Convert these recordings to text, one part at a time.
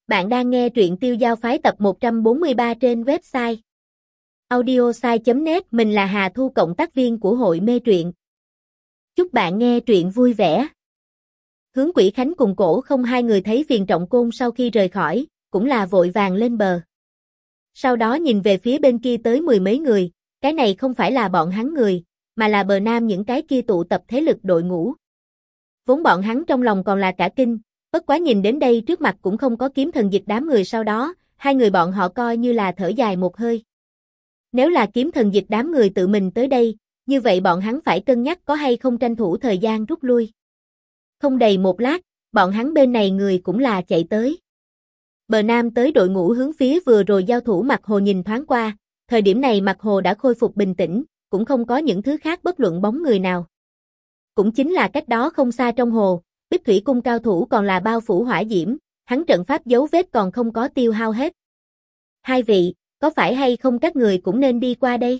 Bạn đang nghe truyện Tiêu Giao Phái tập 143 trên website audiosai.net. Mình là Hà Thu, cộng tác viên của hội mê truyện. Chúc bạn nghe truyện vui vẻ. Hướng Quỷ Khánh cùng Cổ Không hai người thấy Viền Trọng Côn sau khi rời khỏi, cũng là vội vàng lên bờ. Sau đó nhìn về phía bên kia tới mười mấy người, cái này không phải là bọn hắn người, mà là bờ nam những cái kia tụ tập thế lực đội ngũ. Vốn bọn hắn trong lòng còn là cả kinh. Bất quá nhìn đến đây trước mặt cũng không có Kiếm Thần Dịch đám người, sau đó, hai người bọn họ coi như là thở dài một hơi. Nếu là Kiếm Thần Dịch đám người tự mình tới đây, như vậy bọn hắn phải cân nhắc có hay không tranh thủ thời gian rút lui. Không đầy một lát, bọn hắn bên này người cũng là chạy tới. Bờ nam tới đội ngũ hướng phía vừa rồi giao thủ Mặt Hồ nhìn thoáng qua, thời điểm này Mặt Hồ đã khôi phục bình tĩnh, cũng không có những thứ khác bất luận bóng người nào. Cũng chính là cách đó không xa trong hồ, Bích Thủy Cung cao thủ còn là bao phủ hỏa diễm, hắn trận pháp dấu vết còn không có tiêu hao hết. Hai vị, có phải hay không các người cũng nên đi qua đây?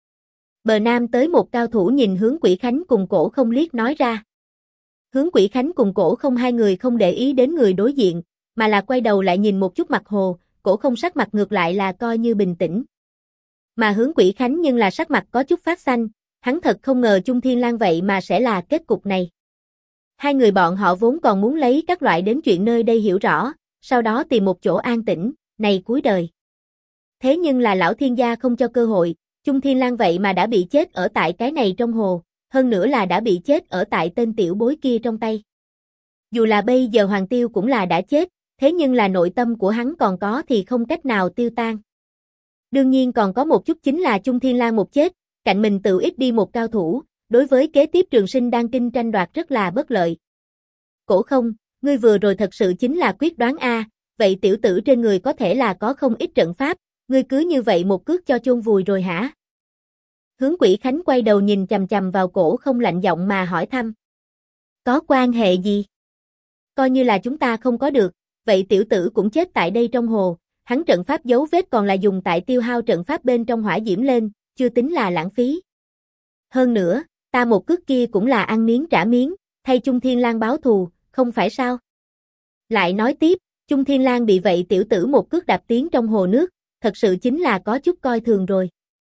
Bờ nam tới một cao thủ nhìn Hướng Quỷ Khánh cùng Cổ Không liếc nói ra. Hướng Quỷ Khánh cùng Cổ Không hai người không để ý đến người đối diện, mà là quay đầu lại nhìn một chút Mặt Hồ, Cổ Không sắc mặt ngược lại là coi như bình tĩnh. Mà Hướng Quỷ Khánh nhưng là sắc mặt có chút phát xanh, hắn thật không ngờ Chung Thiên Lang vậy mà sẽ là kết cục này. Hai người bọn họ vốn còn muốn lấy các loại đến chuyện nơi đây hiểu rõ, sau đó tìm một chỗ an tĩnh, này cuối đời. Thế nhưng là lão thiên gia không cho cơ hội, Chung Thiên Lang vậy mà đã bị chết ở tại cái này trong hồ, hơn nữa là đã bị chết ở tại tên tiểu bối kia trong tay. Dù là bây giờ Hoàng Tiêu cũng là đã chết, thế nhưng là nội tâm của hắn còn có thì không cách nào tiêu tan. Đương nhiên còn có một chút chính là Chung Thiên Lang một chết, cạnh mình tự ít đi một cao thủ. Đối với kế tiếp Trường Sinh Đan Kinh tranh đoạt rất là bất lợi. Cổ Không, ngươi vừa rồi thật sự chính là quyết đoán a, vậy tiểu tử trên người có thể là có không ít trận pháp, ngươi cứ như vậy một cước cho chôn vùi rồi hả? Hướng Quỷ Khánh quay đầu nhìn chằm chằm vào Cổ Không lạnh giọng mà hỏi thăm. Có quan hệ gì? Coi như là chúng ta không có được, vậy tiểu tử cũng chết tại đây trong hồ, hắn trận pháp dấu vết còn là dùng tại tiêu hao trận pháp bên trong hỏa diễm lên, chưa tính là lãng phí. Hơn nữa, ta một cước kia cũng là ăn miếng trả miếng, thay Chung Thiên Lang báo thù, không phải sao? Lại nói tiếp, Chung Thiên Lang bị vậy tiểu tử một cước đạp tiến trong hồ nước, thật sự chính là có chút coi thường rồi.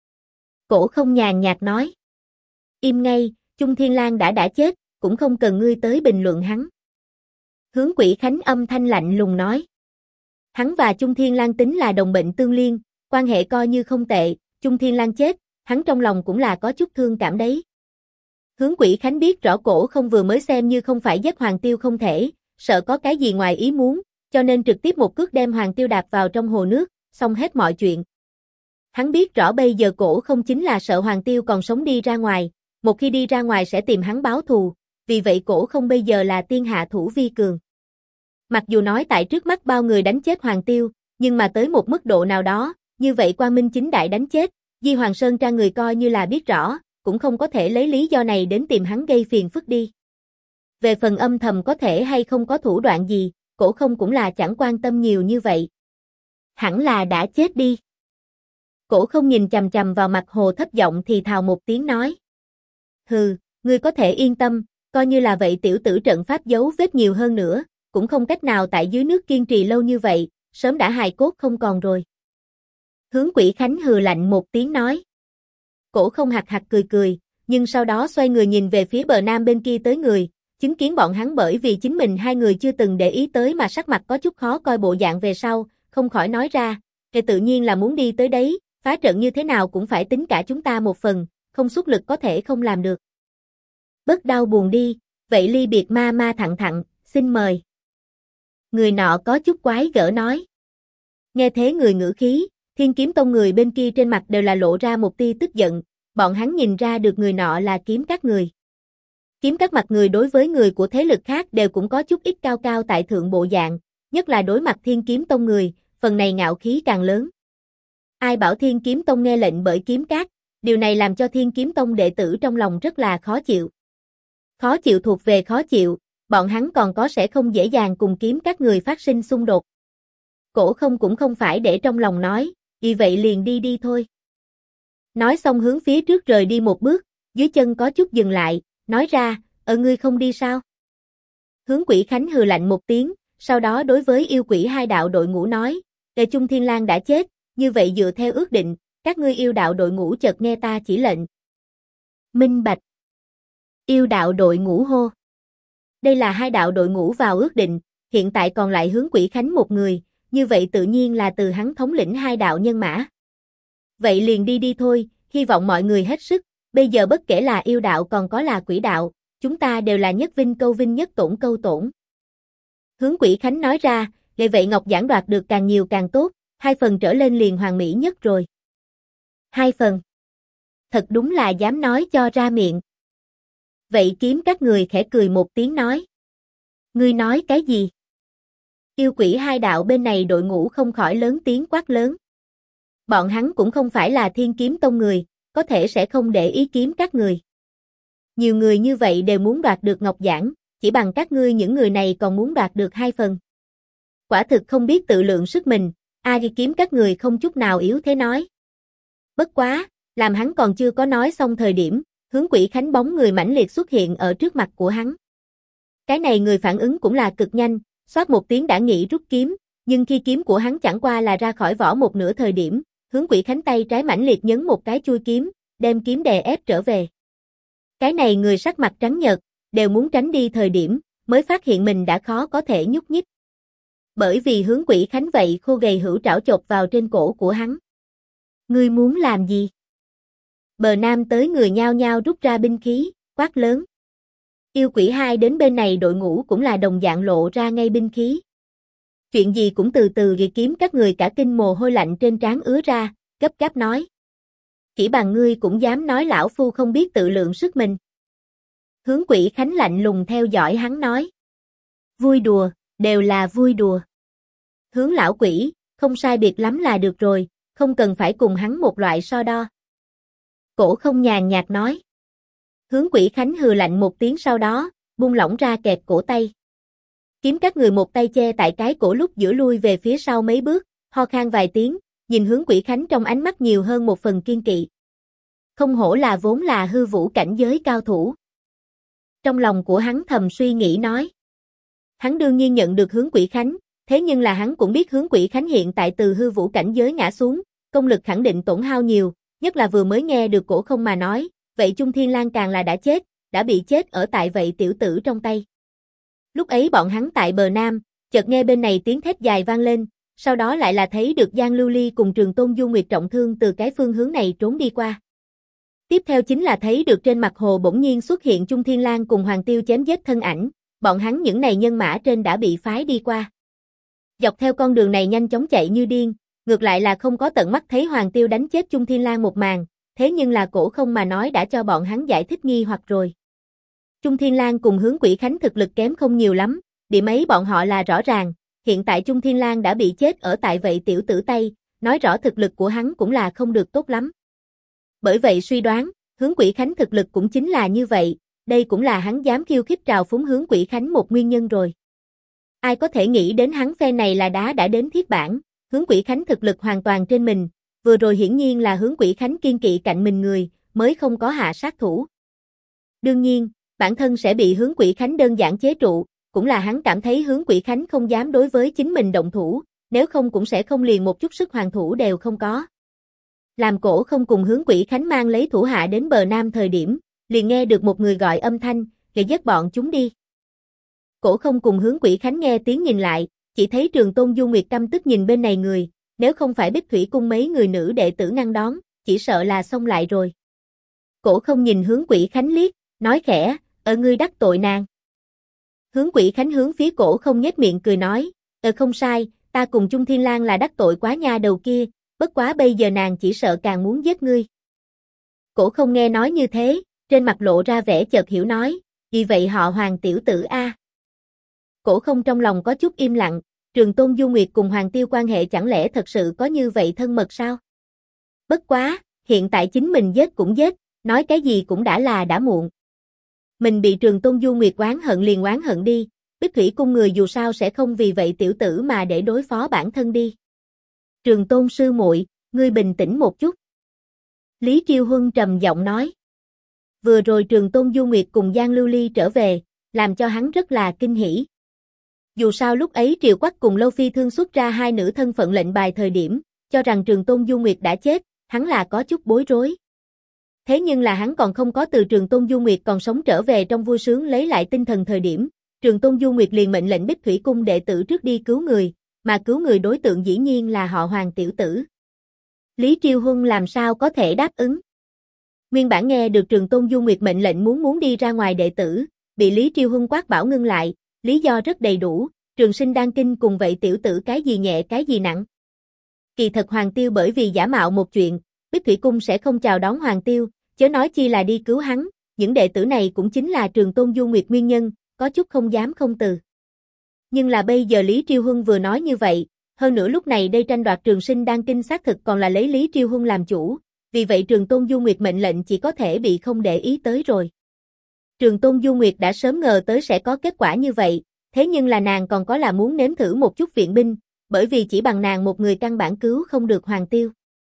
Cổ Không nhàn nhạt nói. Im ngay, Chung Thiên Lang đã chết, cũng không cần ngươi tới bình luận hắn. Hướng Quỷ Khánh âm thanh lạnh lùng nói. Hắn và Chung Thiên Lang tính là đồng bệnh tương liên, quan hệ coi như không tệ, Chung Thiên Lang chết, hắn trong lòng cũng là có chút thương cảm đấy. Hướng Quỷ Khánh biết rõ Cổ Không vừa mới xem như không phải giết Hoàng Tiêu không thể, sợ có cái gì ngoài ý muốn, cho nên trực tiếp một cước đem Hoàng Tiêu đạp vào trong hồ nước, xong hết mọi chuyện. Hắn biết rõ bây giờ Cổ Không chính là sợ Hoàng Tiêu còn sống đi ra ngoài, một khi đi ra ngoài sẽ tìm hắn báo thù, vì vậy Cổ Không bây giờ là tiên hạ thủ vi cường. Mặc dù nói tại trước mắt bao người đánh chết Hoàng Tiêu, nhưng mà tới một mức độ nào đó, như vậy quang minh chính đại đánh chết, Di Hoàng Sơn Trang người coi như là biết rõ, cũng không có thể lấy lý do này đến tìm hắn gây phiền phức đi. Về phần âm thầm có thể hay không có thủ đoạn gì, Cổ Không cũng là chẳng quan tâm nhiều như vậy. Hẳn là đã chết đi. Cổ Không nhìn chằm chằm vào Mặt Hồ thấp giọng thì thào một tiếng nói. Hừ, ngươi có thể yên tâm, coi như là vậy tiểu tử trận pháp dấu vết nhiều hơn nữa, cũng không cách nào tại dưới nước kiên trì lâu như vậy, sớm đã hài cốt không còn rồi. Hướng Quỷ Khánh hừ lạnh một tiếng nói. Cổ Không hạc hạc cười cười, nhưng sau đó xoay người nhìn về phía bờ nam bên kia tới người, chứng kiến bọn hắn bởi vì chính mình hai người chưa từng để ý tới mà sắc mặt có chút khó coi bộ dạng về sau, không khỏi nói ra, kể tự nhiên là muốn đi tới đấy, phá trận như thế nào cũng phải tính cả chúng ta một phần, không xuất lực có thể không làm được. Bớt đau buồn đi, vậy ly biệt ma ma thẳng thẳng, xin mời. Người nọ có chút quái gở nói. Nghe thế người ngữ khí, Thiên Kiếm Tông người bên kia trên mặt đều là lộ ra một tia tức giận, bọn hắn nhìn ra được người nọ là Kiếm Các người. Kiếm Các mặt người đối với người của thế lực khác đều cũng có chút ít cao cao tại thượng bộ dạng, nhất là đối mặt Thiên Kiếm Tông người, phần này ngạo khí càng lớn. Ai bảo Thiên Kiếm Tông nghe lệnh bởi Kiếm Các, điều này làm cho Thiên Kiếm Tông đệ tử trong lòng rất là khó chịu. Khó chịu thuộc về khó chịu, bọn hắn còn có sẽ không dễ dàng cùng Kiếm Các người phát sinh xung đột. Cổ Không cũng không phải để trong lòng nói, vì vậy liền đi đi thôi. Nói xong hướng phía trước rời đi một bước, dưới chân có chút dừng lại, nói ra, ngươi không đi sao? Hướng Quỷ Khánh hừ lạnh một tiếng, sau đó đối với yêu quỷ hai đạo đội ngũ nói, Tề Trung Thiên Lang đã chết, như vậy dựa theo ước định, các ngươi yêu đạo đội ngũ chợt nghe ta chỉ lệnh. Minh bạch. Yêu đạo đội ngũ hô. Đây là hai đạo đội ngũ vào ước định, hiện tại còn lại Hướng Quỷ Khánh một người, như vậy tự nhiên là từ hắn thống lĩnh hai đạo nhân mã. Vậy liền đi thôi, hy vọng mọi người hết sức, bây giờ bất kể là yêu đạo còn có là quỷ đạo, chúng ta đều là nhất vinh câu vinh nhất tổn câu tổn. Hướng Quỷ Khánh nói ra, vậy vậy ngọc giảng đoạt được càng nhiều càng tốt, 2 phần trở lên liền hoàn mỹ nhất rồi. 2 phần. Thật đúng là dám nói cho ra miệng. Vậy kiếm các người khẽ cười một tiếng nói. Ngươi nói cái gì? Yêu quỷ hai đạo bên này đội ngũ không khỏi lớn tiếng quát lớn. Bọn hắn cũng không phải là Thiên Kiếm Tông người, có thể sẽ không để ý kiếm các người. Nhiều người như vậy đều muốn đoạt được ngọc giảng, chỉ bằng các ngươi những người này còn muốn đoạt được 2 phần. Quả thực không biết tự lượng sức mình, kiếm các người không chút nào yếu thế nói. Bất quá, làm hắn còn chưa có nói xong thời điểm, Hướng Quỷ Khánh bóng người mãnh liệt xuất hiện ở trước mặt của hắn. Cái này người phản ứng cũng là cực nhanh, xoát một tiếng đã nghĩ rút kiếm, nhưng khi kiếm của hắn chẳng qua là ra khỏi vỏ một nửa thời điểm, Hướng Quỷ Khánh tay trái mãnh liệt nhấn một cái chui kiếm, đem kiếm đè ép trở về. Cái này người sắc mặt trắng nhợt, đều muốn tránh đi thời điểm, mới phát hiện mình đã khó có thể nhúc nhích. Bởi vì Hướng Quỷ Khánh vậy khô gầy hữu trảo chộp vào trên cổ của hắn. Ngươi muốn làm gì? Bờ Nam tới người nhao nhao rút ra binh khí, quát lớn. Yêu quỷ hai đến bên này đội ngũ cũng là đồng dạng lộ ra ngay binh khí. Chuyện gì cũng từ từ ghi kiếm các người cả kinh mồ hôi lạnh trên trán ứa ra, gấp gáp nói. Chỉ bằng ngươi cũng dám nói lão phu không biết tự lượng sức mình. Hướng Quỷ Khánh lạnh lùng theo dõi hắn nói. Vui đùa, đều là vui đùa. Hướng lão quỷ, không sai biệt lắm là được rồi, không cần phải cùng hắn một loại so đo. Cổ không nhàn nhạt nói. Hướng Quỷ Khánh hừ lạnh một tiếng sau đó, buông lỏng ra kẹp cổ tay. Kiếm các người một tay che tại cái cổ lúc giữa lui về phía sau mấy bước, ho khan vài tiếng, nhìn Hướng Quỷ Khánh trong ánh mắt nhiều hơn một phần kiên kỵ. Không hổ là vốn là hư vũ cảnh giới cao thủ. Trong lòng của hắn thầm suy nghĩ nói. Hắn đương nhiên nhận được Hướng Quỷ Khánh, thế nhưng là hắn cũng biết Hướng Quỷ Khánh hiện tại từ hư vũ cảnh giới ngã xuống, công lực khẳng định tổn hao nhiều, nhất là vừa mới nghe được cổ không mà nói, vậy Trung Thiên Lang càng là đã chết, đã bị chết ở tại vậy tiểu tử trong tay. Lúc ấy bọn hắn tại bờ Nam, chợt nghe bên này tiếng thét dài vang lên, sau đó lại là thấy được Giang Lưu Ly cùng Trường Tôn Du Nguyệt trọng thương từ cái phương hướng này trốn đi qua. Tiếp theo chính là thấy được trên mặt hồ bỗng nhiên xuất hiện Trung Thiên Lang cùng Hoàng Tiêu chém giết thân ảnh, bọn hắn những này nhân mã trên đã bị phái đi qua. Dọc theo con đường này nhanh chóng chạy như điên, ngược lại là không có tận mắt thấy Hoàng Tiêu đánh chết Trung Thiên Lang một màn, thế nhưng là cổ không mà nói đã cho bọn hắn giải thích nghi hoặc rồi. Trung Thiên Lang cùng Hướng Quỷ Khánh thực lực kém không nhiều lắm, điểm ấy bọn họ là rõ ràng, hiện tại Trung Thiên Lang đã bị chết ở tại vậy tiểu tử Tây, nói rõ thực lực của hắn cũng là không được tốt lắm. Bởi vậy suy đoán, Hướng Quỷ Khánh thực lực cũng chính là như vậy, đây cũng là hắn dám khiêu khích trào phúng Hướng Quỷ Khánh một nguyên nhân rồi. Ai có thể nghĩ đến hắn phe này là đá đã đến thiết bản, Hướng Quỷ Khánh thực lực hoàn toàn trên mình, vừa rồi hiển nhiên là Hướng Quỷ Khánh kiên kỵ cạnh mình người, mới không có hạ sát thủ. Đương nhiên, bản thân sẽ bị Hướng Quỷ Khánh đơn giản chế trụ, cũng là hắn cảm thấy Hướng Quỷ Khánh không dám đối với chính mình động thủ, nếu không cũng sẽ không liền một chút sức hoàn thủ đều không có. Làm cổ không cùng Hướng Quỷ Khánh mang lấy thủ hạ đến bờ Nam thời điểm, liền nghe được một người gọi âm thanh, "Để dắt bọn chúng đi." Cổ không cùng Hướng Quỷ Khánh nghe tiếng nhìn lại, chỉ thấy Trường Tôn Du Nguyệt căm tức nhìn bên này người, nếu không phải Bích Thủy cung mấy người nữ đệ tử ngăn đón, chỉ sợ là xông lại rồi. Cổ không nhìn Hướng Quỷ Khánh liếc, nói khẽ, ngươi đắc tội nàng. Hướng Quỷ Khánh hướng phía cổ không nhếch miệng cười nói, không sai, ta cùng Trung Thiên Lang là đắc tội quá nha đầu kia, bất quá bây giờ nàng chỉ sợ càng muốn giết ngươi. Cổ không nghe nói như thế, trên mặt lộ ra vẻ chợt hiểu nói, vì vậy họ Hoàng tiểu tử a. Cổ không trong lòng có chút im lặng, Trường Tôn Du Nguyệt cùng Hoàng Tiêu quan hệ chẳng lẽ thật sự có như vậy thân mật sao? Bất quá, hiện tại chính mình giết cũng giết, nói cái gì cũng đã là đã muộn. Mình bị Trường Tôn Du Nguyệt oán hận liền oán hận đi, Bích Thủy cung người dù sao sẽ không vì vậy tiểu tử mà để đối phó bản thân đi. Trường Tôn sư muội, ngươi bình tĩnh một chút. Lý Triêu Huân trầm giọng nói. Vừa rồi Trường Tôn Du Nguyệt cùng Giang Lưu Ly trở về, làm cho hắn rất là kinh hỉ. Dù sao lúc ấy Triều Quách cùng Lâu Phi Thương xuất ra hai nữ thân phận lệnh bài thời điểm, cho rằng Trường Tôn Du Nguyệt đã chết, hắn là có chút bối rối. Thế nhưng là hắn còn không có từ Trường Tôn Du Nguyệt còn sống trở về trong vui sướng lấy lại tinh thần thời điểm, Trường Tôn Du Nguyệt liền mệnh lệnh Bích Thủy cung đệ tử trước đi cứu người, mà cứu người đối tượng dĩ nhiên là họ Hoàng tiểu tử. Lý Triêu Huân làm sao có thể đáp ứng? Nguyên bản nghe được Trường Tôn Du Nguyệt mệnh lệnh muốn đi ra ngoài đệ tử, bị Lý Triêu Huân quát bảo ngưng lại, lý do rất đầy đủ, Trường Sinh Đan Kinh cùng vậy tiểu tử cái gì nhẹ cái gì nặng. Kỳ thật Hoàng Tiêu bởi vì giả mạo một chuyện, Bích Thủy cung sẽ không chào đón Hoàng Tiêu, chớ nói chi là đi cứu hắn, những đệ tử này cũng chính là Trường Tôn Du Nguyệt nguyên nhân, có chút không dám không từ. Nhưng là bây giờ Lý Triêu Huân vừa nói như vậy, hơn nữa lúc này đây tranh đoạt Trường Sinh Đan Kinh xác thực còn là lấy Lý Triêu Huân làm chủ, vì vậy Trường Tôn Du Nguyệt mệnh lệnh chỉ có thể bị không để ý tới rồi. Trường Tôn Du Nguyệt đã sớm ngờ tới sẽ có kết quả như vậy, thế nhưng là nàng còn có là muốn nếm thử một chút viện binh, bởi vì chỉ bằng nàng một người căn bản cứu không được Hoàng Tiêu.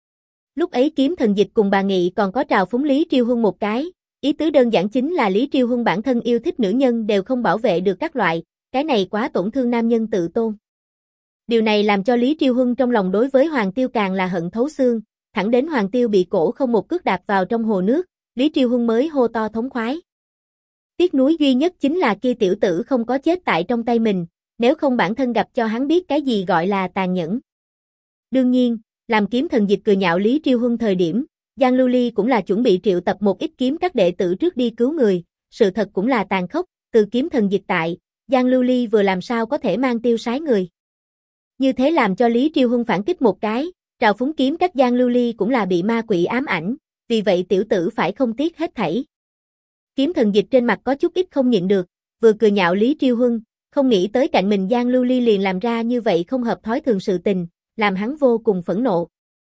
Lúc ấy Kiếm Thần Dịch cùng bà Nghị còn có trào phúng Lý Triêu Huân một cái, ý tứ đơn giản chính là Lý Triêu Huân bản thân yêu thích nữ nhân đều không bảo vệ được các loại, cái này quá tổn thương nam nhân tự tôn. Điều này làm cho Lý Triêu Huân trong lòng đối với Hoàng Tiêu càng là hận thấu xương, thẳng đến Hoàng Tiêu bị cổ không một cước đạp vào trong hồ nước, Lý Triêu Huân mới hô to thống khoái. Tiếc nuối duy nhất chính là kia tiểu tử không có chết tại trong tay mình, nếu không bản thân gặp cho hắn biết cái gì gọi là tàn nhẫn. Đương nhiên, làm Kiếm Thần Dịch cười nhạo Lý Triêu Huân thời điểm, Giang Lưu Ly cũng là chuẩn bị triệu tập một ít kiếm các đệ tử trước đi cứu người, sự thật cũng là tàn khốc, từ Kiếm Thần Dịch tại, Giang Lưu Ly vừa làm sao có thể mang tiêu sái người. Như thế làm cho Lý Triêu Huân phản kích một cái, trào phúng kiếm các Giang Lưu Ly cũng là bị ma quỷ ám ảnh, vì vậy tiểu tử phải không tiếc hết thảy. Kiếm Thần Dịch trên mặt có chút ít không nhịn được, vừa cười nhạo Lý Triêu Huân, không nghĩ tới cạnh mình Giang Lưu Ly liền làm ra như vậy không hợp thói thường sự tình, làm hắn vô cùng phẫn nộ.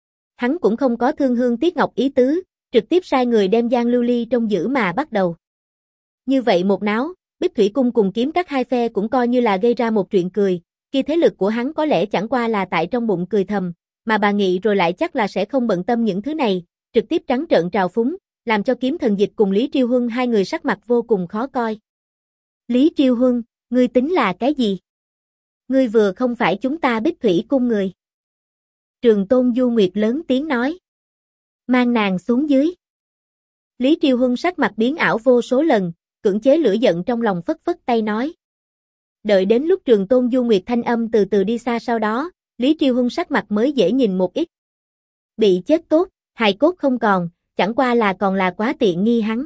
Hắn cũng không có thương hương tiếc ngọc ý tứ, trực tiếp sai người đem Giang Lưu Ly trông giữ mà bắt đầu. Như vậy một náo, Bích Thủy cung cùng kiếm các hai phe cũng coi như là gây ra một chuyện cười, khi thế lực của hắn có lẽ chẳng qua là tại trong bụng cười thầm, mà bà Nghị rồi lại chắc là sẽ không bận tâm những thứ này, trực tiếp trắng trợn trào phúng, làm cho Kiếm Thần Dịch cùng Lý Triêu Huân hai người sắc mặt vô cùng khó coi. Lý Triêu Huân, ngươi tính là cái gì? Ngươi vừa không phải chúng ta Bích Thủy cung người. Trường Tôn Du Nguyệt lớn tiếng nói. Mang nàng xuống dưới. Lý Triêu Huân sắc mặt biến ảo vô số lần, cưỡng chế lửa giận trong lòng phất phất tay nói. Đợi đến lúc Trường Tôn Du Nguyệt thanh âm từ từ đi xa sau đó, Lý Triêu Huân sắc mặt mới dễ nhìn một ít. Bị chết tốt, hài cốt không còn, chẳng qua là còn là quá tiện nghi hắn.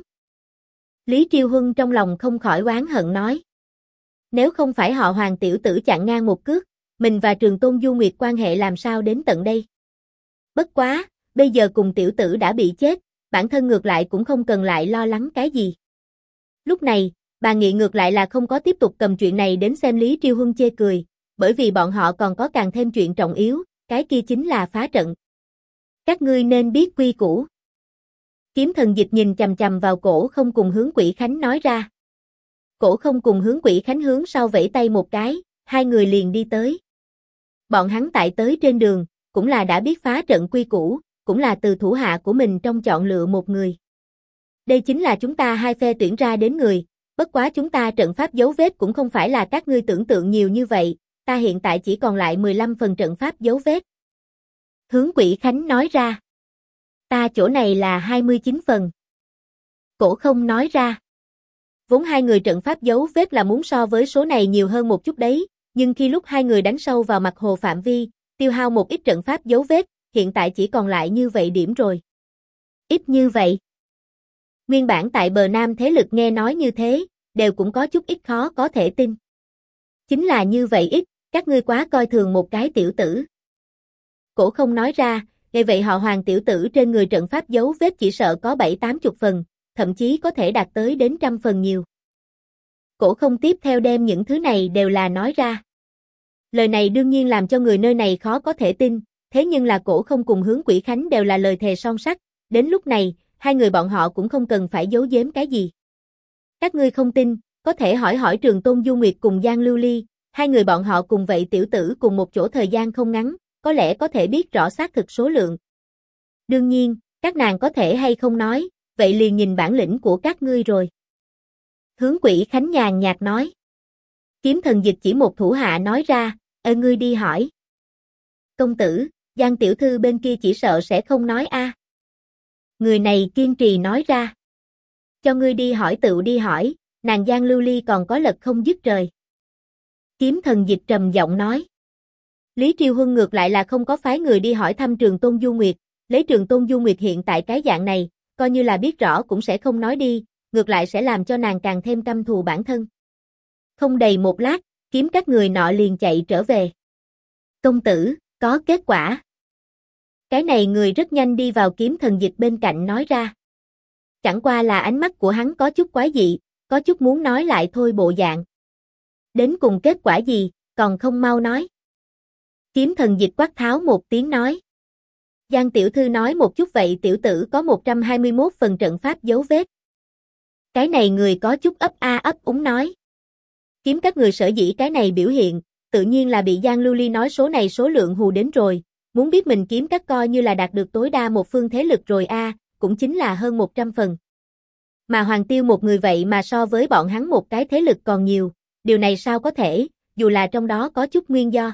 Lý Triêu Huân trong lòng không khỏi oán hận nói. Nếu không phải họ Hoàng tiểu tử chặn ngang một cước, mình và Trường Tôn Du Nguyệt quan hệ làm sao đến tận đây. Bất quá, bây giờ cùng tiểu tử đã bị chết, bản thân ngược lại cũng không cần lại lo lắng cái gì. Lúc này, bà Nghị ngược lại là không có tiếp tục cầm chuyện này đến xem Lý Triêu Huân chê cười, bởi vì bọn họ còn có càng thêm chuyện trọng yếu, cái kia chính là phá trận. Các ngươi nên biết quy củ. Kiếm Thần Dịch nhìn chằm chằm vào Cổ Không cùng Hướng Quỷ Khánh nói ra. Cổ Không cùng Hướng Quỷ Khánh hướng sau vẫy tay một cái, hai người liền đi tới. Bọn hắn tại tới trên đường, cũng là đã biết phá trận quy củ, cũng là từ thủ hạ của mình trong chọn lựa một người. Đây chính là chúng ta hai phe tuyển ra đến người, bất quá chúng ta trận pháp dấu vết cũng không phải là các ngươi tưởng tượng nhiều như vậy, ta hiện tại chỉ còn lại 15 phần trận pháp dấu vết. Hướng Quỷ Khánh nói ra. Ta chỗ này là 29 phần. Cổ Không nói ra. Vốn hai người trận pháp dấu vết là muốn so với số này nhiều hơn một chút đấy, nhưng khi lúc hai người đánh sâu vào mặt hồ phạm vi, tiêu hao một ít trận pháp dấu vết, hiện tại chỉ còn lại như vậy điểm rồi. Ít như vậy. Nguyên bản tại bờ Nam thế lực nghe nói như thế, đều cũng có chút ít khó có thể tin. Chính là như vậy ít, các ngươi quá coi thường một cái tiểu tử. Cổ Không nói ra, nghe vậy họ Hoàng tiểu tử trên người trận pháp dấu vết chỉ sợ có 7-80 phần, thậm chí có thể đạt tới đến 100 phần nhiều. Cổ Không tiếp theo đem những thứ này đều là nói ra. Lời này đương nhiên làm cho người nơi này khó có thể tin, thế nhưng là Cổ Không cùng Hướng Quỷ Khánh đều là lời thề son sắt, đến lúc này, hai người bọn họ cũng không cần phải giấu giếm cái gì. Các ngươi không tin, có thể hỏi hỏi Trường Tôn Du Nguyệt cùng Giang Lưu Ly, hai người bọn họ cùng vậy tiểu tử cùng một chỗ thời gian không ngắn, có lẽ có thể biết rõ xác thực số lượng. Đương nhiên, các nàng có thể hay không nói, vậy liền nhìn bản lĩnh của các ngươi rồi. Hướng Quỷ Khánh nhàn nhạt nói. Kiếm Thần Dịch chỉ một thủ hạ nói ra, ngươi đi hỏi. Công tử, Giang tiểu thư bên kia chỉ sợ sẽ không nói a. Người này kiên trì nói ra. Cho ngươi đi hỏi tựu đi hỏi, nàng Giang Lưu Ly còn có lật không dứt trời. Kiếm Thần Dịch trầm giọng nói. Lý Triêu Huân ngược lại là không có phái người đi hỏi thăm Trường Tôn Du Nguyệt, lấy Trường Tôn Du Nguyệt hiện tại cái dạng này, coi như là biết rõ cũng sẽ không nói đi, ngược lại sẽ làm cho nàng càng thêm căm thù bản thân. Không đầy một lát, kiếm các người nọ liền chạy trở về. Công tử, có kết quả. Cái này người rất nhanh đi vào Kiếm Thần Dịch bên cạnh nói ra. Chẳng qua là ánh mắt của hắn có chút quái dị, có chút muốn nói lại thôi bộ dạng. Đến cùng kết quả gì, còn không mau nói. Kiếm Thần Dịch quát tháo một tiếng nói. Giang tiểu thư nói một chút vậy tiểu tử có 121 phần trận pháp dấu vết. Cái này người có chút ấp a ấp úng nói. Kiếm các người sở dĩ cái này biểu hiện, tự nhiên là bị Giang Lưu Ly nói số này số lượng hù đến rồi, muốn biết mình kiếm các coi như là đạt được tối đa một phương thế lực rồi a, cũng chính là hơn 100 phần. Mà Hoàng Tiêu một người vậy mà so với bọn hắn một cái thế lực còn nhiều, điều này sao có thể, dù là trong đó có chút nguyên do.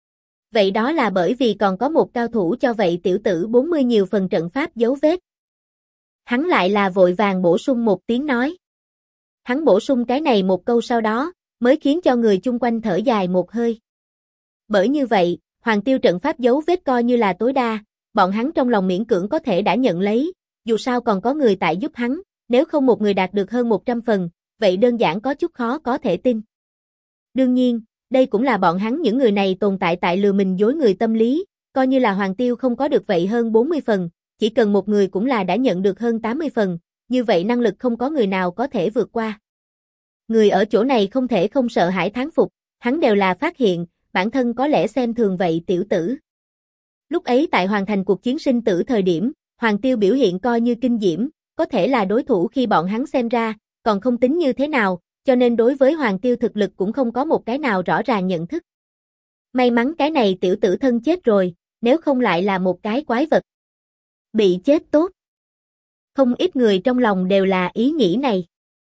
Vậy đó là bởi vì còn có một cao thủ cho vậy tiểu tử 40 nhiều phần trận pháp dấu vết. Hắn lại là vội vàng bổ sung một tiếng nói. Hắn bổ sung cái này một câu sau đó, mới khiến cho người chung quanh thở dài một hơi. Bởi như vậy, Hoàng Tiêu trận pháp dấu vết coi như là tối đa, bọn hắn trong lòng miễn cưỡng có thể đã nhận lấy, dù sao còn có người tại giúp hắn, nếu không một người đạt được hơn 100 phần, vậy đơn giản có chút khó có thể tin. Đương nhiên, đây cũng là bọn hắn những người này tồn tại tại lừa mình dối người tâm lý, coi như là Hoàng Tiêu không có được vậy hơn 40 phần, chỉ cần một người cũng là đã nhận được hơn 80 phần, như vậy năng lực không có người nào có thể vượt qua. Người ở chỗ này không thể không sợ hãi thán phục, hắn đều là phát hiện, bản thân có lẽ xem thường vậy tiểu tử. Lúc ấy tại hoàn thành cuộc chiến sinh tử thời điểm, Hoàng Tiêu biểu hiện coi như kinh diễm, có thể là đối thủ khi bọn hắn xem ra, còn không tính như thế nào, cho nên đối với Hoàng Tiêu thực lực cũng không có một cái nào rõ ràng nhận thức. May mắn cái này tiểu tử thân chết rồi, nếu không lại là một cái quái vật. Bị chết tốt. Không ít người trong lòng đều là ý nghĩ này.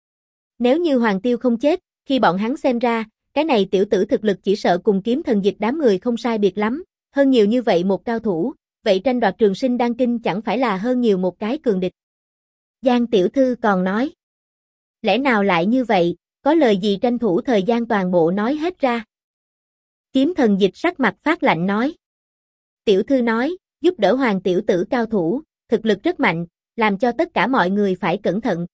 Nếu như Hoàng Tiêu không chết, khi bọn hắn xem ra, cái này tiểu tử thực lực chỉ sợ cùng Kiếm Thần Dịch đám người không sai biệt lắm, hơn nhiều như vậy một cao thủ, vậy tranh đoạt trường sinh đan kinh chẳng phải là hơn nhiều một cái cường địch. Giang tiểu thư còn nói. Lẽ nào lại như vậy, có lời gì tranh thủ thời gian toàn bộ nói hết ra. Kiếm Thần Dịch sắc mặt phát lạnh nói. Tiểu thư nói, giúp đỡ Hoàng tiểu tử cao thủ, thực lực rất mạnh, làm cho tất cả mọi người phải cẩn thận.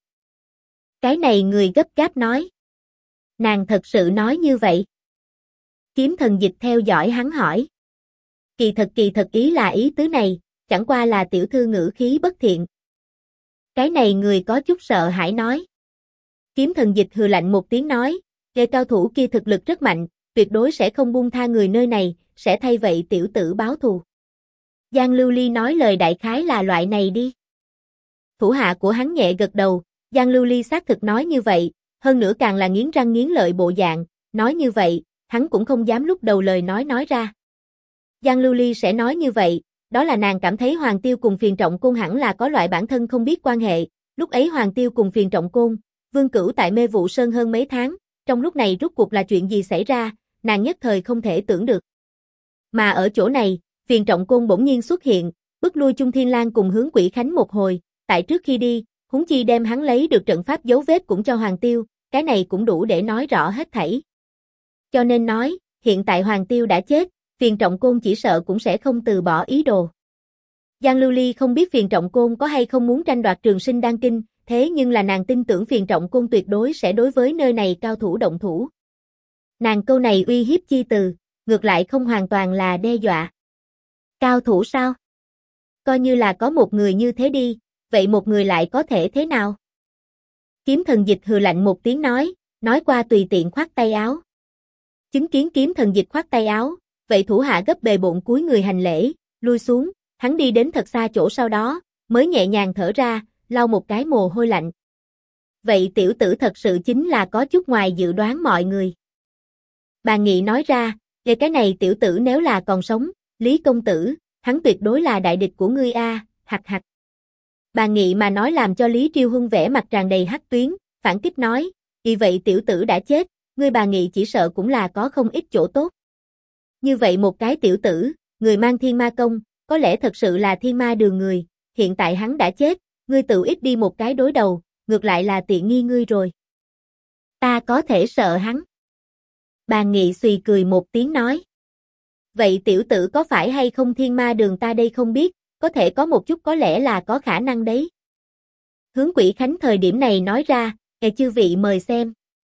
Cái này người gấp gáp nói. Nàng thật sự nói như vậy. Kiếm Thần Dịch theo dõi hắn hỏi. Kỳ thật ý là ý tứ này, chẳng qua là tiểu thư ngữ khí bất thiện. Cái này người có chút sợ hãi nói. Kiếm Thần Dịch hừ lạnh một tiếng nói, người cao thủ kia thực lực rất mạnh, tuyệt đối sẽ không buông tha người nơi này, sẽ thay vậy tiểu tử báo thù. Giang Lưu Ly nói lời đại khái là loại này đi. Thủ hạ của hắn nhẹ gật đầu, Giang Lưu Ly xác thực nói như vậy, hơn nữa càng là nghiến răng nghiến lợi bộ dạng, nói như vậy, hắn cũng không dám lúc đầu lời nói ra. Giang Lưu Ly sẽ nói như vậy, đó là nàng cảm thấy Hoàng Tiêu cùng Phiền Trọng Côn hẳn là có loại bản thân không biết quan hệ, lúc ấy Hoàng Tiêu cùng Phiền Trọng Côn, Vương Cửu tại Mê Vụ Sơn hơn mấy tháng, trong lúc này rốt cuộc là chuyện gì xảy ra, nàng nhất thời không thể tưởng được. Mà ở chỗ này, Phiền Trọng Côn bỗng nhiên xuất hiện, bức lui Chung Thiên Lang cùng Hướng Quỷ Khánh một hồi, tại trước khi đi, huống chi đem hắn lấy được trận pháp dấu vết cũng cho Hoàng Tiêu, cái này cũng đủ để nói rõ hết thảy. Cho nên nói, hiện tại Hoàng Tiêu đã chết, Phiền Trọng Côn chỉ sợ cũng sẽ không từ bỏ ý đồ. Giang Lưu Ly không biết Phiền Trọng Côn có hay không muốn tranh đoạt trường sinh đan kinh, thế nhưng là nàng tin tưởng Phiền Trọng Côn tuyệt đối sẽ đối với nơi này cao thủ động thủ. Nàng câu này uy hiếp chi từ, ngược lại không hoàn toàn là đe dọa. Cao thủ sao? Coi như là có một người như thế đi, vậy một người lại có thể thế nào? Kiếm Thần Dịch hừ lạnh một tiếng nói qua tùy tiện khoát tay áo. Chứng kiến Kiếm Thần Dịch khoát tay áo, vậy thủ hạ gấp bề bộn cúi người hành lễ, lui xuống, hắn đi đến thật xa chỗ sau đó, mới nhẹ nhàng thở ra, lau một cái mồ hôi lạnh. Vậy tiểu tử thật sự chính là có chút ngoài dự đoán mọi người. Bà Nghị nói ra, về cái này tiểu tử nếu là còn sống, Lý công tử, hắn tuyệt đối là đại địch của ngươi a, hặc hặc. Bà Nghị mà nói làm cho Lý Triêu Huân vẻ mặt tràn đầy hắc tuyến, phản kích nói, vì vậy tiểu tử đã chết, ngươi bà Nghị chỉ sợ cũng là có không ít chỗ tốt. Như vậy một cái tiểu tử, người mang thiên ma công, có lẽ thật sự là thiên ma đường người, hiện tại hắn đã chết, ngươi tự ít đi một cái đối đầu, ngược lại là tiện nghi ngươi rồi. Ta có thể sợ hắn. Bà Nghị xùy cười một tiếng nói. Vậy tiểu tử có phải hay không thiên ma đường ta đây không biết, có thể có một chút có lẽ là có khả năng đấy. Hướng Quỷ Khánh thời điểm này nói ra, chư vị mời xem.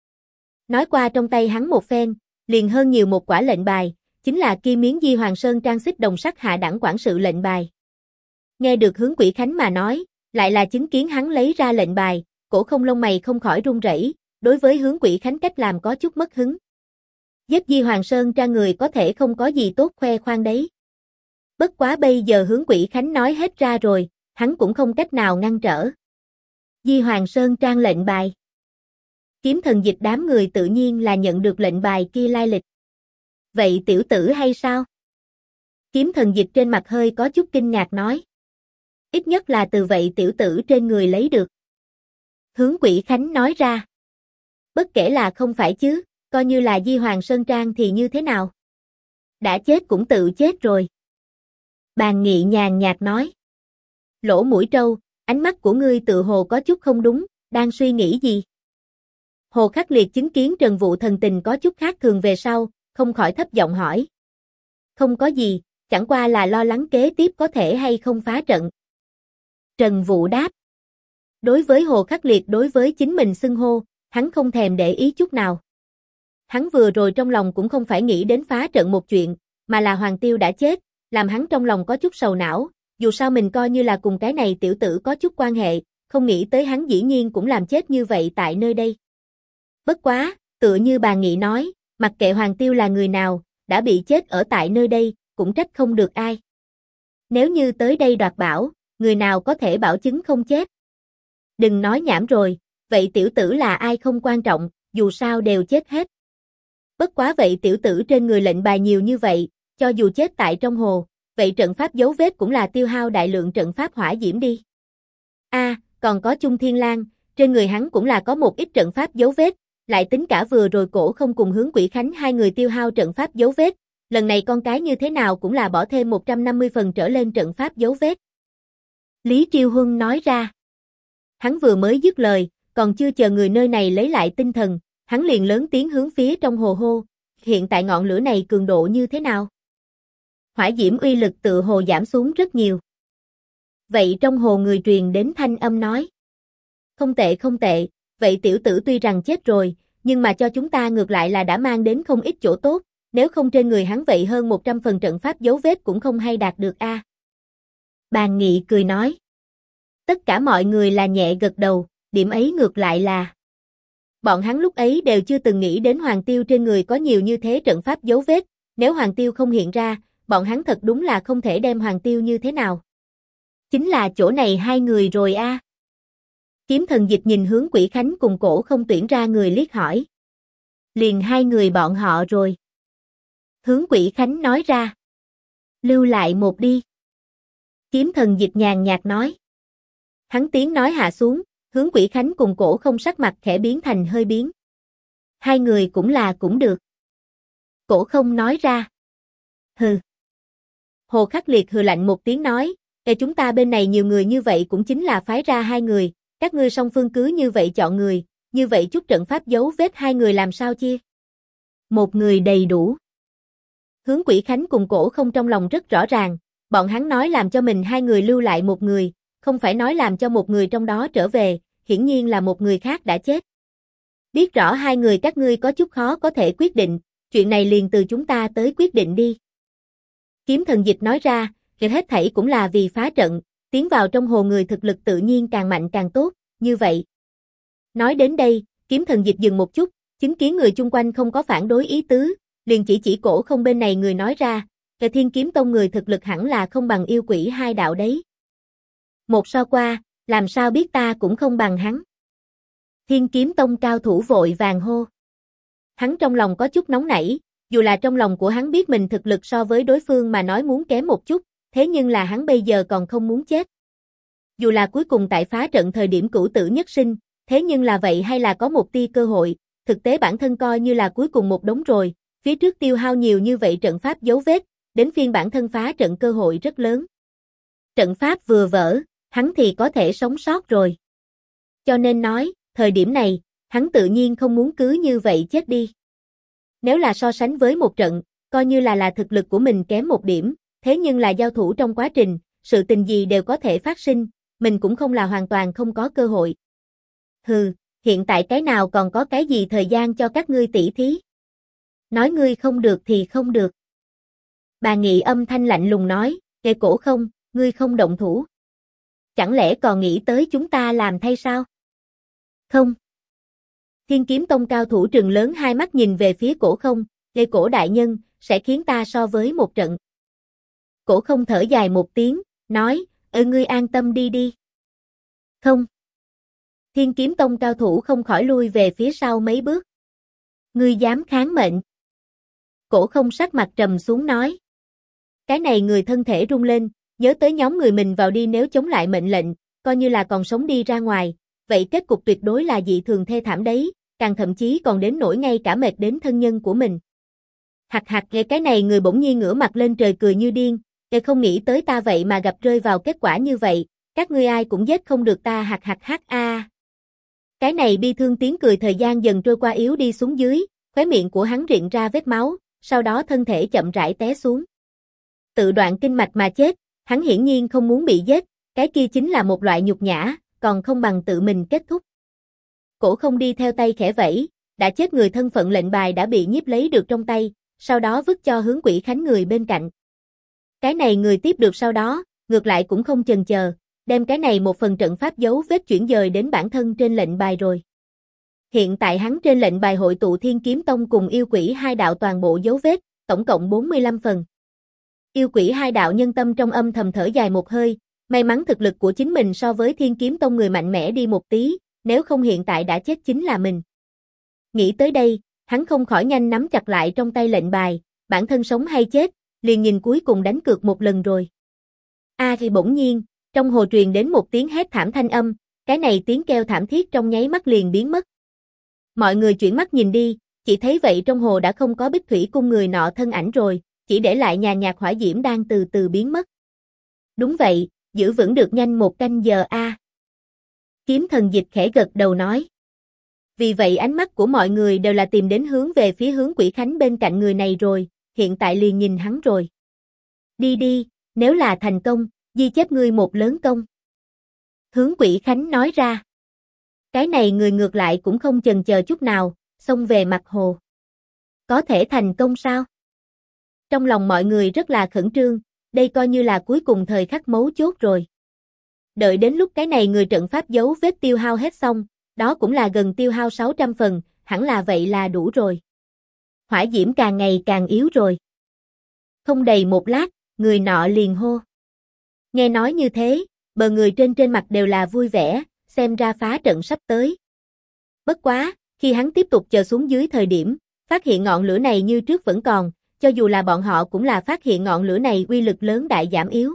Nói qua trong tay hắn một phen, liền hơn nhiều một quả lệnh bài, chính là Kim Miến Di Hoàng Sơn trang xích đồng sắc hạ đẳng quản sự lệnh bài. Nghe được Hướng Quỷ Khánh mà nói, lại là chứng kiến hắn lấy ra lệnh bài, cổ không lông mày không khỏi run rẩy, đối với Hướng Quỷ Khánh cách làm có chút mất hứng. Giết Di Hoàng Sơn trang người có thể không có gì tốt khoe khoang đấy. Bất quá bây giờ Hướng Quỷ Khánh nói hết ra rồi, hắn cũng không cách nào ngăn trở. Di Hoàng Sơn trang lệnh bài. Kiếm Thần Dịch đám người tự nhiên là nhận được lệnh bài kia lai lịch. Vậy tiểu tử hay sao? Kiếm Thần Dịch trên mặt hơi có chút kinh ngạc nói. Ít nhất là từ vậy tiểu tử trên người lấy được. Hướng Quỷ Khánh nói ra. Bất kể là không phải chứ, coi như là Di Hoàng Sơn Trang thì như thế nào? Đã chết cũng tự chết rồi. Bàn Nghị nhàn nhạt nói. Lỗ mũi trâu, ánh mắt của ngươi tự hồ có chút không đúng, đang suy nghĩ gì? Hồ Khắc Liệt chứng kiến Trần Vũ thần tình có chút khác thường về sau, không khỏi thấp giọng hỏi. Không có gì, chẳng qua là lo lắng kế tiếp có thể hay không phá trận. Trần Vũ đáp. Đối với Hồ Khắc Liệt đối với chính mình xưng hô, hắn không thèm để ý chút nào. Hắn vừa rồi trong lòng cũng không phải nghĩ đến phá trận một chuyện, mà là Hoàng Tiêu đã chết, làm hắn trong lòng có chút sầu não, dù sao mình coi như là cùng cái này tiểu tử có chút quan hệ, không nghĩ tới hắn dĩ nhiên cũng làm chết như vậy tại nơi đây. Bất quá, tựa như bà Nghị nói, mặc kệ Hoàng Tiêu là người nào, đã bị chết ở tại nơi đây, cũng trách không được ai. Nếu như tới đây đoạt bảo, người nào có thể bảo chứng không chết? Đừng nói nhảm rồi, vậy tiểu tử là ai không quan trọng, dù sao đều chết hết. Bất quá vậy tiểu tử trên người lệnh bài nhiều như vậy, cho dù chết tại trong hồ, vậy trận pháp dấu vết cũng là tiêu hao đại lượng trận pháp hỏa diễm đi. Còn có Chung Thiên Lang, trên người hắn cũng là có một ít trận pháp dấu vết, lại tính cả vừa rồi cổ không cùng Hướng Quỷ Khánh hai người tiêu hao trận pháp dấu vết, lần này con cái như thế nào cũng là bỏ thêm 150 phần trở lên trận pháp dấu vết. Lý Triêu Huân nói ra. Hắn vừa mới dứt lời, còn chưa chờ người nơi này lấy lại tinh thần, hắn liền lớn tiếng hướng phía trong hồ hô, hiện tại ngọn lửa này cường độ như thế nào? Hỏa diễm uy lực tự hồ giảm xuống rất nhiều. Vậy trong hồ người truyền đến thanh âm nói. Không tệ không tệ, vậy tiểu tử tuy rằng chết rồi, nhưng mà cho chúng ta ngược lại là đã mang đến không ít chỗ tốt, nếu không trên người hắn vậy hơn 100 phần trận pháp dấu vết cũng không hay đạt được a. Bàn Nghị cười nói. Tất cả mọi người là nhẹ gật đầu, điểm ấy ngược lại là. Bọn hắn lúc ấy đều chưa từng nghĩ đến Hoàng Tiêu trên người có nhiều như thế trận pháp dấu vết, nếu Hoàng Tiêu không hiện ra, bọn hắn thật đúng là không thể đem Hoàng Tiêu như thế nào. Chính là chỗ này hai người rồi a. Kiếm Thần Dịch nhìn Hướng Quỷ Khánh cùng cổ không tuyển ra người liếc hỏi. Liền hai người bọn họ rồi. Hướng Quỷ Khánh nói ra. Lưu lại một đi. Kiếm Thần Dịch nhàn nhạt nói. Hắn tiếng nói hạ xuống, Hướng Quỷ Khánh cùng cổ không sắc mặt khẽ biến thành hơi biến. Hai người cũng được. Cổ không nói ra. Hừ. Hồ Khắc Liệt hừ lạnh một tiếng nói, chúng ta bên này nhiều người như vậy cũng chính là phái ra hai người, các ngươi song phương cứ như vậy chọn người, như vậy chút trận pháp dấu vết hai người làm sao chia? Một người đầy đủ. Hướng Quỷ Khánh cùng cổ không trong lòng rất rõ ràng, bọn hắn nói làm cho mình hai người lưu lại một người, không phải nói làm cho một người trong đó trở về, hiển nhiên là một người khác đã chết. Biết rõ hai người các ngươi có chút khó có thể quyết định, chuyện này liền từ chúng ta tới quyết định đi. Kiếm Thần Dịch nói ra, hết thảy cũng là vì phá trận, tiến vào trong hồ người thực lực tự nhiên càng mạnh càng tốt, như vậy. Nói đến đây, Kiếm Thần Dịch dừng một chút, chứng kiến người chung quanh không có phản đối ý tứ, liền chỉ cổ không bên này người nói ra, Thiên Kiếm Tông người thực lực hẳn là không bằng yêu quỷ hai đạo đấy. Một so qua, làm sao biết ta cũng không bằng hắn. Thiên Kiếm Tông cao thủ vội vàng hô. Hắn trong lòng có chút nóng nảy, dù là trong lòng của hắn biết mình thực lực so với đối phương mà nói muốn kém một chút, thế nhưng là hắn bây giờ còn không muốn chết. Dù là cuối cùng tại phá trận thời điểm cửu tử nhất sinh, thế nhưng là vậy hay là có một tia cơ hội, thực tế bản thân coi như là cuối cùng một đống rồi, phía trước tiêu hao nhiều như vậy trận pháp dấu vết, đến phiên bản thân phá trận cơ hội rất lớn. Trận pháp vừa vỡ, hắn thì có thể sống sót rồi. Cho nên nói, thời điểm này, hắn tự nhiên không muốn cứ như vậy chết đi. Nếu là so sánh với một trận, coi như là thực lực của mình kém một điểm, thế nhưng là giao thủ trong quá trình, sự tình gì đều có thể phát sinh, mình cũng không là hoàn toàn không có cơ hội. Hừ, hiện tại cái nào còn có cái gì thời gian cho các ngươi tỉ thí. Nói ngươi không được thì không được. Bà Nghị âm thanh lạnh lùng nói, Kề Cổ Không, ngươi không động thủ. Chẳng lẽ còn nghĩ tới chúng ta làm thay sao? Không. Thiên Kiếm Tông cao thủ trừng lớn hai mắt nhìn về phía Cổ Không, Kề Cổ đại nhân, sẽ khiến ta so với một trận. Cổ Không thở dài một tiếng, nói, ngươi an tâm đi đi. Không. Thiên Kiếm Tông cao thủ không khỏi lui về phía sau mấy bước. Ngươi dám kháng mệnh. Cổ Không sắc mặt trầm xuống nói. Cái này người thân thể rung lên, nhớ tới nhóm người mình vào đi nếu chống lại mệnh lệnh, coi như là còn sống đi ra ngoài, vậy kết cục tuyệt đối là dị thường thê thảm đấy, càng thậm chí còn đến nỗi ngay cả mệt đến thân nhân của mình. Hạc hạc nghe cái này người bỗng nhiên ngửa mặt lên trời cười như điên, không nghĩ tới ta vậy mà gặp rơi vào kết quả như vậy, các ngươi ai cũng giết không được ta hạc hạc hạc a. Cái này bi thương tiếng cười thời gian dần trôi qua yếu đi xuống dưới, khóe miệng của hắn rịn ra vết máu, sau đó thân thể chậm rãi té xuống. Tự đoạn kinh mạch mà chết, hắn hiển nhiên không muốn bị giết, cái kia chính là một loại nhục nhã, còn không bằng tự mình kết thúc. Cổ Không đi theo tay khẽ vẫy, đã chết người thân phận lệnh bài đã bị nhiếp lấy được trong tay, sau đó vứt cho Hướng Quỷ Khánh người bên cạnh. Cái này người tiếp được sau đó, ngược lại cũng không chần chờ, đem cái này một phần trận pháp dấu vết chuyển dời đến bản thân trên lệnh bài rồi. Hiện tại hắn trên lệnh bài hội tụ Thiên Kiếm Tông cùng yêu quỷ hai đạo toàn bộ dấu vết, tổng cộng 45 phần. Yêu quỷ hai đạo nhân tâm trong âm thầm thở dài một hơi, may mắn thực lực của chính mình so với Thiên Kiếm Tông người mạnh mẽ đi một tí, nếu không hiện tại đã chết chính là mình. Nghĩ tới đây, hắn không khỏi nhanh nắm chặt lại trong tay lệnh bài, bản thân sống hay chết, liền nhìn cuối cùng đánh cược một lần rồi. Thì bỗng nhiên, trong hồ truyền đến một tiếng hét thảm thanh âm, cái này tiếng kêu thảm thiết trong nháy mắt liền biến mất. Mọi người chuyển mắt nhìn đi, chỉ thấy vậy trong hồ đã không có Bích Thủy cung người nọ thân ảnh rồi, chỉ để lại nhàn nhạt hỏa diễm đang từ từ biến mất. Đúng vậy, giữ vững được nhanh 1 canh giờ a. Kiếm Thần Dịch khẽ gật đầu nói. Vì vậy ánh mắt của mọi người đều là tìm đến hướng về phía Hướng Quỷ Khánh bên cạnh người này rồi, hiện tại liền nhìn hắn rồi. Đi đi, nếu là thành công, ghi chép ngươi một lớn công. Hướng Quỷ Khánh nói ra. Cái này người ngược lại cũng không chần chờ chút nào, xông về mặt hồ. Có thể thành công sao? Trong lòng mọi người rất là khẩn trương, đây coi như là cuối cùng thời khắc mấu chốt rồi. Đợi đến lúc cái này người trận pháp dấu vết tiêu hao hết xong, đó cũng là gần tiêu hao 600 phần, hẳn là vậy là đủ rồi. Hỏa diễm càng ngày càng yếu rồi. Không đầy một lát, người nọ liền hô. Nghe nói như thế, bờ người trên mặt đều là vui vẻ, xem ra phá trận sắp tới. Bất quá, khi hắn tiếp tục chờ xuống dưới thời điểm, phát hiện ngọn lửa này như trước vẫn còn, cho dù là bọn họ cũng là phát hiện ngọn lửa này uy lực lớn đại giảm yếu.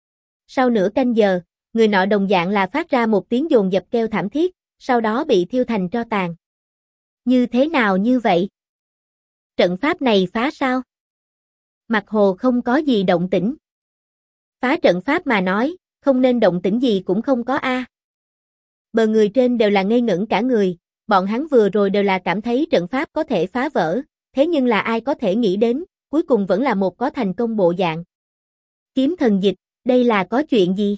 Sau nửa canh giờ, người nọ đồng dạng là phát ra một tiếng dồn dập kêu thảm thiết, sau đó bị thiêu thành tro tàn. Như thế nào như vậy? Trận pháp này phá sao? Mặt hồ không có gì động tĩnh. Phá trận pháp mà nói, không nên động tĩnh gì cũng không có a. Bờ người trên đều là ngây ngẩn cả người, bọn hắn vừa rồi đều là cảm thấy trận pháp có thể phá vỡ, thế nhưng là ai có thể nghĩ đến, cuối cùng vẫn là một có thành công bộ dạng. Kiếm Thần Dịch, đây là có chuyện gì?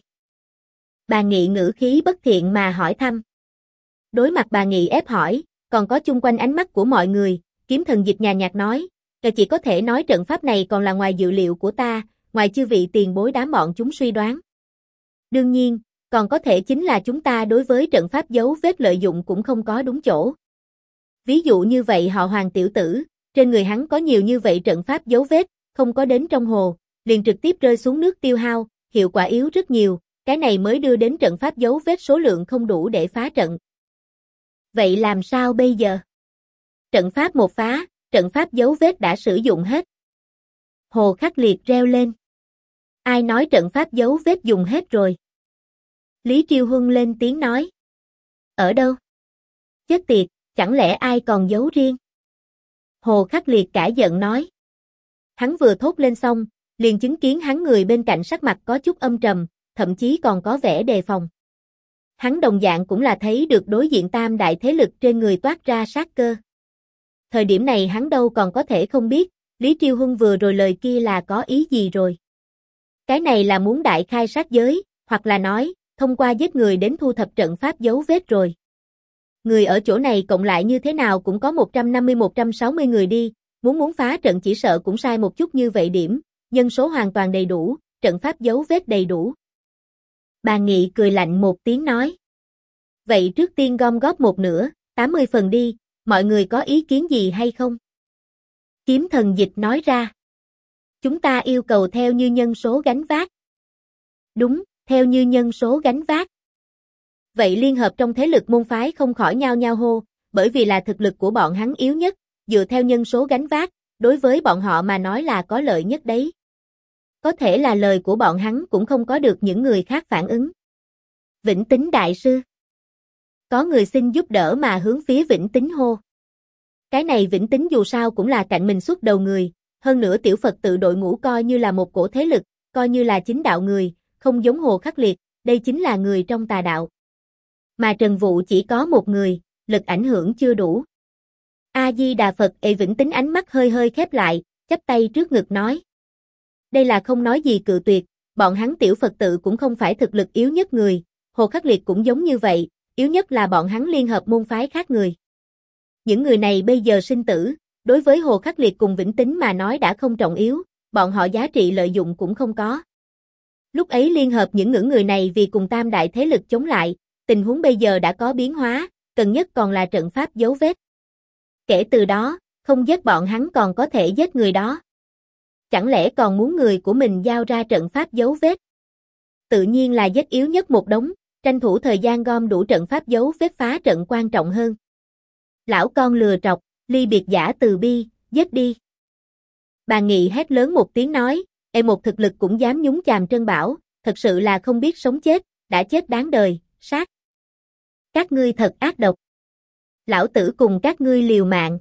Bà Nghị ngữ khí bất thiện mà hỏi thăm. Đối mặt bà Nghị ép hỏi, còn có chung quanh ánh mắt của mọi người, Kiếm Thần Dịch nhàn nhạt nói, chỉ có thể nói trận pháp này còn là ngoài dự liệu của ta, ngoài chư vị tiền bối đám bọn chúng suy đoán. Đương nhiên, còn có thể chính là chúng ta đối với trận pháp dấu vết lợi dụng cũng không có đúng chỗ. Ví dụ như vậy họ Hoàng tiểu tử, trên người hắn có nhiều như vậy trận pháp dấu vết, không có đến trong hồ, liền trực tiếp rơi xuống nước tiêu hao, hiệu quả yếu rất nhiều, cái này mới đưa đến trận pháp dấu vết số lượng không đủ để phá trận. Vậy làm sao bây giờ? Trận pháp một phá, trận pháp dấu vết đã sử dụng hết. Hồ Khắc Liệt reo lên. Ai nói trận pháp dấu vết dùng hết rồi? Lý Triêu Huân lên tiếng nói. Ở đâu? Chết tiệt, Chẳng lẽ ai còn giấu riêng? Hồ Khắc Liệt cả giận nói. Hắn vừa thốt lên xong, liền chứng kiến hắn người bên cạnh sắc mặt có chút âm trầm, thậm chí còn có vẻ đề phòng. Hắn đồng dạng cũng là thấy được đối diện tam đại thế lực trên người toát ra sát cơ. Thời điểm này hắn đâu còn có thể không biết, Lý Triêu Huân vừa rồi lời kia là có ý gì rồi. Cái này là muốn đại khai sát giới, hoặc là nói, thông qua giết người đến thu thập trận pháp dấu vết rồi. Người ở chỗ này cộng lại như thế nào cũng có 150-160 người đi, muốn phá trận chỉ sợ cũng sai một chút như vậy điểm, nhân số hoàn toàn đầy đủ, trận pháp dấu vết đầy đủ. Bà Nghị cười lạnh một tiếng nói. Vậy trước tiên gom góp một nửa, 80 phần đi, mọi người có ý kiến gì hay không? Kiếm Thần Dịch nói ra. Chúng ta yêu cầu theo như nhân số gánh vác. Đúng, theo như nhân số gánh vác. Vậy liên hợp trong thế lực môn phái không khỏi nhao nhao hô, bởi vì là thực lực của bọn hắn yếu nhất, dựa theo nhân số gánh vác, đối với bọn họ mà nói là có lợi nhất đấy. Có thể là lời của bọn hắn cũng không có được những người khác phản ứng. Vĩnh Tín Đại Sư. Có người xin giúp đỡ mà hướng phía Vĩnh Tín hô. Cái này Vĩnh Tín dù sao cũng là cạnh mình xuất đầu người, hơn nữa tiểu Phật tự đội ngũ coi như là một cổ thế lực, coi như là chính đạo người, không giống Hồ Khắc Liệt, đây chính là người trong tà đạo. Mà Trần Vũ chỉ có một người, lực ảnh hưởng chưa đủ. A-di-đà Phật. Vĩnh Tín ánh mắt hơi hơi khép lại, chắp tay trước ngực nói. Đây là không nói gì cự tuyệt, bọn hắn tiểu Phật tự cũng không phải thực lực yếu nhất người, Hồ Khắc Liệt cũng giống như vậy, yếu nhất là bọn hắn liên hợp môn phái khác người. Những người này bây giờ sinh tử, đối với Hồ Khắc Liệt cùng Vĩnh Tín mà nói đã không trọng yếu, bọn họ giá trị lợi dụng cũng không có. Lúc ấy liên hợp những người này vì cùng tam đại thế lực chống lại, tình huống bây giờ đã có biến hóa, cần nhất còn là trận pháp dấu vết. Kể từ đó, không giết bọn hắn còn có thể giết người đó. Chẳng lẽ còn muốn người của mình giao ra trận pháp dấu vết? Tự nhiên là giết yếu nhất một đống, tranh thủ thời gian gom đủ trận pháp dấu vết phá trận quan trọng hơn. Lão con lừa trọc, ly biệt giả từ bi, giết đi. Bà Nghị hét lớn một tiếng nói, một thực lực cũng dám nhúng chàm Trân Bảo, thật sự là không biết sống chết, đã chết đáng đời, sát. Các ngươi thật ác độc. Lão tử cùng các ngươi liều mạng,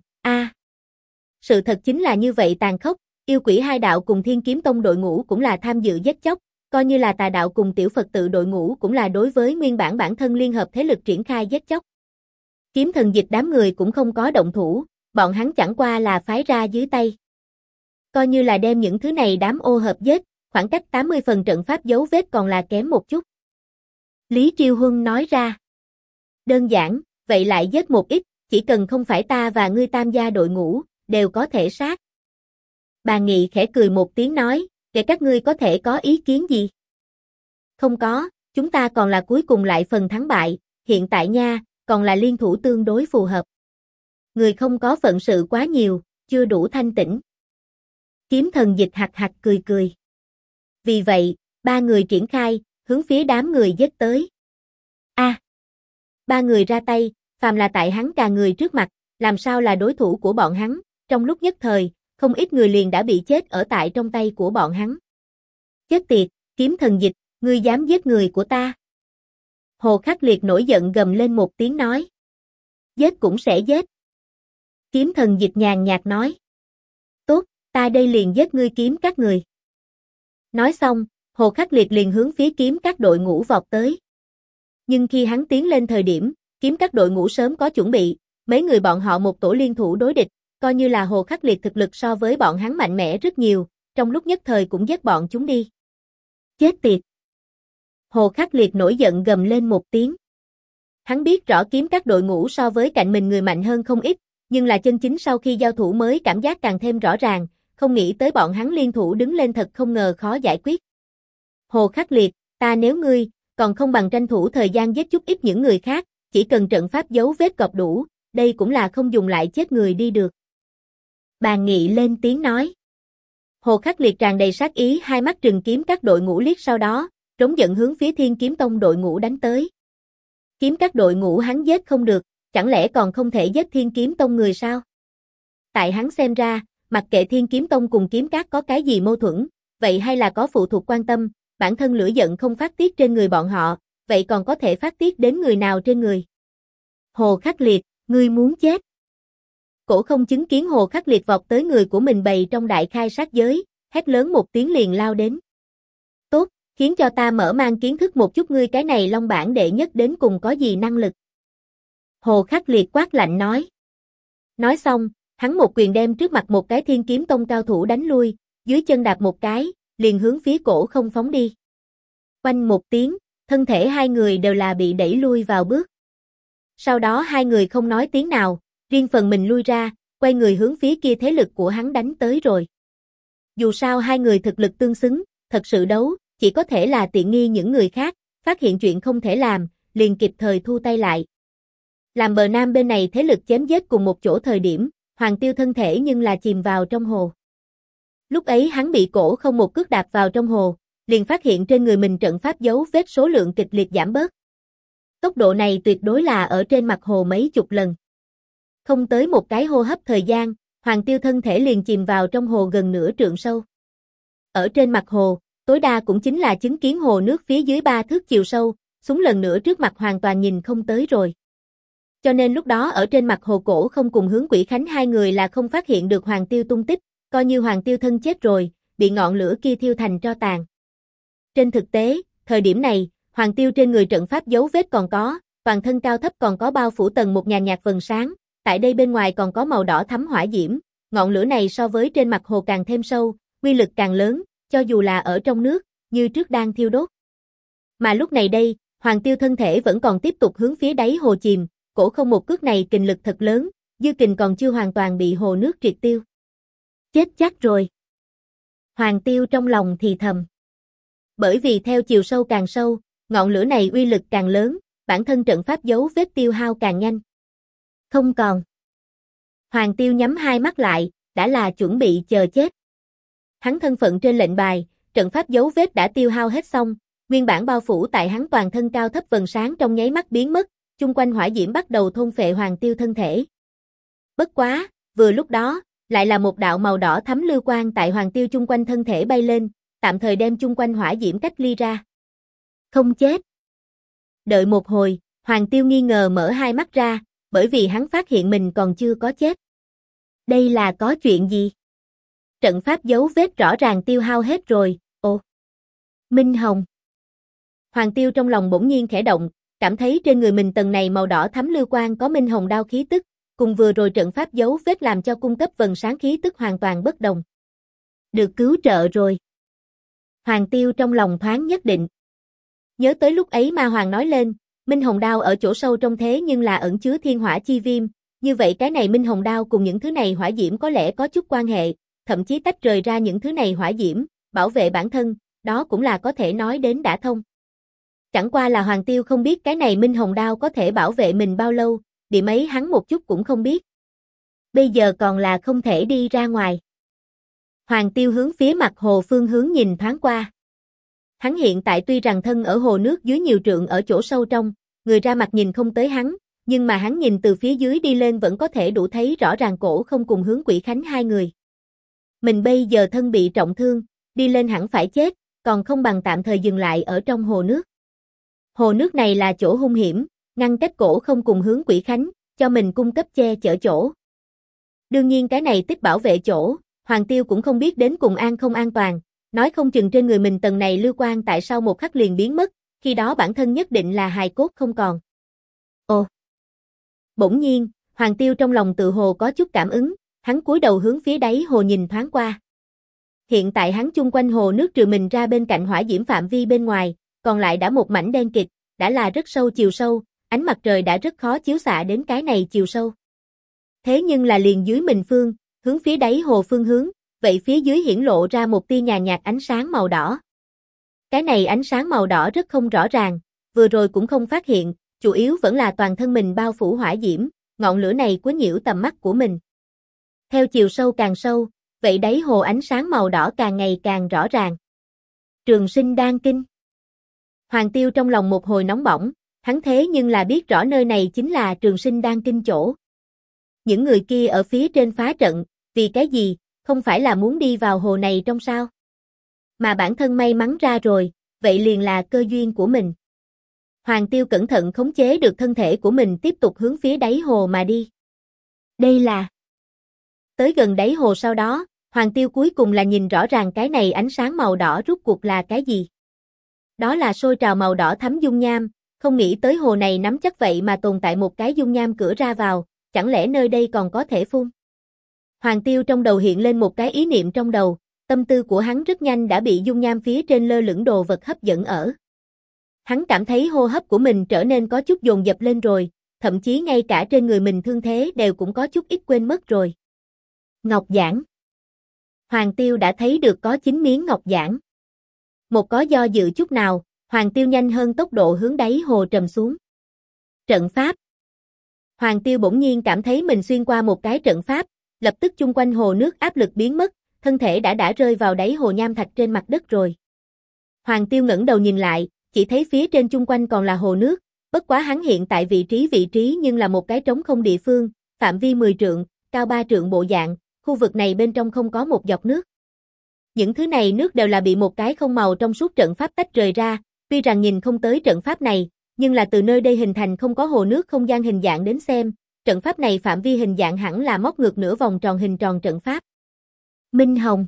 Sự thật chính là như vậy tàn khốc, yêu quỷ hai đạo cùng Thiên Kiếm Tông đội ngũ cũng là tham dự giết chóc, coi như là tà đạo cùng tiểu Phật tự đội ngũ cũng là đối với nguyên bản bản thân liên hợp thế lực triển khai giết chóc. Kiếm Thần Dịch đám người cũng không có động thủ, bọn hắn chẳng qua là phái ra dưới tay. Coi như là đem những thứ này đám ô hợp giết, khoảng cách 80 phần trận pháp dấu vết còn là kém một chút. Lý Triêu Huân nói ra. Đơn giản, vậy lại giết một ít, chỉ cần không phải ta và ngươi tam gia đội ngũ, đều có thể sát. Bà Nghị khẽ cười một tiếng nói, để các ngươi có thể có ý kiến gì? Không có, chúng ta còn là cuối cùng lại phần thắng bại, hiện tại nha, còn là liên thủ tương đối phù hợp. Người không có phận sự quá nhiều, chưa đủ thanh tĩnh. Kiếm Thần Dịch hạc hạc cười cười. Vì vậy, ba người triển khai, hướng phía đám người giết tới. Ba người ra tay, phàm là tại hắn cả người trước mặt, làm sao là đối thủ của bọn hắn, trong lúc nhất thời, không ít người liền đã bị chết ở tại trong tay của bọn hắn. Chết tiệt, Kiếm Thần Dịch, ngươi dám giết người của ta. Hồ Khắc Liệt nổi giận gầm lên một tiếng nói. Giết cũng sẽ giết. Kiếm Thần Dịch nhàn nhạt nói. Tốt, ta đây liền giết ngươi kiếm các người. Nói xong, Hồ Khắc Liệt liền hướng phía kiếm các đội ngũ vọt tới. Nhưng khi hắn tiến lên thời điểm, kiếm các đội ngũ sớm có chuẩn bị, mấy người bọn họ một tổ liên thủ đối địch, coi như là Hồ Khắc Liệt thực lực so với bọn hắn mạnh mẽ rất nhiều, trong lúc nhất thời cũng giết bọn chúng đi. Chết tiệt! Hồ Khắc Liệt nổi giận gầm lên một tiếng. Hắn biết rõ kiếm các đội ngũ so với cạnh mình người mạnh hơn không ít, nhưng là chân chính sau khi giao thủ mới cảm giác càng thêm rõ ràng, không nghĩ tới bọn hắn liên thủ đứng lên thật không ngờ khó giải quyết. Hồ Khắc Liệt, ta nếu ngươi, còn không bằng tranh thủ thời gian giết chút ít những người khác, chỉ cần trận pháp dấu vết cọp đủ, đây cũng là không dùng lại chết người đi được. Bà Nghị lên tiếng nói. Hồ Khắc Liệt tràn đầy sát ý hai mắt trừng kiếm các đội ngũ liếc sau đó, trống giận hướng phía Thiên Kiếm Tông đội ngũ đánh tới. Kiếm các đội ngũ hắn giết không được, chẳng lẽ còn không thể giết Thiên Kiếm Tông người sao? Tại hắn xem ra, mặc kệ Thiên Kiếm Tông cùng kiếm các có cái gì mâu thuẫn, vậy hay là có phụ thuộc quan tâm, bản thân lửa giận không phát tiết trên người bọn họ, vậy còn có thể phát tiết đến người nào trên người? Hồ Khắc Liệt, Ngươi muốn chết. Cổ không chứng kiến Hồ Khắc Liệt vọt tới người của mình bày trong đại khai sát giới, hét lớn một tiếng liền lao đến. Tốt, khiến cho ta mở mang kiến thức một chút ngươi cái này Long Bảng đệ nhất đến cùng có gì năng lực. Hồ Khắc Liệt quát lạnh nói. Nói xong, hắn một quyền đem trước mặt một cái Thiên Kiếm Tông cao thủ đánh lui, dưới chân đạp một cái, liền hướng phía cổ không phóng đi. Oanh một tiếng, thân thể hai người đều là bị đẩy lui vào bước. Sau đó hai người không nói tiếng nào, riêng phần mình lui ra, quay người hướng phía kia thế lực của hắn đánh tới rồi. Dù sao hai người thực lực tương xứng, thật sự đấu, chỉ có thể là tiện nghi những người khác, phát hiện chuyện không thể làm, liền kịp thời thu tay lại. Làm bờ nam bên này thế lực chém giết cùng một chỗ thời điểm, Hoàng Tiêu thân thể nhưng là chìm vào trong hồ. Lúc ấy hắn bị cổ không một cước đạp vào trong hồ, liền phát hiện trên người mình trận pháp dấu vết số lượng kịch liệt giảm bớt. Tốc độ này tuyệt đối là ở trên mặt hồ mấy chục lần. Không tới một cái hô hấp thời gian, Hoàng Tiêu thân thể liền chìm vào trong hồ gần nửa trượng sâu. Ở trên mặt hồ, tối đa cũng chính là chứng kiến hồ nước phía dưới 3 thước chiều sâu, xuống lần nữa trước mặt hoàn toàn nhìn không tới rồi. Cho nên lúc đó ở trên mặt hồ cổ không cùng Hướng Quỷ Khánh hai người là không phát hiện được Hoàng Tiêu tung tích, coi như Hoàng Tiêu thân chết rồi, bị ngọn lửa kia thiêu thành tro tàn. Trên thực tế, thời điểm này, Hoàng Tiêu trên người trận pháp dấu vết còn có, toàn thân cao thấp còn có bao phủ tầng một nhàn nhạt vầng sáng, tại đây bên ngoài còn có màu đỏ thắm hỏa diễm, ngọn lửa này so với trên mặt hồ càng thêm sâu, uy lực càng lớn, cho dù là ở trong nước, như trước đang thiêu đốt. Mà lúc này đây, Hoàng Tiêu thân thể vẫn còn tiếp tục hướng phía đáy hồ chìm, cổ không một cước này kình lực thật lớn, dư kình còn chưa hoàn toàn bị hồ nước triệt tiêu. Chết chắc rồi. Hoàng Tiêu trong lòng thì thầm. Bởi vì theo chiều sâu càng sâu, ngọn lửa này uy lực càng lớn, bản thân trận pháp dấu vết tiêu hao càng nhanh. Không còn. Hoàng Tiêu nhắm hai mắt lại, đã là chuẩn bị chờ chết. Hắn thân phận trên lệnh bài, trận pháp dấu vết đã tiêu hao hết xong, nguyên bản bao phủ tại hắn toàn thân cao thấp vầng sáng trong nháy mắt biến mất, chung quanh hỏa diễm bắt đầu thôn phệ Hoàng Tiêu thân thể. Bất quá, vừa lúc đó, lại là một đạo màu đỏ thắm lưu quang tại Hoàng Tiêu chung quanh thân thể bay lên, tạm thời đem chung quanh hỏa diễm cách ly ra. Không chết. Đợi một hồi, Hoàng Tiêu nghi ngờ mở hai mắt ra, bởi vì hắn phát hiện mình còn chưa có chết. Đây là có chuyện gì? Trận pháp dấu vết rõ ràng tiêu hao hết rồi, ồ. Minh Hồng. Hoàng Tiêu trong lòng bỗng nhiên khẽ động, cảm thấy trên người mình tầng này màu đỏ thắm lưu quang có Minh Hồng đao khí tức, cùng vừa rồi trận pháp dấu vết làm cho cung cấp vầng sáng khí tức hoàn toàn bất đồng. Được cứu trợ rồi. Hoàng Tiêu trong lòng thoáng nhất định. Nhớ tới lúc ấy Ma Hoàng nói lên, Minh Hồng đao ở chỗ sâu trong thế nhưng là ẩn chứa thiên hỏa chi viêm, như vậy cái này Minh Hồng đao cùng những thứ này hỏa diễm có lẽ có chút quan hệ, thậm chí tách rời ra những thứ này hỏa diễm, bảo vệ bản thân, đó cũng là có thể nói đến đã thông. Chẳng qua là Hoàng Tiêu không biết cái này Minh Hồng đao có thể bảo vệ mình bao lâu, điểm ấy hắn một chút cũng không biết. Bây giờ còn là không thể đi ra ngoài. Hoàng Tiêu hướng phía mặt hồ phương hướng nhìn thoáng qua. Hắn hiện tại tuy rằng thân ở hồ nước dưới nhiều trượng ở chỗ sâu trong, người ra mặt nhìn không tới hắn, nhưng mà hắn nhìn từ phía dưới đi lên vẫn có thể đủ thấy rõ ràng cổ không cùng Hướng Quỷ Khánh hai người. Mình bây giờ thân bị trọng thương, đi lên hẳn phải chết, còn không bằng tạm thời dừng lại ở trong hồ nước. Hồ nước này là chỗ hung hiểm, ngăn cách cổ không cùng Hướng Quỷ Khánh, cho mình cung cấp che chở chỗ. Đương nhiên cái này tích bảo vệ chỗ, Hoàng Tiêu cũng không biết đến cùng an không an toàn, nói không chừng trên người mình tầng này lưu quang tại sau một khắc liền biến mất, khi đó bản thân nhất định là hài cốt không còn. Ồ! Bỗng nhiên, Hoàng Tiêu trong lòng tự hồ có chút cảm ứng, hắn cúi đầu hướng phía đáy hồ nhìn thoáng qua. Hiện tại hắn chung quanh hồ nước trừ mình ra bên cạnh hỏa diễm phạm vi bên ngoài, còn lại đã một mảnh đen kịt, đã là rất sâu chiều sâu, ánh mặt trời đã rất khó chiếu xạ đến cái này chiều sâu. Thế nhưng là liền dưới mình phương, hướng phía đáy hồ phương hướng, vậy phía dưới hiển lộ ra một tia nhàn nhạt ánh sáng màu đỏ. Cái này ánh sáng màu đỏ rất không rõ ràng, vừa rồi cũng không phát hiện, chủ yếu vẫn là toàn thân mình bao phủ hỏa diễm, ngọn lửa này quấy nhiễu tầm mắt của mình. Theo chiều sâu càng sâu, vậy đáy hồ ánh sáng màu đỏ càng ngày càng rõ ràng. Trường Sinh Đan Kinh. Hoàng Tiêu trong lòng một hồi nóng bỏng, hắn thế nhưng là biết rõ nơi này chính là Trường Sinh Đan Kinh chỗ. Những người kia ở phía trên phá trận, vì cái gì, không phải là muốn đi vào hồ này trong sao? Mà bản thân may mắn ra rồi, vậy liền là cơ duyên của mình. Hoàng Tiêu cẩn thận khống chế được thân thể của mình tiếp tục hướng phía đáy hồ mà đi. Đây là... Tới gần đáy hồ sau đó, Hoàng Tiêu cuối cùng là nhìn rõ ràng cái này ánh sáng màu đỏ rút cuộc là cái gì. Đó là sôi trào màu đỏ thắm dung nham, không nghĩ tới hồ này nắm chắc vậy mà tồn tại một cái dung nham cửa ra vào, chẳng lẽ nơi đây còn có thể phun. Hoàng Tiêu trong đầu hiện lên một cái ý niệm trong đầu, tâm tư của hắn rất nhanh đã bị dung nham phía trên lơ lửng đồ vật hấp dẫn ở. Hắn cảm thấy hô hấp của mình trở nên có chút dồn dập lên rồi, thậm chí ngay cả trên người mình thương thế đều cũng có chút ít quên mất rồi. Ngọc giản. Hoàng Tiêu đã thấy được có 9 miếng ngọc giản. Một có do dự chút nào, Hoàng Tiêu nhanh hơn tốc độ hướng đáy hồ trầm xuống. Trận pháp. Hoàng Tiêu bỗng nhiên cảm thấy mình xuyên qua một cái trận pháp, lập tức chung quanh hồ nước áp lực biến mất, thân thể đã rơi vào đáy hồ nham thạch trên mặt đất rồi. Hoàng Tiêu ngẩng đầu nhìn lại, chỉ thấy phía trên chung quanh còn là hồ nước, bất quá hắn hiện tại vị trí nhưng là một cái trống không địa phương, phạm vi 10 trượng, cao 3 trượng bộ dạng, khu vực này bên trong không có một giọt nước. Những thứ này nước đều là bị một cái không màu trong suốt trận pháp tách rời ra, tuy rằng nhìn không tới trận pháp này, nhưng là từ nơi đây hình thành không có hồ nước không gian hình dạng đến xem, trận pháp này phạm vi hình dạng hẳn là móc ngược nửa vòng tròn hình tròn trận pháp. Minh Hồng.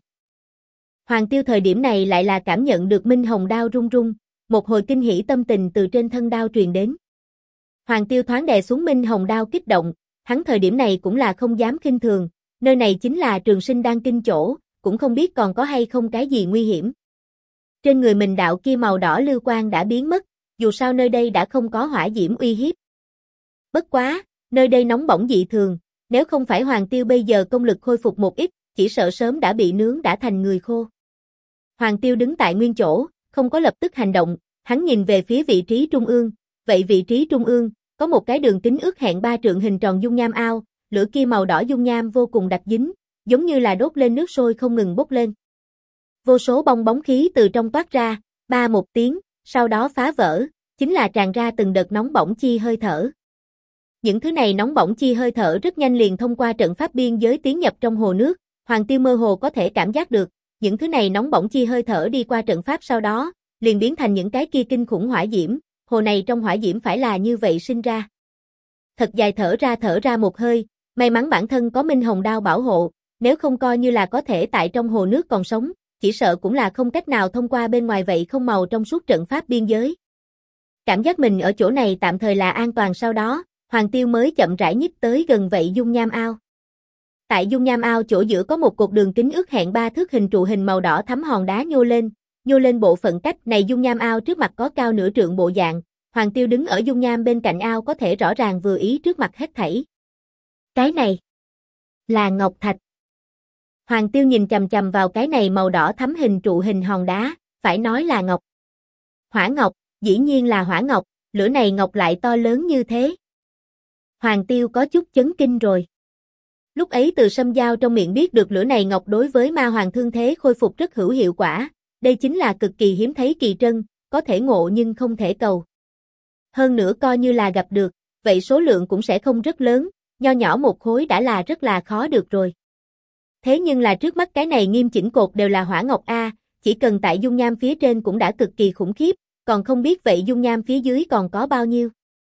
Hoàng Tiêu thời điểm này lại là cảm nhận được Minh Hồng đao rung rung, một hồi kinh hỉ tâm tình từ trên thân đao truyền đến. Hoàng Tiêu thoáng đè xuống Minh Hồng đao kích động, hắn thời điểm này cũng là không dám khinh thường, nơi này chính là Trường Sinh Đan Kinh chỗ, cũng không biết còn có hay không cái gì nguy hiểm. Trên người mình đạo kia màu đỏ lưu quang đã biến mất, dù sao nơi đây đã không có hỏa diễm uy hiếp. Bất quá, nơi đây nóng bỏng dị thường, nếu không phải Hoàng Tiêu bây giờ công lực khôi phục một ít, chỉ sợ sớm đã bị nướng đã thành người khô. Hoàng Tiêu đứng tại nguyên chỗ, không có lập tức hành động, hắn nhìn về phía vị trí trung ương, vậy vị trí trung ương, có một cái đường kính ước hẹn 3 trượng hình tròn dung nham ao, lửa kia màu đỏ dung nham vô cùng đặc dính, giống như là đốt lên nước sôi không ngừng bốc lên. Vô số bong bóng khí từ trong toát ra, ba một tiếng, sau đó phá vỡ, chính là tràn ra từng đợt nóng bỏng chi hơi thở. Những thứ này nóng bỏng chi hơi thở rất nhanh liền thông qua trận pháp biên giới tiến nhập trong hồ nước, Hoàng Tiêu mơ hồ có thể cảm giác được, những thứ này nóng bỏng chi hơi thở đi qua trận pháp sau đó, liền biến thành những cái kia kinh khủng hỏa diễm, hồ này trong hỏa diễm phải là như vậy sinh ra. Thật dài thở ra một hơi, may mắn bản thân có Minh Hồng đao bảo hộ, nếu không coi như là có thể tại trong hồ nước còn sống, chỉ sợ cũng là không cách nào thông qua bên ngoài vậy không màu trong suốt trận pháp biên giới. Cảm giác mình ở chỗ này tạm thời là an toàn sau đó, Hoàng Tiêu mới chậm rãi nhích tới gần vậy dung nham ao. Tại dung nham ao chỗ giữa có một cột đường kính ước hẹn 3 thước hình trụ hình màu đỏ thắm hòn đá nhô lên bộ phận cách này dung nham ao trước mặt có cao nửa trượng bộ dạng, Hoàng Tiêu đứng ở dung nham bên cạnh ao có thể rõ ràng vừa ý trước mặt hết thảy. Cái này là ngọc thạch. Hoàng Tiêu nhìn chằm chằm vào cái này màu đỏ thắm hình trụ hình hòn đá, phải nói là ngọc. Hỏa ngọc, dĩ nhiên là hỏa ngọc, lửa này ngọc lại to lớn như thế. Hoàng Tiêu có chút chấn kinh rồi. Lúc ấy từ Sâm Giao trong miệng biết được lửa này ngọc đối với ma hoàng thương thế khôi phục rất hữu hiệu quả, đây chính là cực kỳ hiếm thấy kỳ trân, có thể ngộ nhưng không thể cầu. Hơn nữa coi như là gặp được, vậy số lượng cũng sẽ không rất lớn, nho nhỏ một khối đã là rất là khó được rồi. Thế nhưng là trước mắt cái này nghiêm chỉnh cột đều là hỏa ngọc A, chỉ cần tại dung nham phía trên cũng đã cực kỳ khủng khiếp, còn không biết vậy dung nham phía dưới còn có bao nhiêu.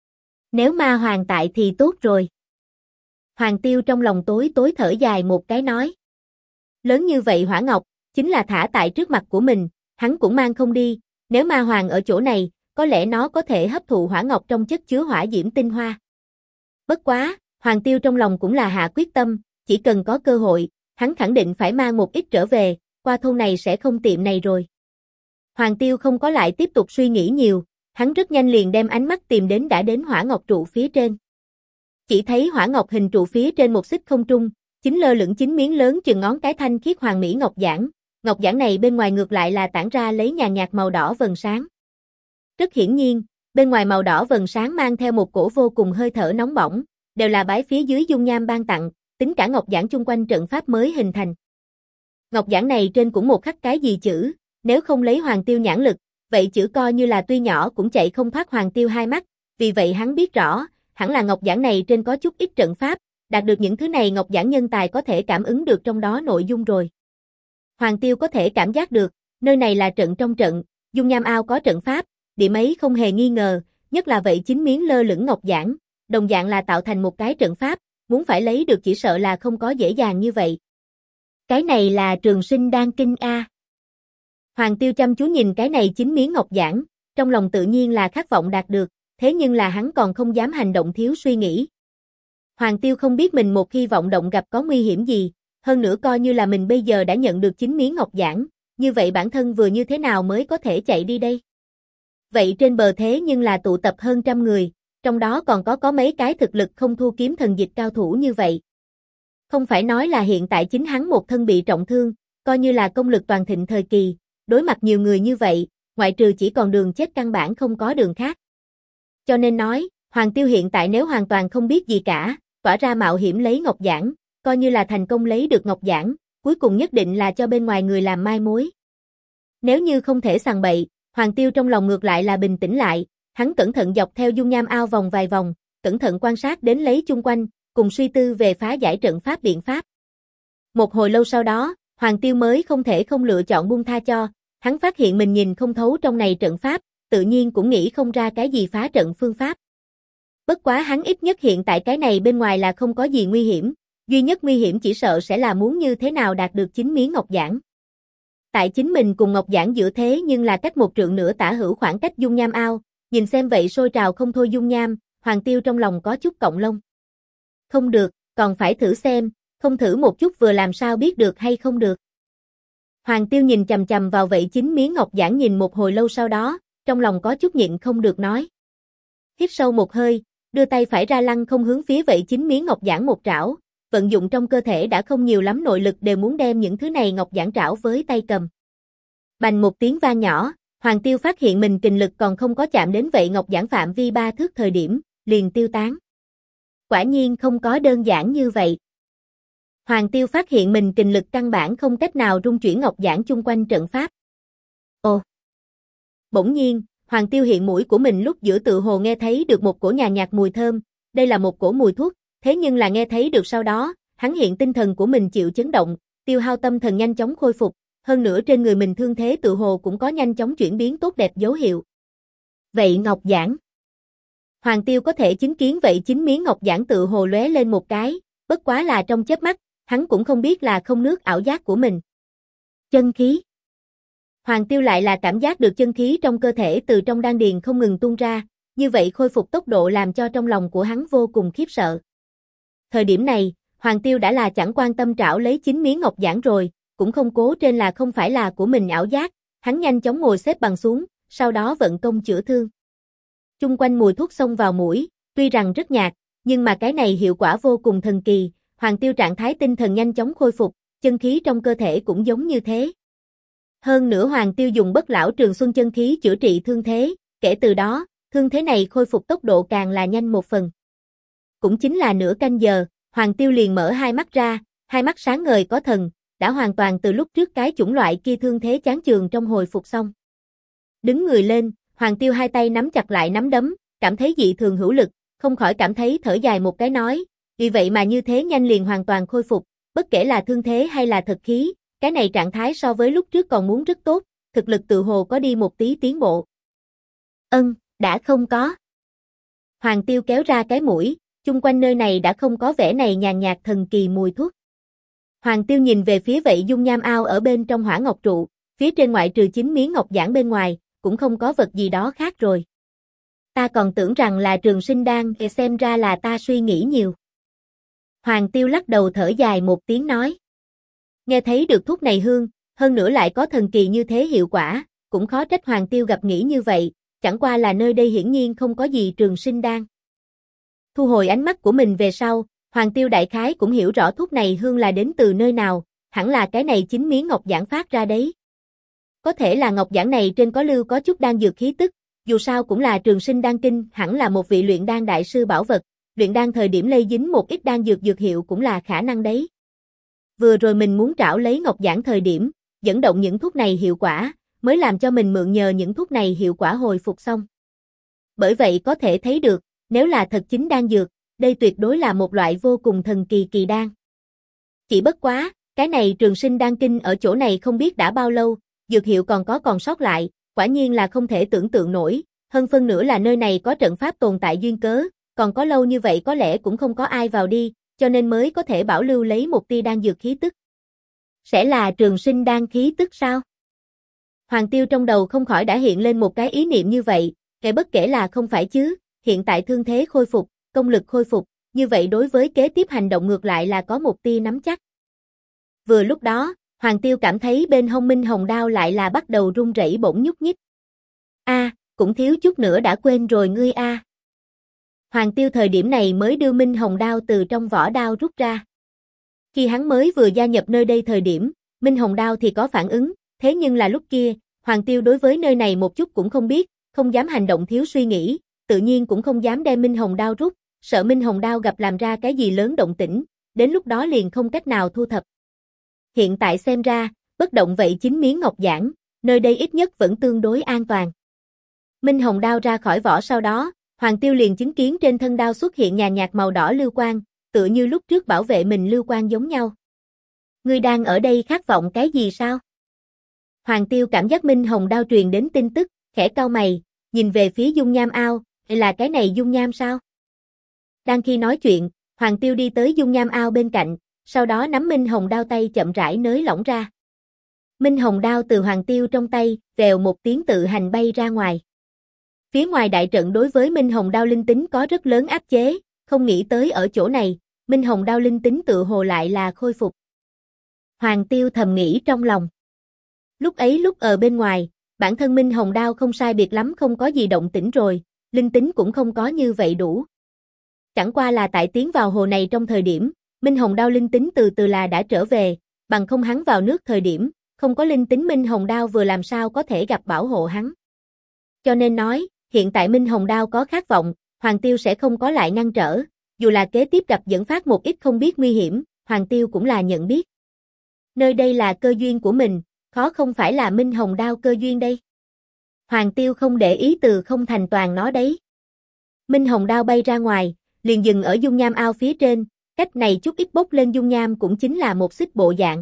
Nếu ma hoàng tại thì tốt rồi. Hoàng Tiêu trong lòng tối thở dài một cái nói. Lớn như vậy hỏa ngọc, chính là thả tại trước mặt của mình, hắn cũng mang không đi, nếu ma hoàng ở chỗ này, có lẽ nó có thể hấp thụ hỏa ngọc trong chất chứa hỏa diễm tinh hoa. Bất quá, Hoàng Tiêu trong lòng cũng là hạ quyết tâm, chỉ cần có cơ hội, hắn khẳng định phải mang một ít trở về, qua thôn này sẽ không tiệm này rồi. Hoàng Tiêu không có lại tiếp tục suy nghĩ nhiều, hắn rất nhanh liền đem ánh mắt tìm đến đã đến hỏa ngọc trụ phía trên. Chỉ thấy hỏa ngọc hình trụ phía trên một xích không trung, chính lơ lửng 9 miếng lớn chừng ngón cái thanh khiết hoàng mỹ ngọc giản này bên ngoài ngược lại là tản ra lấy nhàn nhạt màu đỏ vầng sáng. Rất hiển nhiên, bên ngoài màu đỏ vầng sáng mang theo một cổ vô cùng hơi thở nóng bỏng, đều là bái phía dưới dung nham ban tặng, tính cả ngọc giản chung quanh trận pháp mới hình thành. Ngọc giản này trên cũng một khắc cái gì chữ, nếu không lấy Hoàng Tiêu nhãn lực, vậy chữ coi như là tuy nhỏ cũng chạy không thoát Hoàng Tiêu hai mắt, vì vậy hắn biết rõ, hẳn là ngọc giản này trên có chút ít trận pháp, đạt được những thứ này ngọc giản nhân tài có thể cảm ứng được trong đó nội dung rồi. Hoàng Tiêu có thể cảm giác được, nơi này là trận trong trận, dung nham ao có trận pháp, điểm ấy không hề nghi ngờ, nhất là vậy 9 miếng lơ lửng ngọc giản, đồng dạng là tạo thành một cái trận pháp, muốn phải lấy được chỉ sợ là không có dễ dàng như vậy. Cái này là Trường Sinh Đan Kinh a. Hoàng Tiêu chăm chú nhìn cái này 9 miếng ngọc giản, trong lòng tự nhiên là khát vọng đạt được, thế nhưng là hắn còn không dám hành động thiếu suy nghĩ. Hoàng Tiêu không biết mình một khi vọng động gặp có nguy hiểm gì, hơn nữa coi như là mình bây giờ đã nhận được 9 miếng ngọc giản, như vậy bản thân vừa như thế nào mới có thể chạy đi đây? Vậy trên bờ thế nhưng là tụ tập hơn trăm người, trong đó còn có mấy cái thực lực không thua kiếm thần dịch cao thủ như vậy. Không phải nói là hiện tại chính hắn một thân bị trọng thương, coi như là công lực toàn thịnh thời kỳ, đối mặt nhiều người như vậy, ngoại trừ chỉ còn đường chết căn bản không có đường khác. Cho nên nói, Hoàng Tiêu hiện tại nếu hoàn toàn không biết gì cả, tỏa ra mạo hiểm lấy ngọc giản, coi như là thành công lấy được ngọc giản, cuối cùng nhất định là cho bên ngoài người làm mai mối. Nếu như không thể sằng bậy, Hoàng Tiêu trong lòng ngược lại là bình tĩnh lại, hắn cẩn thận dọc theo dung nham ao vòng vài vòng, cẩn thận quan sát đến lấy chung quanh, cùng suy tư về phá giải trận pháp biện pháp. Một hồi lâu sau đó, Hoàng Tiêu mới không thể không lựa chọn buông tha cho, hắn phát hiện mình nhìn không thấu trong này trận pháp, tự nhiên cũng nghĩ không ra cái gì phá trận phương pháp. Bất quá hắn ít nhất hiện tại cái này bên ngoài là không có gì nguy hiểm, duy nhất nguy hiểm chỉ sợ sẽ là muốn như thế nào đạt được 9 miếng ngọc giản. Tại chính mình cùng ngọc giản giữa thế nhưng là cách 1 trượng nửa tả hữu khoảng cách dung nham ao, nhìn xem vậy sôi trào không thôi dung nham, Hoàng Tiêu trong lòng có chút cọng lông. Không được, còn phải thử xem, không thử một chút vừa làm sao biết được hay không được. Hoàng Tiêu nhìn chằm chằm vào vậy 9 miếng ngọc giản nhìn một hồi lâu sau đó, trong lòng có chút nhịn không được nói. Hít sâu một hơi, đưa tay phải ra lăng không hướng phía vậy 9 miếng ngọc giản một trảo, vận dụng trong cơ thể đã không nhiều lắm nội lực đều muốn đem những thứ này ngọc giản trảo với tay cầm. Bành một tiếng vang nhỏ, Hoàng Tiêu phát hiện mình kình lực còn không có chạm đến vậy ngọc giản phạm vi 3 thước thời điểm, liền tiêu tán. Quả nhiên không có đơn giản như vậy. Hoàng Tiêu phát hiện mình kình lực căn bản không cách nào rung chuyển ngọc giản chung quanh trận pháp. Ồ! Bỗng nhiên, Hoàng Tiêu hiện mũi của mình lúc giữa tự hồ nghe thấy được một cổ nhàn nhạt mùi thơm, đây là một cổ mùi thuốc, thế nhưng là nghe thấy được sau đó, hắn hiện tinh thần của mình chịu chấn động, tiêu hao tâm thần nhanh chóng khôi phục, hơn nữa trên người mình thương thế tự hồ cũng có nhanh chóng chuyển biến tốt đẹp dấu hiệu. Vậy ngọc giản. Hoàng Tiêu có thể chứng kiến vậy 9 miếng ngọc giản tự hồ lóe lên một cái, bất quá là trong chớp mắt, hắn cũng không biết là không nước ảo giác của mình. Chân khí. Hoàng Tiêu lại là cảm giác được chân khí trong cơ thể từ trong đan điền không ngừng tuôn ra, như vậy khôi phục tốc độ làm cho trong lòng của hắn vô cùng khiếp sợ. Thời điểm này, Hoàng Tiêu đã là chẳng quan tâm trảo lấy 9 miếng ngọc giản rồi, cũng không cố trên là không phải là của mình ảo giác, hắn nhanh chóng ngồi xếp bằng xuống, sau đó vận công chữa thương. Chung quanh mùi thuốc xông vào mũi, tuy rằng rất nhạt, nhưng mà cái này hiệu quả vô cùng thần kỳ, Hoàng Tiêu trạng thái tinh thần nhanh chóng khôi phục, chân khí trong cơ thể cũng giống như thế. Hơn nữa Hoàng Tiêu dùng bất lão trường xuân chân khí chữa trị thương thế, kể từ đó, thương thế này khôi phục tốc độ càng là nhanh một phần. Cũng chính là nửa canh giờ, Hoàng Tiêu liền mở hai mắt ra, hai mắt sáng ngời có thần, đã hoàn toàn từ lúc trước cái chủng loại kia thương thế chán chường trong hồi phục xong. Đứng người lên, Hoàng Tiêu hai tay nắm chặt lại nắm đấm, cảm thấy dị thường hữu lực, không khỏi cảm thấy thở dài một cái nói, vì vậy mà như thế nhanh liền hoàn toàn khôi phục, bất kể là thương thế hay là thực khí, cái này trạng thái so với lúc trước còn muốn rất tốt, thực lực tự hồ có đi một tí tiến bộ. Đã không có. Hoàng Tiêu kéo ra cái mũi, chung quanh nơi này đã không có vẻ này nhàn nhạt thần kỳ mùi thuốc. Hoàng Tiêu nhìn về phía vậy dung nham ao ở bên trong hỏa ngọc trụ, phía trên ngoại trừ 9 miếng ngọc giản bên ngoài, cũng không có vật gì đó khác rồi. Ta còn tưởng rằng là Trường Sinh Đan, xem ra là ta suy nghĩ nhiều. Hoàng Tiêu lắc đầu thở dài một tiếng nói. Nghe thấy được thuốc này hương, hơn nữa lại có thần kỳ như thế hiệu quả, cũng khó trách Hoàng Tiêu gặp nghĩ như vậy, chẳng qua là nơi đây hiển nhiên không có gì Trường Sinh Đan. Thu hồi ánh mắt của mình về sau, Hoàng Tiêu đại khái cũng hiểu rõ thuốc này hương là đến từ nơi nào, hẳn là cái này 9 miếng ngọc giản phát ra đấy. Có thể là ngọc giản này trên có lưu có chút đan dược khí tức, dù sao cũng là Trường Sinh Đan Kinh, hẳn là một vị luyện đan đại sư bảo vật, luyện đan thời điểm lây dính một ít đan dược dược hiệu cũng là khả năng đấy. Vừa rồi mình muốn trảo lấy ngọc giản thời điểm, dẫn động những thuốc này hiệu quả, mới làm cho mình mượn nhờ những thuốc này hiệu quả hồi phục xong. Bởi vậy có thể thấy được, nếu là thật chính đan dược, đây tuyệt đối là một loại vô cùng thần kỳ kỳ đan. Chỉ bất quá, cái này Trường Sinh Đan Kinh ở chỗ này không biết đã bao lâu, dược hiệu còn sót lại, quả nhiên là không thể tưởng tượng nổi, hơn phân nửa là nơi này có trận pháp tồn tại duyên cớ, còn có lâu như vậy có lẽ cũng không có ai vào đi, cho nên mới có thể bảo lưu lấy một tia đan dược khí tức. Sẽ là trường sinh đan khí tức sao? Hoàng Tiêu trong đầu không khỏi đã hiện lên một cái ý niệm như vậy, kể bất kể là không phải chứ, hiện tại thương thế khôi phục, công lực khôi phục, như vậy đối với kế tiếp hành động ngược lại là có một tia nắm chắc. Vừa lúc đó, Hoàng Tiêu cảm thấy bên hông Minh Hồng đao lại là bắt đầu run rẩy bỗng nhúc nhích. Cũng thiếu chút nữa đã quên rồi ngươi a. Hoàng Tiêu thời điểm này mới đưa Minh Hồng đao từ trong vỏ đao rút ra. Khi hắn mới vừa gia nhập nơi đây thời điểm, Minh Hồng đao thì có phản ứng, thế nhưng là lúc kia, Hoàng Tiêu đối với nơi này một chút cũng không biết, không dám hành động thiếu suy nghĩ, tự nhiên cũng không dám đem Minh Hồng đao rút, sợ Minh Hồng đao gặp làm ra cái gì lớn động tĩnh, đến lúc đó liền không cách nào thu thập. Hiện tại xem ra, bất động vậy chính miếng ngọc giản, nơi đây ít nhất vẫn tương đối an toàn. Minh Hồng đao ra khỏi vỏ sau đó, Hoàng Tiêu liền chứng kiến trên thân đao xuất hiện nhàn nhạt màu đỏ lưu quang, tựa như lúc trước bảo vệ mình lưu quang giống nhau. Ngươi đang ở đây khát vọng cái gì sao? Hoàng Tiêu cảm giác Minh Hồng đao truyền đến tin tức, khẽ cau mày, nhìn về phía dung nham ao, là cái này dung nham sao? Đang khi nói chuyện, Hoàng Tiêu đi tới dung nham ao bên cạnh, sau đó nắm Minh Hồng đao tay chậm rãi nới lỏng ra. Minh Hồng đao từ Hoàng Tiêu trong tay, vèo một tiếng tự hành bay ra ngoài. Phía ngoài đại trận đối với Minh Hồng đao linh tính có rất lớn áp chế, không nghĩ tới ở chỗ này, Minh Hồng đao linh tính tự hồ lại là khôi phục. Hoàng Tiêu thầm nghĩ trong lòng. Lúc ấy lúc ở bên ngoài, bản thân Minh Hồng đao không sai biệt lắm không có gì động tĩnh rồi, linh tính cũng không có như vậy đủ. Chẳng qua là tại tiến vào hồ này trong thời điểm, Minh Hồng đao linh tính từ từ là đã trở về, bằng không hắn vào nước thời điểm, không có linh tính Minh Hồng đao vừa làm sao có thể gặp bảo hộ hắn. Cho nên nói, hiện tại Minh Hồng đao có khát vọng, Hoàng Tiêu sẽ không có lại ngăn trở, dù là kế tiếp gặp dẫn phát một ít không biết nguy hiểm, Hoàng Tiêu cũng là nhận biết. Nơi đây là cơ duyên của mình, khó không phải là Minh Hồng đao cơ duyên đây. Hoàng Tiêu không để ý từ không thành toàn nó đấy. Minh Hồng đao bay ra ngoài, liền dừng ở dung nham ao phía trên, cách này chút ít bốc lên dung nham cũng chính là một xích bộ dạng.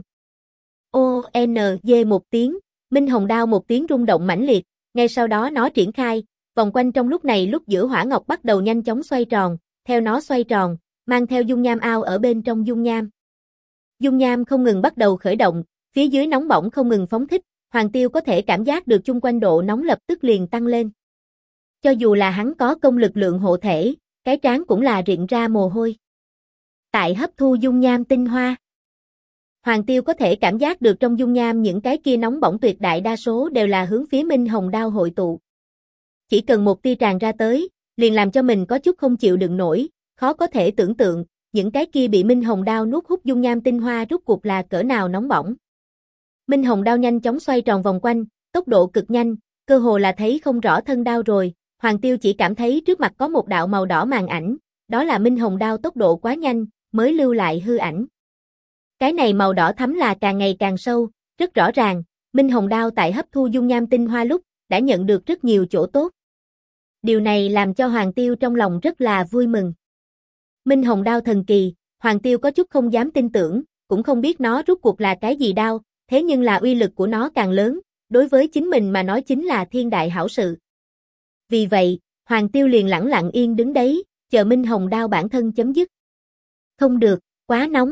O-N-G một tiếng, Minh Hồng đao một tiếng rung động mãnh liệt, ngay sau đó nó triển khai, vòng quanh trong lúc này lúc giữa hỏa ngọc bắt đầu nhanh chóng xoay tròn, theo nó xoay tròn, mang theo dung nham ao ở bên trong dung nham. Dung nham không ngừng bắt đầu khởi động, phía dưới nóng bỏng không ngừng phóng thích, Hoàng Tiêu có thể cảm giác được chung quanh độ nóng lập tức liền tăng lên. Cho dù là hắn có công lực lượng hộ thể, cái trán cũng là rịn ra mồ hôi. Tại hấp thu dung nham tinh hoa, Hoàng Tiêu có thể cảm giác được trong dung nham những cái kia nóng bỏng tuyệt đại đa số đều là hướng phía Minh Hồng đao hội tụ. Chỉ cần một tia tràn ra tới, liền làm cho mình có chút không chịu đựng nổi, khó có thể tưởng tượng, những cái kia bị Minh Hồng đao nuốt hút dung nham tinh hoa rút cuộc là cỡ nào nóng bỏng. Minh Hồng đao nhanh chóng xoay tròn vòng quanh, tốc độ cực nhanh, cơ hồ là thấy không rõ thân đao rồi, Hoàng Tiêu chỉ cảm thấy trước mặt có một đạo màu đỏ màn ảnh, đó là Minh Hồng đao tốc độ quá nhanh, mới lưu lại hư ảnh. Cái này màu đỏ thắm là càng ngày càng sâu, rất rõ ràng, Minh Hồng đao tại hấp thu dung nham tinh hoa lúc, đã nhận được rất nhiều chỗ tốt. Điều này làm cho Hoàng Tiêu trong lòng rất là vui mừng. Minh Hồng đao thần kỳ, Hoàng Tiêu có chút không dám tin tưởng, cũng không biết nó rút cuộc là cái gì đao, thế nhưng là uy lực của nó càng lớn, đối với chính mình mà nói chính là thiên đại hảo sự. Vì vậy, Hoàng Tiêu liền lẳng lặng yên đứng đấy, chờ Minh Hồng đao bản thân chấm dứt. Không được, quá nóng.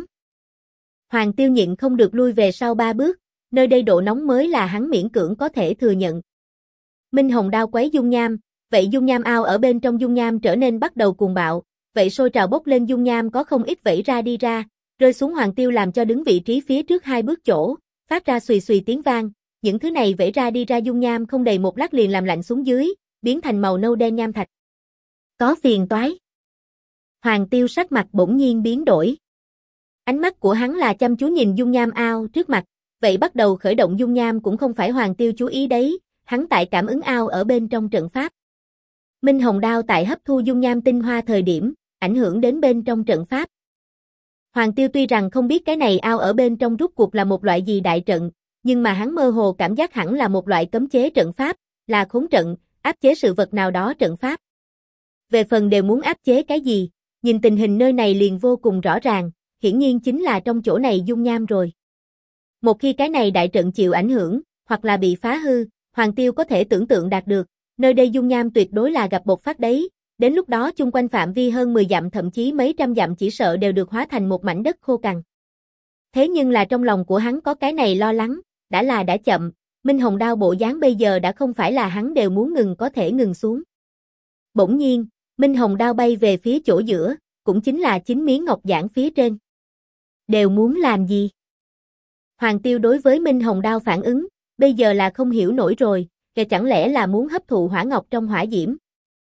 Hoàng Tiêu nhịn không được lui về sau 3 bước, nơi đây độ nóng mới là hắn miễn cưỡng có thể thừa nhận. Minh Hồng đao quấy dung nham, vậy dung nham ao ở bên trong dung nham trở nên bắt đầu cuồng bạo, vậy sôi trào bốc lên dung nham có không ít vẩy ra đi ra, rơi xuống Hoàng Tiêu làm cho đứng vị trí phía trước 2 bước chỗ, phát ra xùy xùy tiếng vang, những thứ này vẩy ra đi ra dung nham không đầy một lát liền làm lạnh xuống dưới, biến thành màu nâu đen nham thạch. Có phiền toái. Hoàng Tiêu sắc mặt bỗng nhiên biến đổi. Ánh mắt của hắn là chăm chú nhìn dung nham ao trước mặt, vậy bắt đầu khởi động dung nham cũng không phải Hoàng Tiêu chú ý đấy, hắn tại cảm ứng ao ở bên trong trận pháp. Minh Hồng đao tại hấp thu dung nham tinh hoa thời điểm, ảnh hưởng đến bên trong trận pháp. Hoàng Tiêu tuy rằng không biết cái này ao ở bên trong rút cuộc là một loại gì đại trận, nhưng mà hắn mơ hồ cảm giác hẳn là một loại cấm chế trận pháp, là khốn trận, áp chế sự vật nào đó trận pháp. Về phần đều muốn áp chế cái gì, nhìn tình hình nơi này liền vô cùng rõ ràng, hiển nhiên chính là trong chỗ này dung nham rồi. Một khi cái này đại trận chịu ảnh hưởng, hoặc là bị phá hư, Hoàng Tiêu có thể tưởng tượng đạt được, Nơi đây dung nham tuyệt đối là gặp bộc phát đấy, đến lúc đó chung quanh phạm vi hơn 10 dặm thậm chí mấy trăm dặm chỉ sợ đều được hóa thành một mảnh đất khô cằn. Thế nhưng là trong lòng của hắn có cái này lo lắng, đã chậm, Minh Hồng Đao bộ dáng bây giờ đã không phải là hắn đều muốn ngừng có thể ngừng xuống. Bỗng nhiên, Minh Hồng Đao bay về phía chỗ giữa, cũng chính là 9 miếng ngọc giản phía trên. Đều muốn làm gì? Hoàng Tiêu đối với Minh Hồng Đao phản ứng, bây giờ là không hiểu nổi rồi, kìa chẳng lẽ là muốn hấp thụ hỏa ngọc trong hỏa diễm.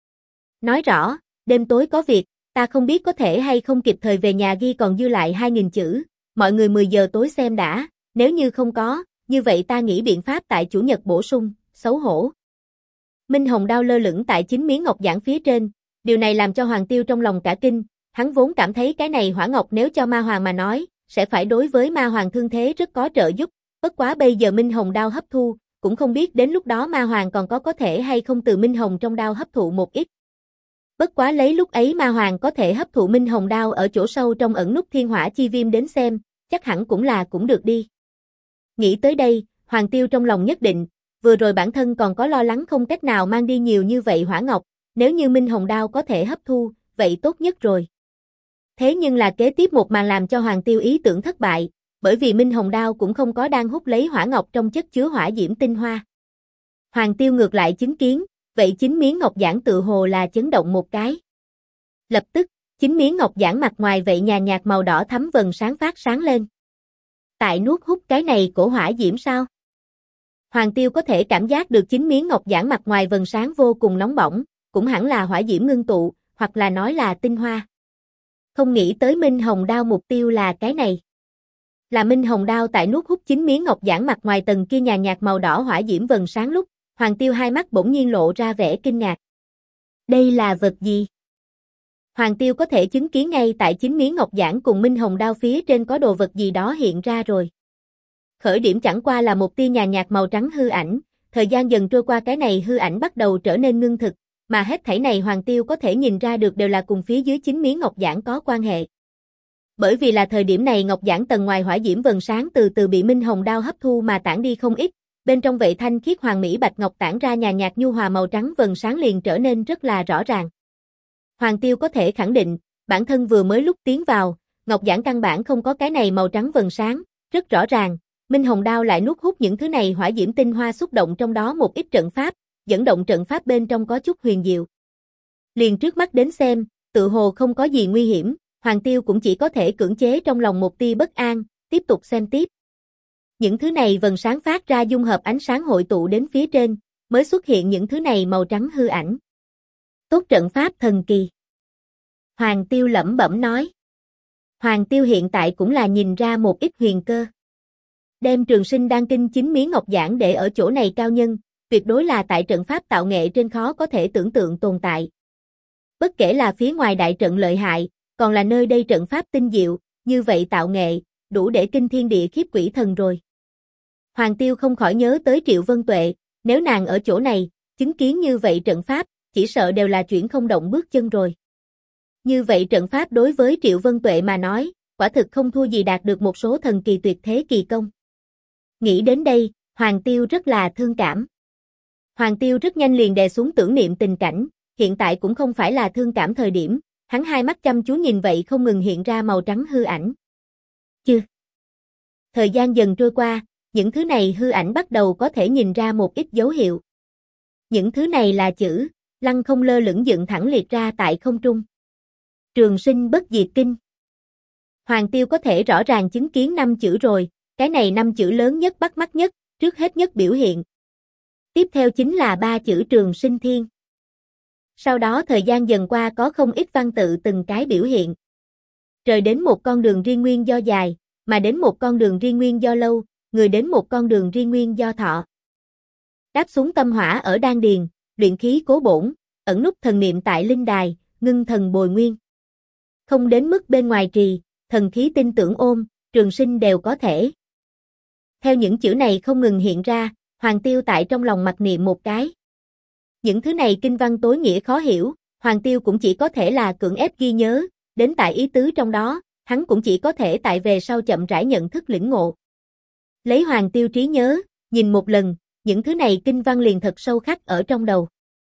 Nói rõ, đêm tối có việc, ta không biết có thể hay không kịp thời về nhà ghi còn dư lại 2.000 chữ, mọi người 10 giờ tối xem đã, nếu như không có, như vậy ta nghĩ biện pháp tại chủ nhật bổ sung, xấu hổ. Minh Hồng Đao lơ lửng tại 9 miếng ngọc giản phía trên, điều này làm cho Hoàng Tiêu trong lòng cả kinh, hắn vốn cảm thấy cái này hỏa ngọc nếu cho ma hoàng mà nói, sẽ phải đối với ma hoàng thương thế rất có trợ giúp, bất quá bây giờ Minh Hồng Đao hấp thu, cũng không biết đến lúc đó ma hoàng còn có thể hay không từ Minh Hồng trong đao hấp thụ một ít. Bất quá lấy lúc ấy ma hoàng có thể hấp thụ Minh Hồng Đao ở chỗ sâu trong ẩn nút thiên hỏa chi viêm đến xem, chắc hẳn cũng được đi. Nghĩ tới đây, Hoàng Tiêu trong lòng nhất định, vừa rồi bản thân còn có lo lắng không cách nào mang đi nhiều như vậy hỏa ngọc, nếu như Minh Hồng Đao có thể hấp thu, vậy tốt nhất rồi. Thế nhưng là kế tiếp một màn làm cho Hoàng Tiêu ý tưởng thất bại, bởi vì Minh Hồng Đao cũng không có đang hút lấy hỏa ngọc trong chất chứa hỏa diễm tinh hoa. Hoàng Tiêu ngược lại chứng kiến, vậy 9 miếng ngọc giản tự hồ là chấn động một cái. Lập tức, 9 miếng ngọc giản mặt ngoài vậy nhàn nhạt màu đỏ thắm vầng sáng phát sáng lên. Tại nuốt hút cái này của hỏa diễm sao? Hoàng Tiêu có thể cảm giác được 9 miếng ngọc giản mặt ngoài vầng sáng vô cùng nóng bỏng, cũng hẳn là hỏa diễm ngưng tụ, hoặc là nói là tinh hoa. Không nghĩ tới Minh Hồng Đao mục tiêu là cái này. Là Minh Hồng Đao tại nuốt hút 9 miếng ngọc giản mặt ngoài tầng kia nhàn nhạt màu đỏ hỏa diễm vầng sáng lúc, Hoàng Tiêu hai mắt bỗng nhiên lộ ra vẻ kinh ngạc. Đây là vật gì? Hoàng Tiêu có thể chứng kiến ngay tại 9 miếng ngọc giản cùng Minh Hồng Đao phía trên có đồ vật gì đó hiện ra rồi. Khởi điểm chẳng qua là một tia nhàn nhạt màu trắng hư ảnh, thời gian dần trôi qua cái này hư ảnh bắt đầu trở nên ngưng thực, mà hết thảy này Hoàng Tiêu có thể nhìn ra được đều là cùng phía dưới 9 miếng ngọc giản có quan hệ. Bởi vì là thời điểm này ngọc giản tầng ngoài hỏa diễm vầng sáng từ từ bị Minh Hồng Đao hấp thu mà tản đi không ít, bên trong vậy thanh khiết hoàng mỹ bạch ngọc tản ra nhàn nhạt nhu hòa màu trắng vầng sáng liền trở nên rất là rõ ràng. Hoàng Tiêu có thể khẳng định, bản thân vừa mới lúc tiến vào, ngọc giản căn bản không có cái này màu trắng vầng sáng, rất rõ ràng, Minh Hồng Đao lại nuốt hút những thứ này hỏa diễm tinh hoa xúc động trong đó một ít trận pháp, dẫn động trận pháp bên trong có chút huyền diệu. Liền trước mắt đến xem, tự hồ không có gì nguy hiểm, Hoàng Tiêu cũng chỉ có thể cưỡng chế trong lòng một tia bất an, tiếp tục xem tiếp. Những thứ này vầng sáng phát ra dung hợp ánh sáng hội tụ đến phía trên, mới xuất hiện những thứ này màu trắng hư ảnh. Tốt trận pháp thần kỳ. Hoàng Tiêu lẩm bẩm nói. Hoàng Tiêu hiện tại cũng là nhìn ra một ít huyền cơ. Đem Trường Sinh Đan Kinh 9 miếng ngọc giản để ở chỗ này cao nhân, tuyệt đối là tại trận pháp tạo nghệ trên khó có thể tưởng tượng tồn tại. Bất kể là phía ngoài đại trận lợi hại, còn là nơi đây trận pháp tinh diệu, như vậy tạo nghệ, đủ để kinh thiên địa khiếp quỷ thần rồi. Hoàng Tiêu không khỏi nhớ tới Triệu Vân Tuệ, nếu nàng ở chỗ này, chứng kiến như vậy trận pháp, chỉ sợ đều là chuyển không động bước chân rồi. Như vậy trận pháp đối với Triệu Vân Tuệ mà nói, quả thực không thua gì đạt được một số thần kỳ tuyệt thế kỳ công. Nghĩ đến đây, Hoàng Tiêu rất là thương cảm. Hoàng Tiêu rất nhanh liền đè xuống tưởng niệm tình cảnh, hiện tại cũng không phải là thương cảm thời điểm, hắn hai mắt chăm chú nhìn vậy không ngừng hiện ra màu trắng hư ảnh. Chứ. Thời gian dần trôi qua, những thứ này hư ảnh bắt đầu có thể nhìn ra một ít dấu hiệu. Những thứ này là chữ, lăng không lơ lửng dựng thẳng liệt ra tại không trung. Trường sinh bất diệt kinh. Hoàng Tiêu có thể rõ ràng chứng kiến 5 chữ rồi, cái này 5 chữ lớn nhất bắt mắt nhất, trước hết nhất biểu hiện. Tiếp theo chính là 3 chữ trường sinh thiên. Sau đó thời gian dần qua có không ít văn tự từng cái biểu hiện. Trời đến một con đường riêng nguyên do dài, mà đến một con đường riêng nguyên do lâu, người đến một con đường riêng nguyên do thọ. Đáp xuống tâm hỏa ở đan điền, luyện khí cố bổn, ẩn nút thần niệm tại linh đài, ngưng thần bồi nguyên. Không đến mức bên ngoài trì, thần khí tin tưởng ôm, trường sinh đều có thể. Theo những chữ này không ngừng hiện ra, Hoàng Tiêu tại trong lòng mặc niệm một cái. Những thứ này kinh văn tối nghĩa khó hiểu, Hoàng Tiêu cũng chỉ có thể là cưỡng ép ghi nhớ, đến tại ý tứ trong đó, hắn cũng chỉ có thể tại về sau chậm rãi nhận thức lĩnh ngộ. Lấy Hoàng Tiêu trí nhớ, nhìn một lần, những thứ này kinh văn liền thật sâu khắc ở trong đầu.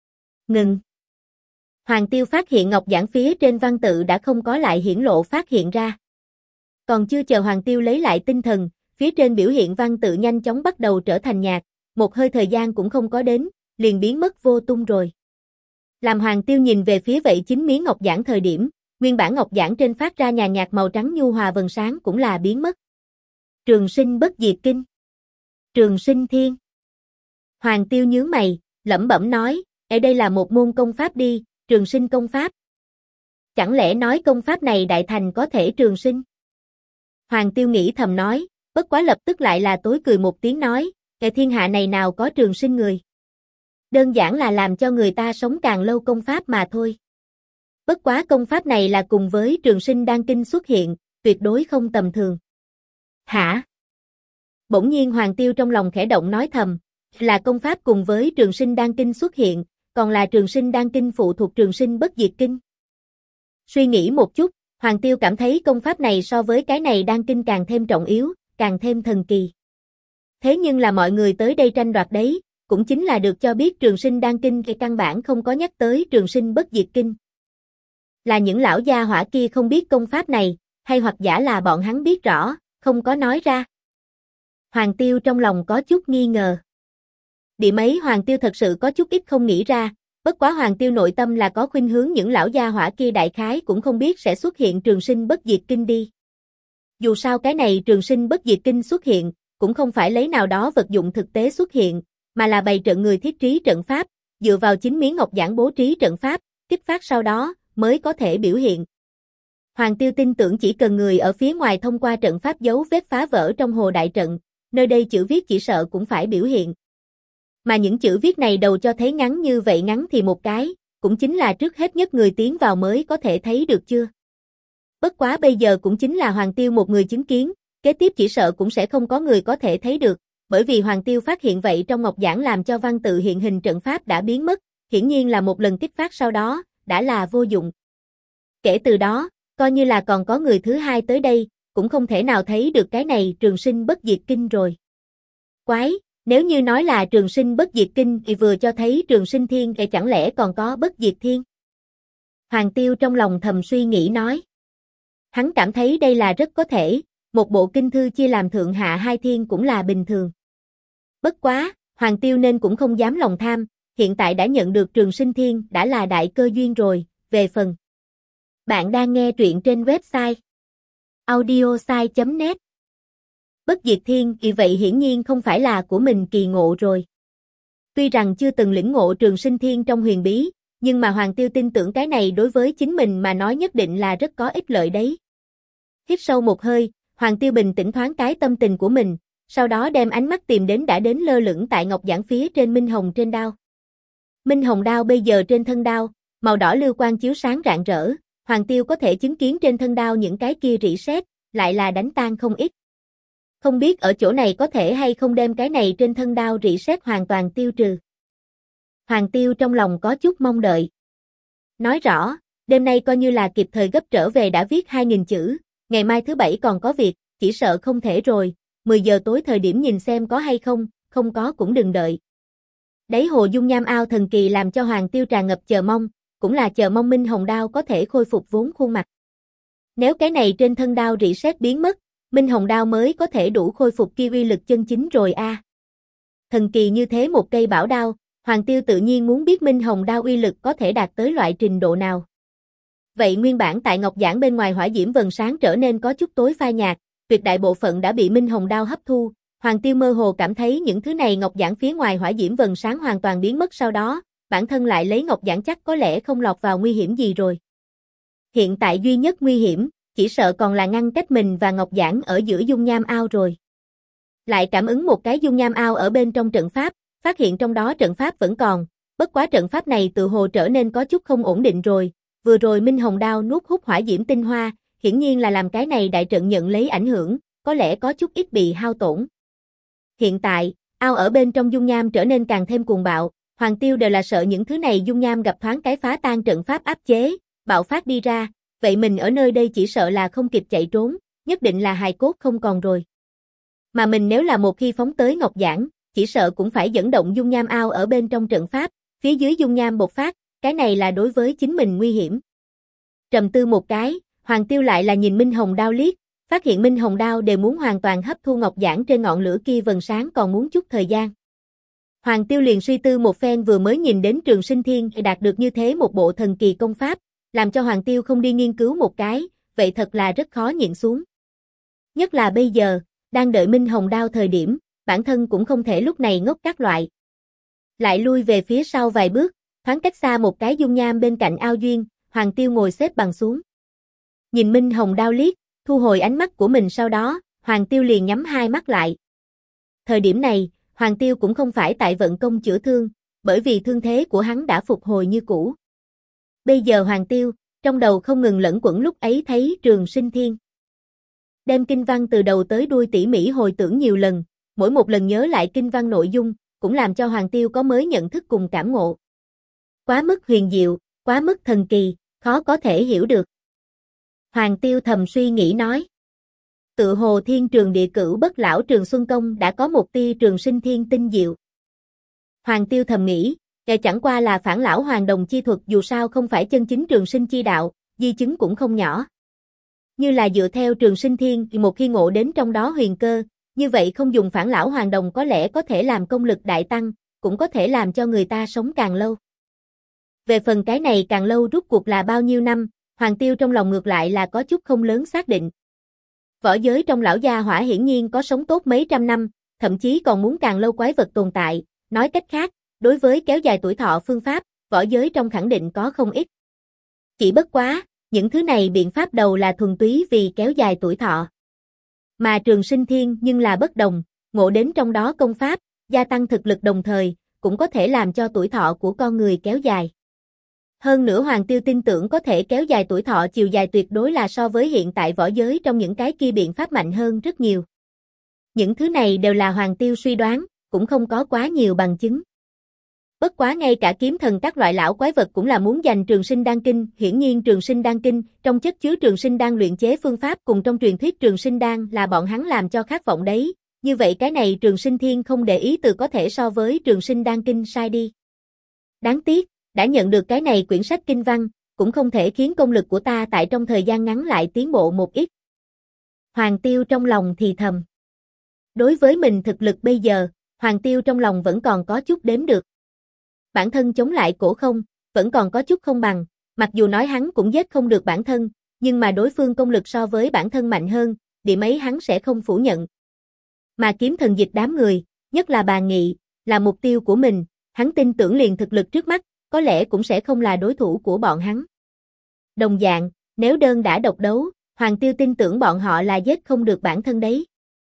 Ngừng. Hoàng Tiêu phát hiện ngọc giản phía trên văn tự đã không có lại hiển lộ phát hiện ra. Còn chưa chờ Hoàng Tiêu lấy lại tinh thần, phía trên biểu hiện văn tự nhanh chóng bắt đầu trở thành nhạt, một hơi thời gian cũng không có đến, liền biến mất vô tung rồi. Làm Hoàng Tiêu nhìn về phía vậy chính miếng ngọc giản thời điểm, nguyên bản ngọc giản trên phát ra nhàn nhạt màu trắng nhu hòa vầng sáng cũng là biến mất. Trường sinh bất diệt kinh. Trường sinh thiên. Hoàng Tiêu nhướng mày, lẩm bẩm nói, ở đây là một môn công pháp đi, trường sinh công pháp. Chẳng lẽ nói công pháp này đại thành có thể trường sinh? Hoàng Tiêu nghĩ thầm nói, bất quá lập tức lại là tối cười một tiếng nói, cái thiên hạ này nào có trường sinh người. Đơn giản là làm cho người ta sống càng lâu công pháp mà thôi. Bất quá công pháp này là cùng với trường sinh đan kinh xuất hiện, tuyệt đối không tầm thường. Hả? Bỗng nhiên Hoàng Tiêu trong lòng khẽ động nói thầm, là công pháp cùng với trường sinh đan kinh xuất hiện, còn là trường sinh đan kinh phụ thuộc trường sinh bất diệt kinh. Suy nghĩ một chút, Hoàng Tiêu cảm thấy công pháp này so với cái này đan kinh càng thêm trọng yếu, càng thêm thần kỳ. Thế nhưng là mọi người tới đây tranh đoạt đấy, cũng chính là được cho biết trường sinh đan kinh cái căn bản không có nhắc tới trường sinh bất diệt kinh. Là những lão gia hỏa kia không biết công pháp này, hay hoặc giả là bọn hắn biết rõ, không có nói ra. Hoàng Tiêu trong lòng có chút nghi ngờ. Điểm ấy Hoàng Tiêu thật sự có chút ít không nghĩ ra, bất quá Hoàng Tiêu nội tâm là có khuynh hướng những lão gia hỏa kia đại khái cũng không biết sẽ xuất hiện trường sinh bất diệt kinh đi. Dù sao cái này trường sinh bất diệt kinh xuất hiện, cũng không phải lấy nào đó vật dụng thực tế xuất hiện, mà là bày trận người thiết trí trận pháp, dựa vào chính miếng ngọc giản bố trí trận pháp, kích phát sau đó, mới có thể biểu hiện. Hoàng Tiêu tin tưởng chỉ cần người ở phía ngoài thông qua trận pháp dấu vết phá vỡ trong hồ đại trận, nơi đây chữ viết chỉ sợ cũng phải biểu hiện. Mà những chữ viết này đầu cho thấy ngắn như vậy ngắn thì một cái, cũng chính là trước hết nhất người tiến vào mới có thể thấy được chưa. Bất quá bây giờ cũng chính là Hoàng Tiêu một người chứng kiến, kế tiếp chỉ sợ cũng sẽ không có người có thể thấy được, bởi vì Hoàng Tiêu phát hiện vậy trong ngọc giản làm cho văn tự hiện hình trận pháp đã biến mất, hiển nhiên là một lần kích phát sau đó, đã là vô dụng. Kể từ đó, coi như là còn có người thứ hai tới đây, cũng không thể nào thấy được cái này trường sinh bất diệt kinh rồi. Quái, nếu như nói là trường sinh bất diệt kinh thì vừa cho thấy trường sinh thiên thì chẳng lẽ còn có bất diệt thiên? Hoàng Tiêu trong lòng thầm suy nghĩ nói. Hắn cảm thấy đây là rất có thể, một bộ kinh thư chia làm thượng hạ hai thiên cũng là bình thường. Bất quá, Hoàng Tiêu nên cũng không dám lòng tham, hiện tại đã nhận được trường sinh thiên đã là đại cơ duyên rồi, về phần. Bạn đang nghe truyện trên website audiosai.net. Bất diệt thiên thì vậy hiển nhiên không phải là của mình kỳ ngộ rồi. Tuy rằng chưa từng lĩnh ngộ trường sinh thiên trong huyền bí, nhưng mà Hoàng Tiêu tin tưởng cái này đối với chính mình mà nói nhất định là rất có ích lợi đấy. Hít sâu một hơi, Hoàng Tiêu bình tĩnh thoáng cái tâm tình của mình, sau đó đem ánh mắt tìm đến đã đến lơ lửng tại ngọc giản phía trên minh hồng trên đao. Minh hồng đao bây giờ trên thân đao, màu đỏ lưu quang chiếu sáng rạng rỡ, Hoàng Tiêu có thể chứng kiến trên thân đao những cái kia rỉ sét, lại là đánh tan không ít. Không biết ở chỗ này có thể hay không đem cái này trên thân đao rỉ sét hoàn toàn tiêu trừ. Hoàng Tiêu trong lòng có chút mong đợi. Nói rõ, đêm nay coi như là kịp thời gấp trở về đã viết 2.000 chữ, ngày mai thứ bảy còn có việc, chỉ sợ không thể rồi, 10 giờ tối thời điểm nhìn xem có hay không, không có cũng đừng đợi. Đáy hồ dung nham ao thần kỳ làm cho Hoàng Tiêu tràn ngập chờ mong, cũng là chờ mong Minh Hồng Đao có thể khôi phục vốn khuôn mặt. Nếu cái này trên thân đao rỉ sét biến mất, Minh Hồng Đao mới có thể đủ khôi phục kia uy lực chân chính rồi a. Thần kỳ như thế một cây bảo đao, Hoàng Tiêu tự nhiên muốn biết Minh Hồng Đao uy lực có thể đạt tới loại trình độ nào. Vậy nguyên bản tại ngọc giản bên ngoài hỏa diễm vầng sáng trở nên có chút tối phai nhạt, tuyệt đại bộ phận đã bị Minh Hồng Đao hấp thu, Hoàng Tiêu mơ hồ cảm thấy những thứ này ngọc giản phía ngoài hỏa diễm vầng sáng hoàn toàn biến mất sau đó, bản thân lại lấy ngọc giản chắc có lẽ không lọt vào nguy hiểm gì rồi. Hiện tại duy nhất nguy hiểm, chỉ sợ còn là ngăn cách mình và ngọc giản ở giữa dung nham ao rồi. Lại cảm ứng một cái dung nham ao ở bên trong trận pháp, phát hiện trong đó trận pháp vẫn còn, bất quá trận pháp này tự hồ trở nên có chút không ổn định rồi, vừa rồi Minh Hồng Đao nuốt hút hỏa diễm tinh hoa, hiển nhiên là làm cái này đại trận nhận lấy ảnh hưởng, có lẽ có chút ít bị hao tổn. Hiện tại, ao ở bên trong dung nham trở nên càng thêm cuồng bạo, Hoàng Tiêu đều là sợ những thứ này dung nham gặp thoáng cái phá tan trận pháp áp chế, bạo phát đi ra, vậy mình ở nơi đây chỉ sợ là không kịp chạy trốn, nhất định là hài cốt không còn rồi. Mà mình nếu là một khi phóng tới ngọc giản, chỉ sợ cũng phải dẫn động dung nham ao ở bên trong trận pháp, Phía dưới dung nham bộc phát, cái này là đối với chính mình nguy hiểm. Trầm tư một cái, Hoàng Tiêu lại là nhìn Minh Hồng Đao liếc, phát hiện Minh Hồng Đao đều muốn hoàn toàn hấp thu ngọc giản trên ngọn lửa kia vầng sáng còn muốn chút thời gian. Hoàng Tiêu liền suy tư một phen vừa mới nhìn đến Trường Sinh Thiên đạt được như thế một bộ thần kỳ công pháp, làm cho Hoàng Tiêu không đi nghiên cứu một cái, vậy thật là rất khó nhịn xuống. Nhất là bây giờ, đang đợi Minh Hồng Đao thời điểm, bản thân cũng không thể lúc này ngốc các loại. Lại lui về phía sau vài bước, thoáng cách xa một cái dung nham bên cạnh ao duyên, Hoàng Tiêu ngồi xếp bằng xuống. Nhìn Minh Hồng Đao liếc, thu hồi ánh mắt của mình sau đó, Hoàng Tiêu liền nhắm hai mắt lại. Thời điểm này, Hoàng Tiêu cũng không phải tại vận công chữa thương, bởi vì thương thế của hắn đã phục hồi như cũ. Bây giờ Hoàng Tiêu, trong đầu không ngừng lẫn quẩn lúc ấy thấy Trường Sinh Thiên. Đem kinh văn từ đầu tới đuôi tỉ mỉ hồi tưởng nhiều lần, mỗi một lần nhớ lại kinh văn nội dung, cũng làm cho Hoàng Tiêu có mới nhận thức cùng cảm ngộ. Quá mức huyền diệu, quá mức thần kỳ, khó có thể hiểu được. Hoàng Tiêu thầm suy nghĩ nói. Tự hồ thiên trường địa cửu bất lão Trường Xuân Công đã có một tia Trường Sinh Thiên tinh diệu. Hoàng Tiêu thầm nghĩ, chẳng qua là phản lão hoàng đồng chi thuật dù sao không phải chân chính trường sinh chi đạo, di chứng cũng không nhỏ. Như là dựa theo Trường Sinh Thiên thì một khi ngộ đến trong đó huyền cơ, như vậy không dùng phản lão hoàng đồng có lẽ có thể làm công lực đại tăng, cũng có thể làm cho người ta sống càng lâu. Về phần cái này càng lâu rút cuộc là bao nhiêu năm, Hoàng Tiêu trong lòng ngược lại là có chút không lớn xác định. Võ giới trong lão gia hỏa hiển nhiên có sống tốt mấy trăm năm, thậm chí còn muốn càng lâu quái vật tồn tại, nói cách khác, đối với kéo dài tuổi thọ phương pháp, võ giới trong khẳng định có không ít. Chỉ bất quá, những thứ này biện pháp đầu là thuần túy vì kéo dài tuổi thọ. Mà Trường Sinh Thiên nhưng là bất đồng, ngộ đến trong đó công pháp, gia tăng thực lực đồng thời, cũng có thể làm cho tuổi thọ của con người kéo dài. Hơn nữa Hoàng Tiêu tin tưởng có thể kéo dài tuổi thọ chiều dài tuyệt đối là so với hiện tại võ giới trong những cái kia biện pháp mạnh hơn rất nhiều. Những thứ này đều là Hoàng Tiêu suy đoán, cũng không có quá nhiều bằng chứng. Bất quá ngay cả kiếm thần các loại lão quái vật cũng là muốn giành Trường Sinh Đan Kinh, hiển nhiên Trường Sinh Đan Kinh, trong chất chứa Trường Sinh Đan luyện chế phương pháp cùng trong truyền thuyết Trường Sinh Đan là bọn hắn làm cho khát vọng đấy, như vậy cái này Trường Sinh Thiên không để ý từ có thể so với Trường Sinh Đan Kinh sai đi. Đáng tiếc, đã nhận được cái này quyển sách kinh văn, cũng không thể khiến công lực của ta tại trong thời gian ngắn lại tiến bộ một ít. Hoàng Tiêu trong lòng thì thầm. Đối với mình thực lực bây giờ, Hoàng Tiêu trong lòng vẫn còn có chút đếm được. Bản thân chống lại cổ không, vẫn còn có chút không bằng, mặc dù nói hắn cũng giết không được bản thân, nhưng mà đối phương công lực so với bản thân mạnh hơn, điểm ấy hắn sẽ không phủ nhận. Mà kiếm thần dịch đám người, nhất là bà Nghị, là mục tiêu của mình, hắn tin tưởng liền thực lực trước mắt, có lẽ cũng sẽ không là đối thủ của bọn hắn. Đồng dạng, nếu đơn đã độc đấu, Hoàng Tiêu tin tưởng bọn họ là giết không được bản thân đấy.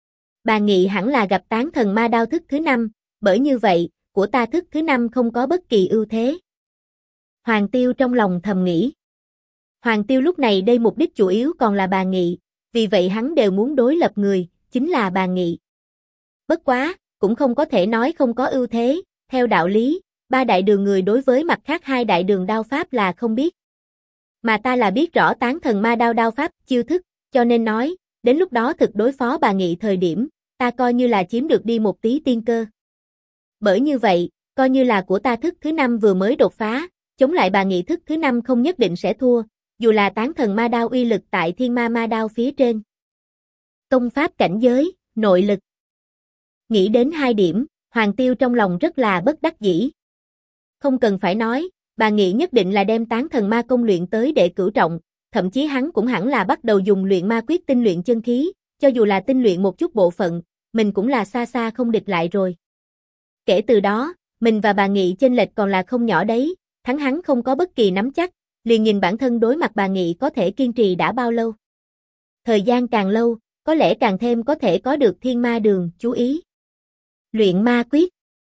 Bà Nghị hẳn là gặp tán thần ma đao thức thứ 5, bởi như vậy, của ta thức thứ 5 không có bất kỳ ưu thế. Hoàng Tiêu trong lòng thầm nghĩ. Hoàng Tiêu lúc này đây mục đích chủ yếu còn là bà Nghị, vì vậy hắn đều muốn đối lập người, chính là bà Nghị. Bất quá, cũng không có thể nói không có ưu thế, theo đạo lý, ba đại đường người đối với mặt khác hai đại đường đao pháp là không biết. Mà ta là biết rõ tán thần ma đao đao pháp, chiêu thức, cho nên nói, đến lúc đó thực đối phó bà Nghị thời điểm, ta coi như là chiếm được đi một tí tiên cơ. Bởi như vậy, coi như là của ta thức thứ 5 vừa mới đột phá, chống lại bà Nghị thức thứ 5 không nhất định sẽ thua, dù là tán thần ma đao uy lực tại thiên ma ma đao phía trên. Công pháp cảnh giới, nội lực. Nghĩ đến hai điểm, Hoàng Tiêu trong lòng rất là bất đắc dĩ. Không cần phải nói, bà Nghị nhất định là đem tán thần ma công luyện tới đệ cửu trọng, thậm chí hắn cũng hẳn là bắt đầu dùng luyện ma quyết tinh luyện chân khí, cho dù là tinh luyện một chút bộ phận, mình cũng là xa xa không địch lại rồi. Kể từ đó, mình và bà Nghị chênh lệch còn là không nhỏ đấy, thắng hắn không có bất kỳ nắm chắc, liền nhìn bản thân đối mặt bà Nghị có thể kiên trì đã bao lâu. Thời gian càng lâu, có lẽ càng thêm có thể có được thiên ma đường, chú ý. Luyện ma quyết.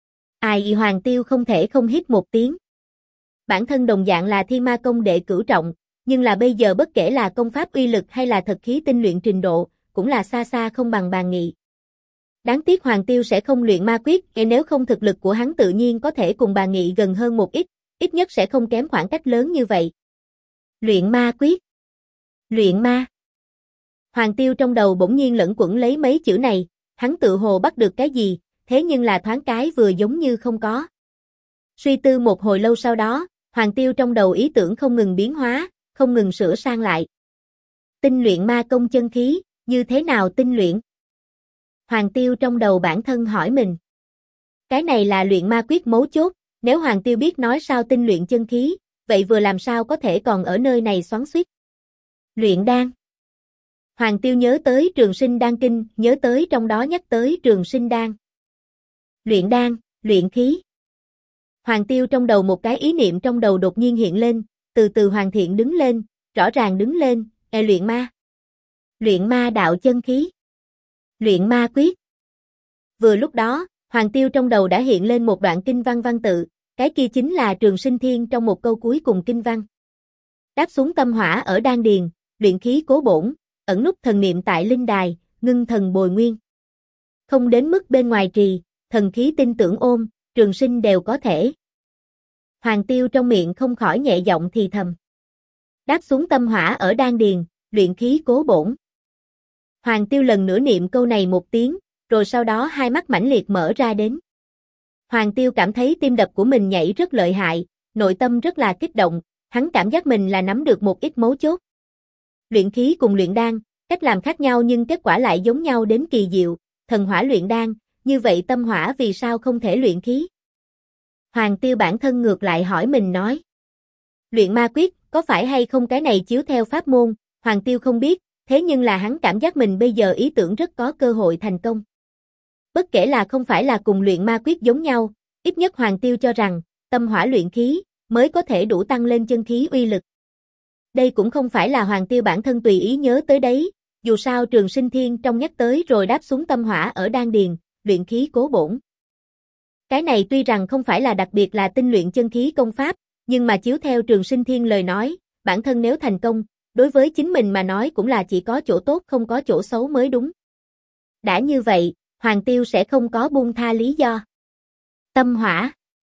Ai Hoàng Tiêu không thể không hít một tiếng. Bản thân đồng dạng là thiên ma công đệ cửu trọng, nhưng là bây giờ bất kể là công pháp uy lực hay là thật khí tinh luyện trình độ, cũng là xa xa không bằng bà Nghị. Đáng tiếc Hoàng Tiêu sẽ không luyện ma quyết, nếu không thực lực của hắn tự nhiên có thể cùng bà Nghị gần hơn một ít nhất sẽ không kém khoảng cách lớn như vậy. Luyện ma quyết. Luyện ma. Hoàng Tiêu trong đầu bỗng nhiên lẫn quẩn lấy mấy chữ này, hắn tự hồ bắt được cái gì, thế nhưng là thoáng cái vừa giống như không có. Suy tư một hồi lâu sau đó, Hoàng Tiêu trong đầu ý tưởng không ngừng biến hóa, không ngừng sửa sang lại. Tinh luyện ma công chân khí, như thế nào tinh luyện? Hoàng Tiêu trong đầu bản thân hỏi mình. Cái này là luyện ma quyết mấu chốt, nếu Hoàng Tiêu biết nói sao tinh luyện chân khí, vậy vừa làm sao có thể còn ở nơi này xoắn xuýt. Luyện đan. Hoàng Tiêu nhớ tới Trường Sinh Đan Kinh, nhớ tới trong đó nhắc tới Trường Sinh Đan. Luyện đan, luyện khí. Hoàng Tiêu trong đầu một cái ý niệm trong đầu đột nhiên hiện lên, từ từ hoàn thiện đứng lên, rõ ràng đứng lên, luyện ma. Luyện ma đạo chân khí. Luyện ma quyết. Vừa lúc đó, Hoàng Tiêu trong đầu đã hiện lên một đoạn kinh văn văn tự, cái kia chính là Trường Sinh Thiên trong một câu cuối cùng kinh văn. Đáp xuống tâm hỏa ở đan điền, luyện khí cố bổn, ẩn nút thần niệm tại linh đài, ngưng thần bồi nguyên. Không đến mức bên ngoài trì, thần khí tin tưởng ôm, trường sinh đều có thể. Hoàng Tiêu trong miệng không khỏi nhẹ giọng thì thầm. Đáp xuống tâm hỏa ở đan điền, luyện khí cố bổn. Hoàng Tiêu lần nữa niệm câu này một tiếng, rồi sau đó hai mắt mãnh liệt mở ra đến. Hoàng Tiêu cảm thấy tim đập của mình nhảy rất lợi hại, nội tâm rất là kích động, hắn cảm giác mình là nắm được một ít mấu chốt. Luyện khí cùng luyện đan, cách làm khác nhau nhưng kết quả lại giống nhau đến kỳ diệu, thần hỏa luyện đan, như vậy tâm hỏa vì sao không thể luyện khí? Hoàng Tiêu bản thân ngược lại hỏi mình nói. Luyện ma quyết, có phải hay không cái này chiếu theo pháp môn, Hoàng Tiêu không biết, thế nhưng là hắn cảm giác mình bây giờ ý tưởng rất có cơ hội thành công. Bất kể là không phải là cùng luyện ma quyết giống nhau, ít nhất Hoàng Tiêu cho rằng, tâm hỏa luyện khí, mới có thể đủ tăng lên chân khí uy lực. Đây cũng không phải là Hoàng Tiêu bản thân tùy ý nhớ tới đấy, dù sao Trường Sinh Thiên trong nhắc tới rồi đáp xuống tâm hỏa ở đan điền, luyện khí cố bổn. Cái này tuy rằng không phải là đặc biệt là tinh luyện chân khí công pháp, nhưng mà chiếu theo Trường Sinh Thiên lời nói, bản thân nếu thành công, đối với chính mình mà nói cũng là chỉ có chỗ tốt không có chỗ xấu mới đúng. Đã như vậy, Hoàng Tiêu sẽ không có buông tha lý do. Tâm hỏa.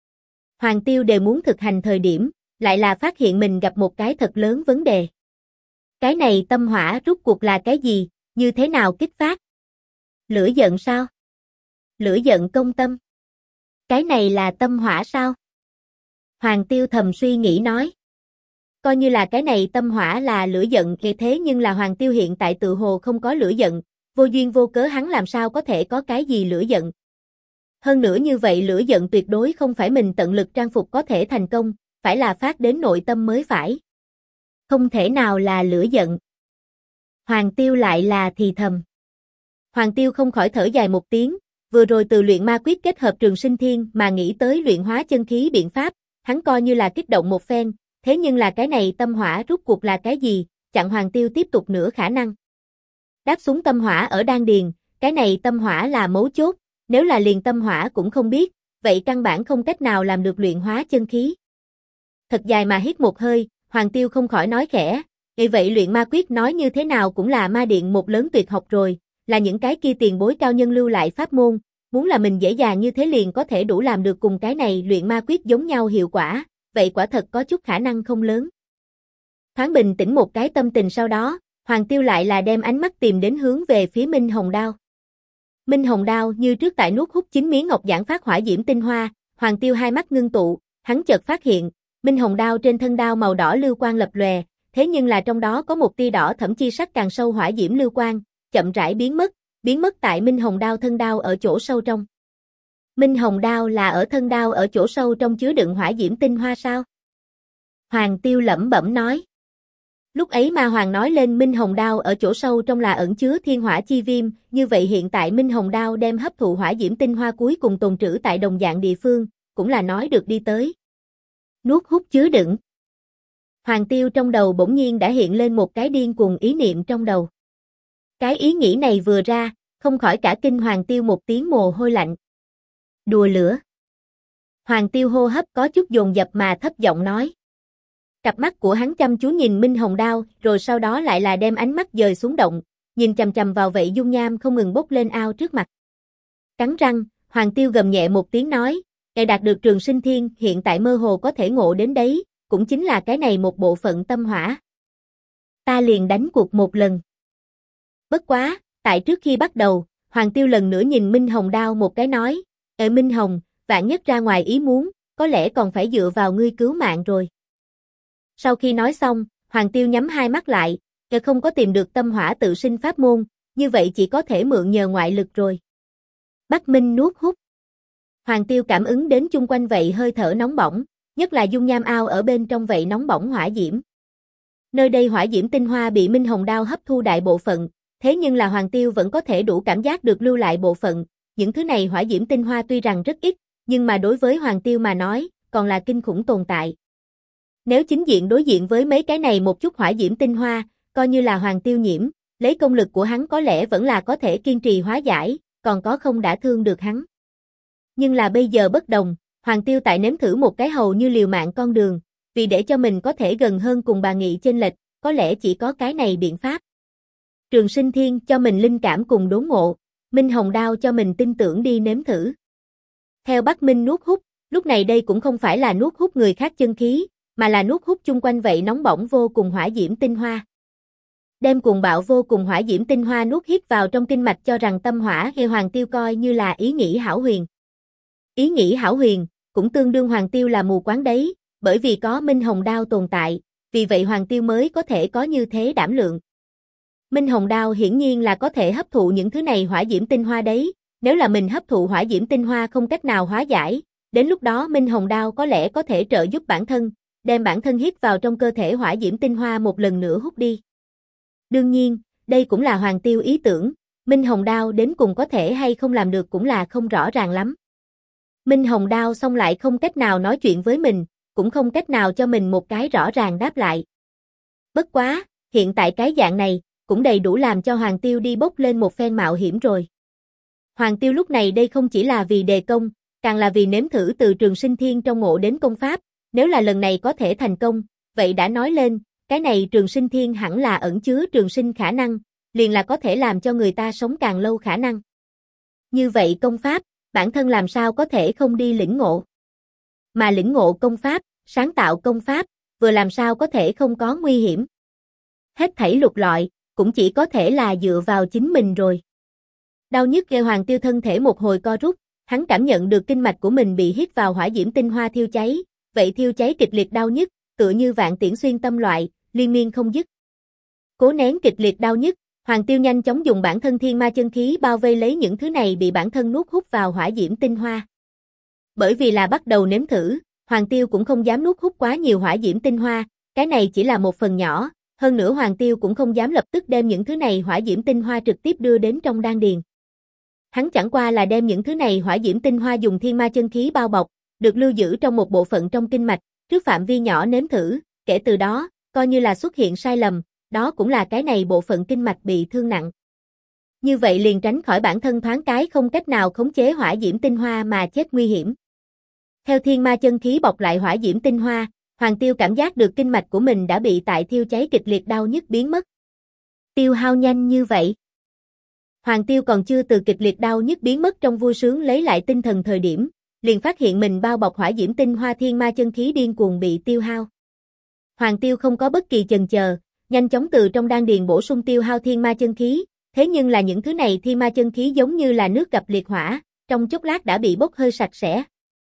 Hoàng Tiêu đều muốn thực hành thời điểm, lại là phát hiện mình gặp một cái thật lớn vấn đề. Cái này tâm hỏa rốt cuộc là cái gì, như thế nào kích phát? Lửa giận sao? Lửa giận công tâm. Cái này là tâm hỏa sao? Hoàng Tiêu thầm suy nghĩ nói. Coi như là cái này tâm hỏa là lửa giận thì thế nhưng là Hoàng Tiêu hiện tại tự hồ không có lửa giận, vô duyên vô cớ hắn làm sao có thể có cái gì lửa giận. Hơn nữa như vậy lửa giận tuyệt đối không phải mình tận lực trang phục có thể thành công, phải là phát đến nội tâm mới phải. Không thể nào là lửa giận. Hoàng Tiêu lại là thì thầm. Hoàng Tiêu không khỏi thở dài một tiếng, vừa rồi từ luyện ma quyết kết hợp Trường Sinh Thiên mà nghĩ tới luyện hóa chân khí biện pháp, hắn coi như là kích động một phen, thế nhưng là cái này tâm hỏa rốt cuộc là cái gì, chặn Hoàng Tiêu tiếp tục nửa khả năng. Đáp xuống tâm hỏa ở đan điền, cái này tâm hỏa là mấu chốt, nếu là liền tâm hỏa cũng không biết, vậy căn bản không cách nào làm được luyện hóa chân khí. Thật dài mà hít một hơi, Hoàng Tiêu không khỏi nói khẽ, vậy luyện ma quyết nói như thế nào cũng là ma điện một lớn tuyệt học rồi, là những cái kia tiền bối cao nhân lưu lại pháp môn, muốn là mình dễ dàng như thế liền có thể đủ làm được cùng cái này luyện ma quyết giống nhau hiệu quả, vậy quả thật có chút khả năng không lớn. Thoáng bình tĩnh một cái tâm tình sau đó, Hoàng Tiêu lại là đem ánh mắt tìm đến hướng về phía Minh Hồng Đao. Minh Hồng Đao như trước tại nuốt hút 9 miếng ngọc giản phát hỏa diễm tinh hoa, Hoàng Tiêu hai mắt ngưng tụ, hắn chợt phát hiện, Minh Hồng Đao trên thân đao màu đỏ lưu quang lập lòe, thế nhưng là trong đó có một tia đỏ thẫm chi sắc càng sâu hỏa diễm lưu quang, chậm rãi biến mất tại Minh Hồng Đao thân đao ở chỗ sâu trong. Minh Hồng Đao là ở thân đao ở chỗ sâu trong chứa đựng hỏa diễm tinh hoa sao? Hoàng Tiêu lẩm bẩm nói. Lúc ấy Ma Hoàng nói lên Minh Hồng Đao ở chỗ sâu trong là ẩn chứa thiên hỏa chi viêm, như vậy hiện tại Minh Hồng Đao đem hấp thụ hỏa diễm tinh hoa cuối cùng tồn trữ tại đồng dạng địa phương, cũng là nói được đi tới. Nuốt hút chứa đựng. Hoàng Tiêu trong đầu bỗng nhiên đã hiện lên một cái điên cuồng ý niệm trong đầu. Cái ý nghĩ này vừa ra, không khỏi cả kinh Hoàng Tiêu một tiếng mồ hôi lạnh. Đùa lửa. Hoàng Tiêu hô hấp có chút dồn dập mà thấp giọng nói. Cặp mắt của hắn chăm chú nhìn Minh Hồng Đao, rồi sau đó lại là đem ánh mắt dời xuống động, nhìn chằm chằm vào vậy dung nham không ngừng bốc lên ao trước mặt. Cắn răng, Hoàng Tiêu gầm nhẹ một tiếng nói, "Ngài đạt được Trường Sinh Thiên, hiện tại mơ hồ có thể ngộ đến đấy, cũng chính là cái này một bộ phận tâm hỏa. Ta liền đánh cuộc một lần." Bất quá, tại trước khi bắt đầu, Hoàng Tiêu lần nữa nhìn Minh Hồng Đao một cái nói, Minh Hồng, vạn nhất ra ngoài ý muốn, có lẽ còn phải dựa vào ngươi cứu mạng rồi. Sau khi nói xong, Hoàng Tiêu nhắm hai mắt lại, không có tìm được tâm hỏa tự sinh pháp môn, như vậy chỉ có thể mượn nhờ ngoại lực rồi. Bắc Minh nuốt hút. Hoàng Tiêu cảm ứng đến chung quanh vậy hơi thở nóng bỏng, nhất là dung nham ao ở bên trong vậy nóng bỏng hỏa diễm. Nơi đây hỏa diễm tinh hoa bị Minh Hồng Đao hấp thu đại bộ phận, thế nhưng là Hoàng Tiêu vẫn có thể đủ cảm giác được lưu lại bộ phận, những thứ này hỏa diễm tinh hoa tuy rằng rất ít, nhưng mà đối với Hoàng Tiêu mà nói, còn là kinh khủng tồn tại. Nếu chính diện đối diện với mấy cái này một chút hỏa diễm tinh hoa, coi như là Hoàng Tiêu nhiễm, lấy công lực của hắn có lẽ vẫn là có thể kiên trì hóa giải, còn có không đã thương được hắn. Nhưng là bây giờ bất đồng, Hoàng Tiêu tại nếm thử một cái hầu như liều mạng con đường, vì để cho mình có thể gần hơn cùng bà Nghị chênh lệch, có lẽ chỉ có cái này biện pháp. Trường Sinh Thiên cho mình linh cảm cùng đốn ngộ, Minh Hồng Đao cho mình tin tưởng đi nếm thử. Theo Bắc Minh nuốt hút, lúc này đây cũng không phải là nuốt hút người khác chân khí, mà là nuốt hút chung quanh vậy nóng bỏng vô cùng hỏa diễm tinh hoa. Đem cuồng bạo vô cùng hỏa diễm tinh hoa nuốt hít vào trong kinh mạch cho rằng tâm hỏa hay Hoàng Tiêu coi như là ý nghĩ hão huyền. Ý nghĩ hão huyền, cũng tương đương Hoàng Tiêu là mù quáng đấy, bởi vì có Minh Hồng Đao tồn tại, vì vậy Hoàng Tiêu mới có thể có như thế đảm lượng. Minh Hồng Đao hiển nhiên là có thể hấp thụ những thứ này hỏa diễm tinh hoa đấy, nếu là mình hấp thụ hỏa diễm tinh hoa không cách nào hóa giải, đến lúc đó Minh Hồng Đao có lẽ có thể trợ giúp bản thân, đem bản thân hít vào trong cơ thể hỏa diễm tinh hoa một lần nữa hút đi. Đương nhiên, đây cũng là Hoàng Tiêu ý tưởng, Minh Hồng Đao đến cùng có thể hay không làm được cũng là không rõ ràng lắm. Minh Hồng Đao xong lại không cách nào nói chuyện với mình, cũng không cách nào cho mình một cái rõ ràng đáp lại. Bất quá, hiện tại cái dạng này, cũng đầy đủ làm cho Hoàng Tiêu đi bốc lên một phen mạo hiểm rồi. Hoàng Tiêu lúc này đây không chỉ là vì đề công, càng là vì nếm thử từ Trường Sinh Thiên trong ngộ đến công pháp, nếu là lần này có thể thành công, vậy đã nói lên, cái này Trường Sinh Thiên hẳn là ẩn chứa trường sinh khả năng, liền là có thể làm cho người ta sống càng lâu khả năng. Như vậy công pháp, bản thân làm sao có thể không đi lĩnh ngộ. Mà lĩnh ngộ công pháp, sáng tạo công pháp, vừa làm sao có thể không có nguy hiểm. Hết thảy lục lọi, cũng chỉ có thể là dựa vào chính mình rồi. Đau nhức gây Hoàng Tiêu thân thể một hồi co rút, hắn cảm nhận được kinh mạch của mình bị hít vào hỏa diễm tinh hoa thiêu cháy, vậy thiêu cháy kịch liệt đau nhức, tựa như vạn tiễn xuyên tâm loại, liên miên không dứt. Cố nén kịch liệt đau nhức, Hoàng Tiêu nhanh chóng dùng bản thân thiên ma chân khí bao vây lấy những thứ này bị bản thân nuốt hút vào hỏa diễm tinh hoa. Bởi vì là bắt đầu nếm thử, Hoàng Tiêu cũng không dám nuốt hút quá nhiều hỏa diễm tinh hoa, cái này chỉ là một phần nhỏ, hơn nữa Hoàng Tiêu cũng không dám lập tức đem những thứ này hỏa diễm tinh hoa trực tiếp đưa đến trong đan điền. Hắn chẳng qua là đem những thứ này hỏa diễm tinh hoa dùng thiên ma chân khí bao bọc, được lưu giữ trong một bộ phận trong kinh mạch, trước phạm vi nhỏ nếm thử, kể từ đó, coi như là xuất hiện sai lầm, đó cũng là cái này bộ phận kinh mạch bị thương nặng. Như vậy liền tránh khỏi bản thân thoáng cái không cách nào khống chế hỏa diễm tinh hoa mà chết nguy hiểm. Theo thiên ma chân khí bọc lại hỏa diễm tinh hoa, Hoàng Tiêu cảm giác được kinh mạch của mình đã bị tại thiêu cháy kịch liệt đau nhức biến mất. Tiêu hao nhanh như vậy. Hoàng Tiêu còn chưa từ kịch liệt đau nhức biến mất trong vui sướng lấy lại tinh thần thời điểm, liền phát hiện mình bao bọc hỏa diễm tinh hoa thiên ma chân khí điên cuồng bị tiêu hao. Hoàng Tiêu không có bất kỳ chần chờ, nhanh chóng từ trong đan điền bổ sung tiêu hao thiên ma chân khí, thế nhưng là những thứ này thiên ma chân khí giống như là nước gặp liệt hỏa, trong chốc lát đã bị bốc hơi sạch sẽ.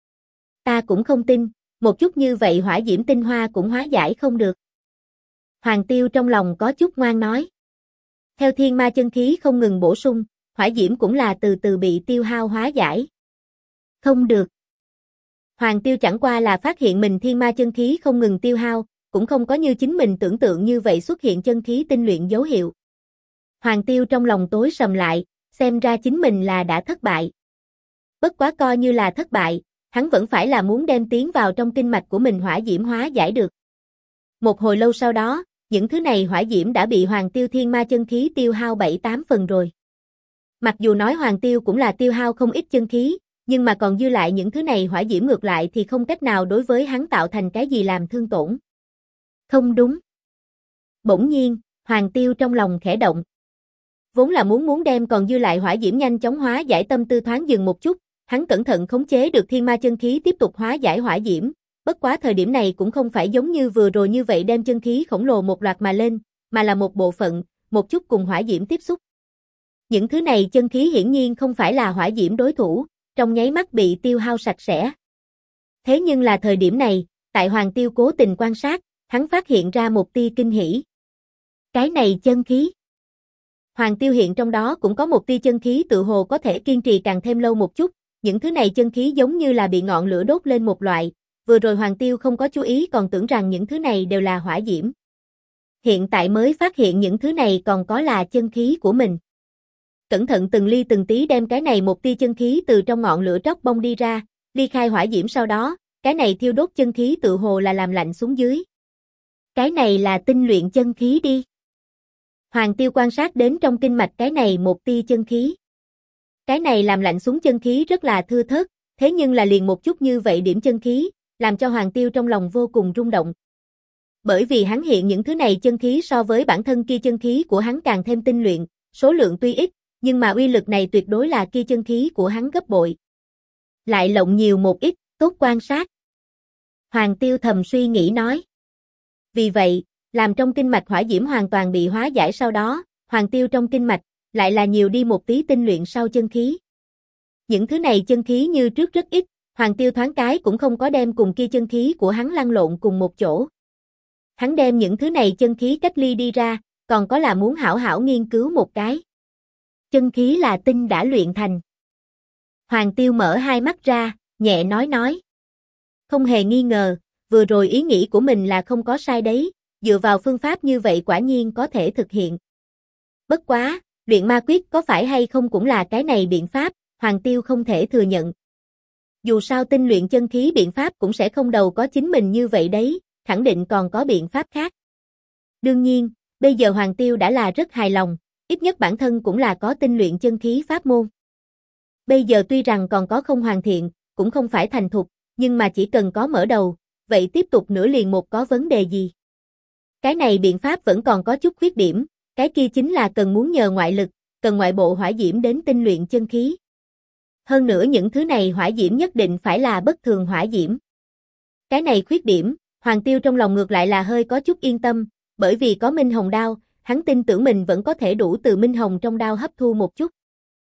Ta cũng không tin, một chút như vậy hỏa diễm tinh hoa cũng hóa giải không được. Hoàng Tiêu trong lòng có chút ngoan nói. Theo thiên ma chân khí không ngừng bổ sung, hỏa diễm cũng là từ từ bị tiêu hao hóa giải. Không được. Hoàng Tiêu chẳng qua là phát hiện mình thiên ma chân khí không ngừng tiêu hao, cũng không có như chính mình tưởng tượng như vậy xuất hiện chân khí tinh luyện dấu hiệu. Hoàng Tiêu trong lòng tối sầm lại, xem ra chính mình là đã thất bại. Bất quá coi như là thất bại, hắn vẫn phải là muốn đem tiến vào trong kinh mạch của mình hỏa diễm hóa giải được. Một hồi lâu sau đó, những thứ này hỏa diễm đã bị Hoàng Tiêu thiên ma chân khí tiêu hao 7-8 phần rồi. Mặc dù nói Hoàng Tiêu cũng là tiêu hao không ít chân khí, nhưng mà còn dư lại những thứ này hỏa diễm ngược lại thì không cách nào đối với hắn tạo thành cái gì làm thương tổn. Không đúng. Bỗng nhiên, Hoàng Tiêu trong lòng khẽ động. Vốn là muốn đem còn dư lại hỏa diễm nhanh chóng hóa giải tâm tư thoáng dừng một chút, hắn cẩn thận khống chế được thiên ma chân khí tiếp tục hóa giải hỏa diễm, bất quá thời điểm này cũng không phải giống như vừa rồi như vậy đem chân khí khổng lồ một loạt mà lên, mà là một bộ phận, một chút cùng hỏa diễm tiếp xúc. Những thứ này chân khí hiển nhiên không phải là hỏa diễm đối thủ, trong nháy mắt bị tiêu hao sạch sẽ. Thế nhưng là thời điểm này, tại Hoàng Tiêu cố tình quan sát, hắn phát hiện ra một tia kinh hỉ. Cái này chân khí. Hoàng Tiêu hiện trong đó cũng có một tia chân khí tự hồ có thể kiên trì càng thêm lâu một chút, những thứ này chân khí giống như là bị ngọn lửa đốt lên một loại, vừa rồi Hoàng Tiêu không có chú ý còn tưởng rằng những thứ này đều là hỏa diễm. Hiện tại mới phát hiện những thứ này còn có là chân khí của mình. Cẩn thận từng ly từng tí đem cái này một tia chân khí từ trong ngọn lửa tróc bông đi ra, ly khai hỏa diễm sau đó, cái này thiêu đốt chân khí tự hồ là làm lạnh xuống dưới. Cái này là tinh luyện chân khí đi. Hoàng Tiêu quan sát đến trong kinh mạch cái này một tia chân khí. Cái này làm lạnh xuống chân khí rất là thưa thớt, thế nhưng là liền một chút như vậy điểm chân khí, làm cho Hoàng Tiêu trong lòng vô cùng rung động. Bởi vì hắn hiện những thứ này chân khí so với bản thân kia chân khí của hắn càng thêm tinh luyện, số lượng tuy ít, nhưng mà uy lực này tuyệt đối là kia chân khí của hắn gấp bội. Lại lộng nhiều một ít, tốt quan sát. Hoàng Tiêu thầm suy nghĩ nói. Vì vậy, làm trong kinh mạch hỏa diễm hoàn toàn bị hóa giải sau đó, Hoàng Tiêu trong kinh mạch, lại là nhiều đi một tí tinh luyện sau chân khí. Những thứ này chân khí như trước rất ít, Hoàng Tiêu thoáng cái cũng không có đem cùng kia chân khí của hắn lăn lộn cùng một chỗ. Hắn đem những thứ này chân khí cách ly đi ra, còn có là muốn hảo hảo nghiên cứu một cái. Chân khí là tinh đã luyện thành. Hoàng Tiêu mở hai mắt ra, nhẹ nói. Không hề nghi ngờ, vừa rồi ý nghĩ của mình là không có sai đấy, dựa vào phương pháp như vậy quả nhiên có thể thực hiện. Bất quá, luyện ma quyết có phải hay không cũng là cái này biện pháp, Hoàng Tiêu không thể thừa nhận. Dù sao tinh luyện chân khí biện pháp cũng sẽ không đầu có chính mình như vậy đấy, khẳng định còn có biện pháp khác. Đương nhiên, bây giờ Hoàng Tiêu đã là rất hài lòng, ít nhất bản thân cũng là có tinh luyện chân khí pháp môn. Bây giờ tuy rằng còn có không hoàn thiện, cũng không phải thành thục, nhưng mà chỉ cần có mở đầu, vậy tiếp tục nữa liền một có vấn đề gì. Cái này biện pháp vẫn còn có chút khuyết điểm, cái kia chính là cần muốn nhờ ngoại lực, cần ngoại bộ hỏa diễm đến tinh luyện chân khí. Hơn nữa những thứ này hỏa diễm nhất định phải là bất thường hỏa diễm. Cái này khuyết điểm, Hoàng Tiêu trong lòng ngược lại là hơi có chút yên tâm, bởi vì có Minh Hồng đao, hắn tin tưởng mình vẫn có thể đủ từ Minh Hồng trong đao hấp thu một chút.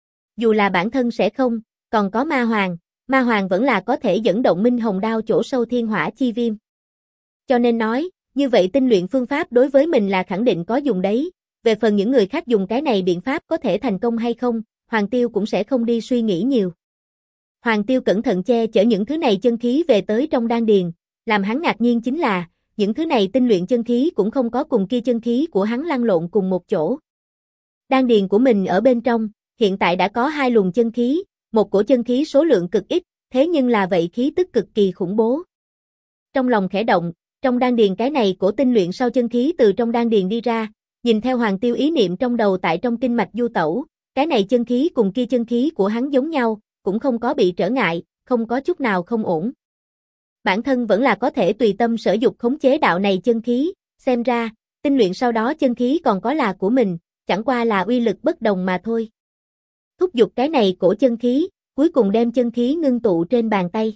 Dù là bản thân sẽ không, còn có Ma Hoàng vẫn là có thể dẫn động Minh Hồng đao chỗ sâu thiên hỏa chi viêm. Cho nên nói, như vậy tinh luyện phương pháp đối với mình là khẳng định có dùng đấy, về phần những người khác dùng cái này biện pháp có thể thành công hay không, Hoàng Tiêu cũng sẽ không đi suy nghĩ nhiều. Hoàng Tiêu cẩn thận che chở những thứ này chân khí về tới trong đan điền, làm hắn ngạc nhiên chính là, những thứ này tinh luyện chân khí cũng không có cùng kia chân khí của hắn lăn lộn cùng một chỗ. Đan điền của mình ở bên trong, hiện tại đã có hai luồng chân khí, một cổ chân khí số lượng cực ít, thế nhưng là vậy khí tức cực kỳ khủng bố. Trong lòng khẽ động, trong đan điền cái này cổ tinh luyện sau chân khí từ trong đan điền đi ra, nhìn theo Hoàng Tiêu ý niệm trong đầu tại trong kinh mạch du tẩu, cái này chân khí cùng kia chân khí của hắn giống nhau, cũng không có bị trở ngại, không có chút nào không ổn. Bản thân vẫn là có thể tùy tâm sở dục khống chế đạo này chân khí, xem ra, tinh luyện sau đó chân khí còn có là của mình, chẳng qua là uy lực bất đồng mà thôi. Thúc giục cái này cổ chân khí, cuối cùng đem chân khí ngưng tụ trên bàn tay.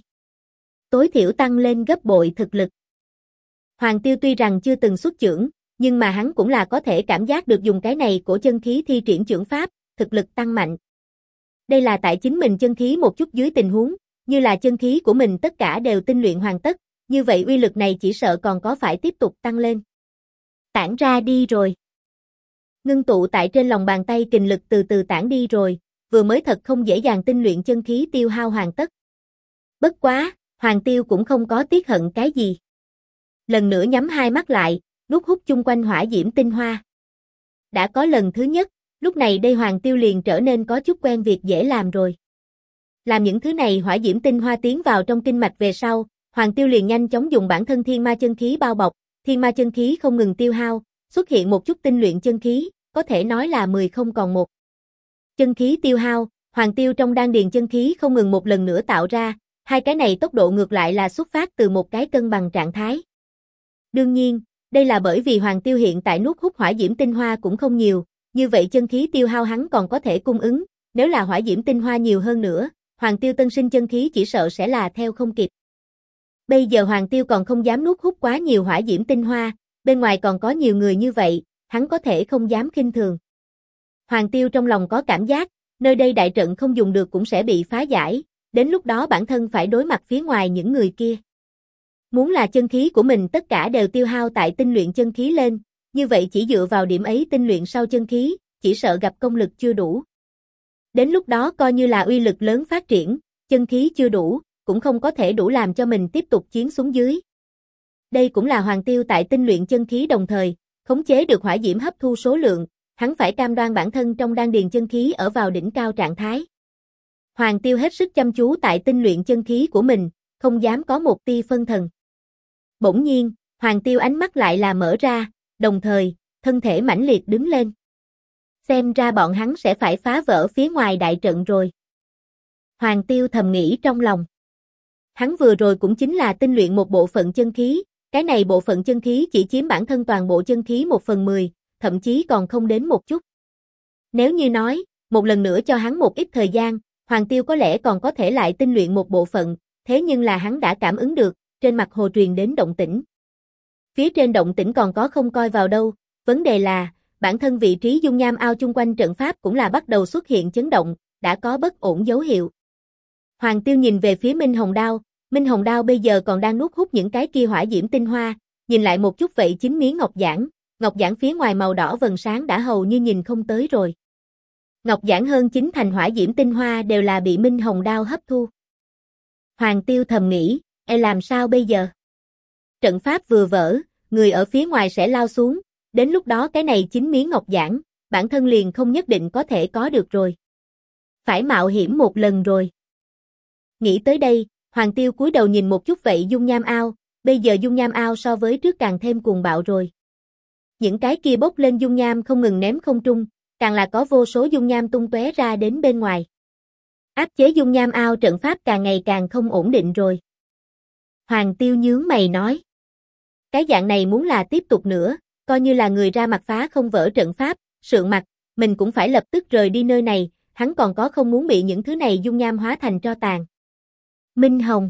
Tối thiểu tăng lên gấp bội thực lực. Hoàng Tiêu tuy rằng chưa từng xuất chưởng, nhưng mà hắn cũng là có thể cảm giác được dùng cái này cổ chân khí thi triển chưởng pháp, thực lực tăng mạnh. Đây là tại chính mình chân khí một chút dưới tình huống, như là chân khí của mình tất cả đều tinh luyện hoàn tất, như vậy uy lực này chỉ sợ còn có phải tiếp tục tăng lên. Tản ra đi rồi. Ngưng tụ tại trên lòng bàn tay kình lực từ từ tản đi rồi, vừa mới thật không dễ dàng tinh luyện chân khí tiêu hao hoàn tất. Bất quá, Hoàng Tiêu cũng không có tiếc hận cái gì. Lần nữa nhắm hai mắt lại, nuốt hút chung quanh hỏa diễm tinh hoa. Đã có lần thứ nhất, lúc này đây Hoàng Tiêu liền trở nên có chút quen việc dễ làm rồi. Làm những thứ này hỏa diễm tinh hoa tiến vào trong kinh mạch về sau, Hoàng Tiêu liền nhanh chóng dùng bản thân thiên ma chân khí bao bọc, thiên ma chân khí không ngừng tiêu hao, xuất hiện một chút tinh luyện chân khí, có thể nói là 10 không còn một. Chân khí tiêu hao, Hoàng Tiêu trong đan điền chân khí không ngừng một lần nữa tạo ra, hai cái này tốc độ ngược lại là xuất phát từ một cái cân bằng trạng thái. Đương nhiên, đây là bởi vì Hoàng Tiêu hiện tại nuốt hút hỏa diễm tinh hoa cũng không nhiều, như vậy chân khí tiêu hao hắn còn có thể cung ứng, nếu là hỏa diễm tinh hoa nhiều hơn nữa, Hoàng Tiêu tân sinh chân khí chỉ sợ sẽ là theo không kịp. Bây giờ Hoàng Tiêu còn không dám nuốt hút quá nhiều hỏa diễm tinh hoa, bên ngoài còn có nhiều người như vậy, hắn có thể không dám khinh thường. Hoàng Tiêu trong lòng có cảm giác, nơi đây đại trận không dùng được cũng sẽ bị phá giải, đến lúc đó bản thân phải đối mặt phía ngoài những người kia. Muốn là chân khí của mình tất cả đều tiêu hao tại tinh luyện chân khí lên, như vậy chỉ dựa vào điểm ấy tinh luyện sau chân khí, chỉ sợ gặp công lực chưa đủ. Đến lúc đó coi như là uy lực lớn phát triển, chân khí chưa đủ, cũng không có thể đủ làm cho mình tiếp tục chiến xuống dưới. Đây cũng là Hoàng Tiêu tại tinh luyện chân khí đồng thời, khống chế được hỏa diễm hấp thu số lượng, hắn phải cam đoan bản thân trong đan điền chân khí ở vào đỉnh cao trạng thái. Hoàng Tiêu hết sức chăm chú tại tinh luyện chân khí của mình, không dám có một tia phân thần. Bỗng nhiên, Hoàng Tiêu ánh mắt lại là mở ra, đồng thời, thân thể mãnh liệt đứng lên. Xem ra bọn hắn sẽ phải phá vỡ phía ngoài đại trận rồi. Hoàng Tiêu thầm nghĩ trong lòng. Hắn vừa rồi cũng chính là tinh luyện một bộ phận chân khí, cái này bộ phận chân khí chỉ chiếm bản thân toàn bộ chân khí 1/10, thậm chí còn không đến một chút. Nếu như nói, một lần nữa cho hắn một ít thời gian, Hoàng Tiêu có lẽ còn có thể lại tinh luyện một bộ phận, thế nhưng là hắn đã cảm ứng được, trên mặt hồ truyền đến động tĩnh. Phía trên động tĩnh còn có không coi vào đâu, vấn đề là, bản thân vị trí dung nham ao chung quanh trận pháp cũng là bắt đầu xuất hiện chấn động, đã có bất ổn dấu hiệu. Hoàng Tiêu nhìn về phía Minh Hồng Đao bây giờ còn đang nuốt hút những cái kia hỏa diễm tinh hoa, nhìn lại một chút vậy chính miếng ngọc giản phía ngoài màu đỏ vầng sáng đã hầu như nhìn không tới rồi. Ngọc giản hơn chính thành hỏa diễm tinh hoa đều là bị Minh Hồng Đao hấp thu. Hoàng Tiêu thầm nghĩ, làm sao bây giờ? Trận pháp vừa vỡ, người ở phía ngoài sẽ lao xuống, đến lúc đó cái này chính miếng ngọc giản, bản thân liền không nhất định có thể có được rồi. Phải mạo hiểm một lần rồi. Nghĩ tới đây, Hoàng Tiêu cúi đầu nhìn một chút vậy dung nham ao, bây giờ dung nham ao so với trước càng thêm cuồng bạo rồi. Những cái kia bốc lên dung nham không ngừng ném không trung, càng là có vô số dung nham tung tóe ra đến bên ngoài. Áp chế dung nham ao trận pháp càng ngày càng không ổn định rồi. Hoàng Tiêu nhướng mày nói. Cái dạng này muốn là tiếp tục nữa, coi như là người ra mặt phá không vỡ trận pháp, sượng mặt, mình cũng phải lập tức rời đi nơi này, hắn còn có không muốn bị những thứ này dung nham hóa thành tro tàn. Minh Hồng.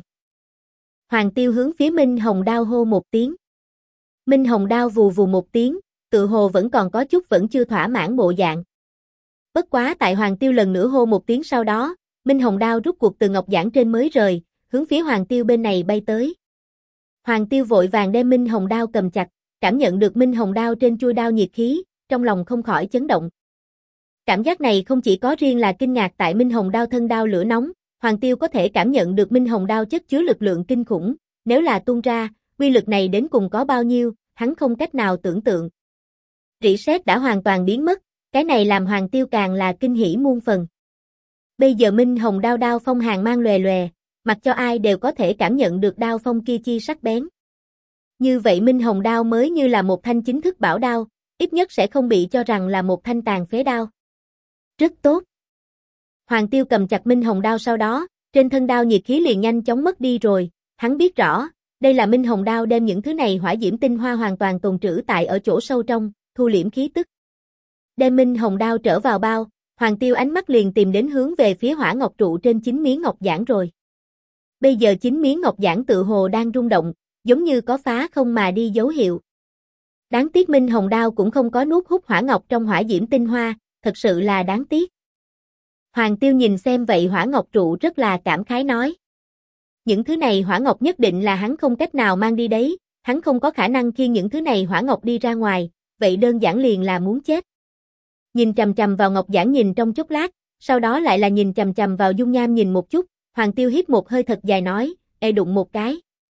Hoàng Tiêu hướng phía Minh Hồng Đao hô một tiếng. Minh Hồng Đao vù vù một tiếng, tự hồ vẫn còn có chút vẫn chưa thỏa mãn bộ dạng. Bất quá tại Hoàng Tiêu lần nữa hô một tiếng sau đó, Minh Hồng Đao rút cuộc từ ngọc giản trên mới rời, hướng phía Hoàng Tiêu bên này bay tới. Hoàng Tiêu vội vàng đem Minh Hồng Đao cầm chặt, cảm nhận được Minh Hồng Đao trên chuôi đao nhiệt khí, trong lòng không khỏi chấn động. Cảm giác này không chỉ có riêng là kinh ngạc tại Minh Hồng Đao thân đao lửa nóng, Hoàng Tiêu có thể cảm nhận được Minh Hồng Đao chất chứa lực lượng kinh khủng, nếu là tuôn ra, uy lực này đến cùng có bao nhiêu, hắn không cách nào tưởng tượng. Rỉ sét đã hoàn toàn biến mất, cái này làm Hoàng Tiêu càng là kinh hỉ muôn phần. Bây giờ Minh Hồng Đao đao phong hàn mang lòe lòe, mặc cho ai đều có thể cảm nhận được đao phong kia chi sắc bén. Như vậy Minh Hồng Đao mới như là một thanh chính thức bảo đao, ít nhất sẽ không bị cho rằng là một thanh tàn phế đao. Rất tốt. Hoàng Tiêu cầm chặt Minh Hồng Đao sau đó, trên thân đao nhiệt khí liền nhanh chóng mất đi rồi, hắn biết rõ, đây là Minh Hồng Đao đem những thứ này hỏa diễm tinh hoa hoàn toàn tồn trữ tại ở chỗ sâu trong, thu liễm khí tức. Đem Minh Hồng Đao trở vào bao, Hoàng Tiêu ánh mắt liền tìm đến hướng về phía hỏa ngọc trụ trên chính miếng ngọc giản rồi. Bây giờ chính miếng ngọc giản tự hồ đang rung động, giống như có phá không mà đi dấu hiệu. Đáng tiếc Minh Hồng Đao cũng không có nuốt hút hỏa ngọc trong hỏa diễm tinh hoa, thật sự là đáng tiếc. Hoàng Tiêu nhìn xem vậy hỏa ngọc trụ rất là cảm khái nói. Những thứ này hỏa ngọc nhất định là hắn không cách nào mang đi đấy, hắn không có khả năng khiêng những thứ này hỏa ngọc đi ra ngoài, vậy đơn giản liền là muốn chết. Nhìn chằm chằm vào ngọc giản nhìn trong chốc lát, sau đó lại là nhìn chằm chằm vào dung nham nhìn một chút, Hoàng Tiêu hít một hơi thật dài nói, đụng một cái.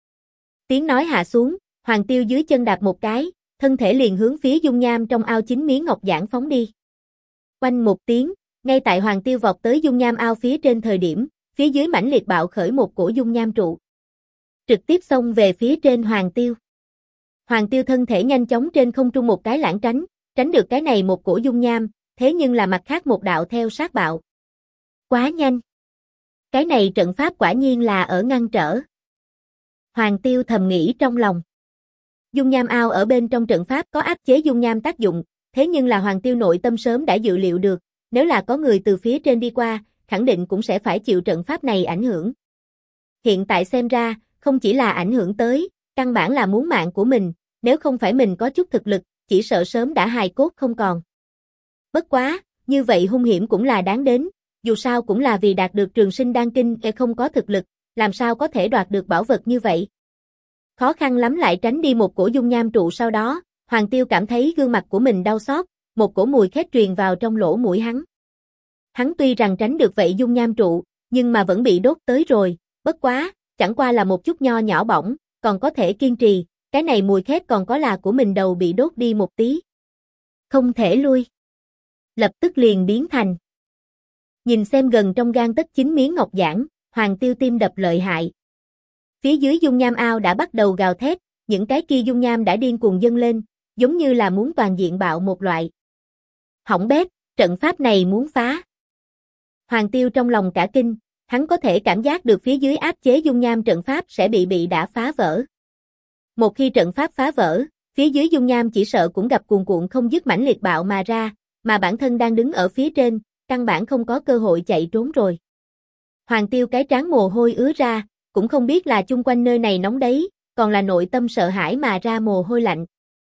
Tiếng nói hạ xuống, Hoàng Tiêu dưới chân đạp một cái, thân thể liền hướng phía dung nham trong ao chính miếng ngọc giản phóng đi. Oanh một tiếng, ngay tại Hoàng Tiêu vọt tới dung nham ao phía trên thời điểm, phía dưới mãnh liệt bạo khởi một cổ dung nham trụ. Trực tiếp xông về phía trên Hoàng Tiêu. Hoàng Tiêu thân thể nhanh chóng trên không trung một cái lảng tránh được cái này một cổ dung nham, thế nhưng là mặt khác một đạo theo sát bạo. Quá nhanh. Cái này trận pháp quả nhiên là ở ngăn trở. Hoàng Tiêu thầm nghĩ trong lòng. Dung nham ao ở bên trong trận pháp có áp chế dung nham tác dụng, thế nhưng là Hoàng Tiêu nội tâm sớm đã dự liệu được, nếu là có người từ phía trên đi qua, khẳng định cũng sẽ phải chịu trận pháp này ảnh hưởng. Hiện tại xem ra, không chỉ là ảnh hưởng tới, căn bản là muốn mạng của mình, nếu không phải mình có chút thực lực, chỉ sợ sớm đã hài cốt không còn. Bất quá, như vậy hung hiểm cũng là đáng đến, dù sao cũng là vì đạt được Trường Sinh Đan Kinh, không có thực lực, làm sao có thể đoạt được bảo vật như vậy. Khó khăn lắm lại tránh đi một cổ dung nham trụ, sau đó, Hoàng Tiêu cảm thấy gương mặt của mình đau xót, một cổ mùi khét truyền vào trong lỗ mũi hắn. Hắn tuy rằng tránh được vậy dung nham trụ, nhưng mà vẫn bị đốt tới rồi, bất quá, chẳng qua là một chút nho nhỏ bỏng, còn có thể kiên trì, cái này mùi khét còn có là của mình đầu bị đốt đi một tí. Không thể lui. Lập tức liền biến thành. Nhìn xem gần trong gang tấc 9 miếng ngọc giản, Hoàng Tiêu tim đập lợi hại. Phía dưới dung nham ao đã bắt đầu gào thét, những cái kia dung nham đã điên cuồng dâng lên, giống như là muốn toàn diện bạo một loại. Hỏng bét, trận pháp này muốn phá. Hoàng Tiêu trong lòng cả kinh, hắn có thể cảm giác được phía dưới áp chế dung nham trận pháp sẽ bị đã phá vỡ. Một khi trận pháp phá vỡ, phía dưới dung nham chỉ sợ cũng gặp cuồn cuộn không dứt mãnh liệt bạo mà ra, mà bản thân đang đứng ở phía trên, căn bản không có cơ hội chạy trốn rồi. Hoàng Tiêu cái trán mồ hôi ứa ra, cũng không biết là chung quanh nơi này nóng đấy, còn là nội tâm sợ hãi mà ra mồ hôi lạnh.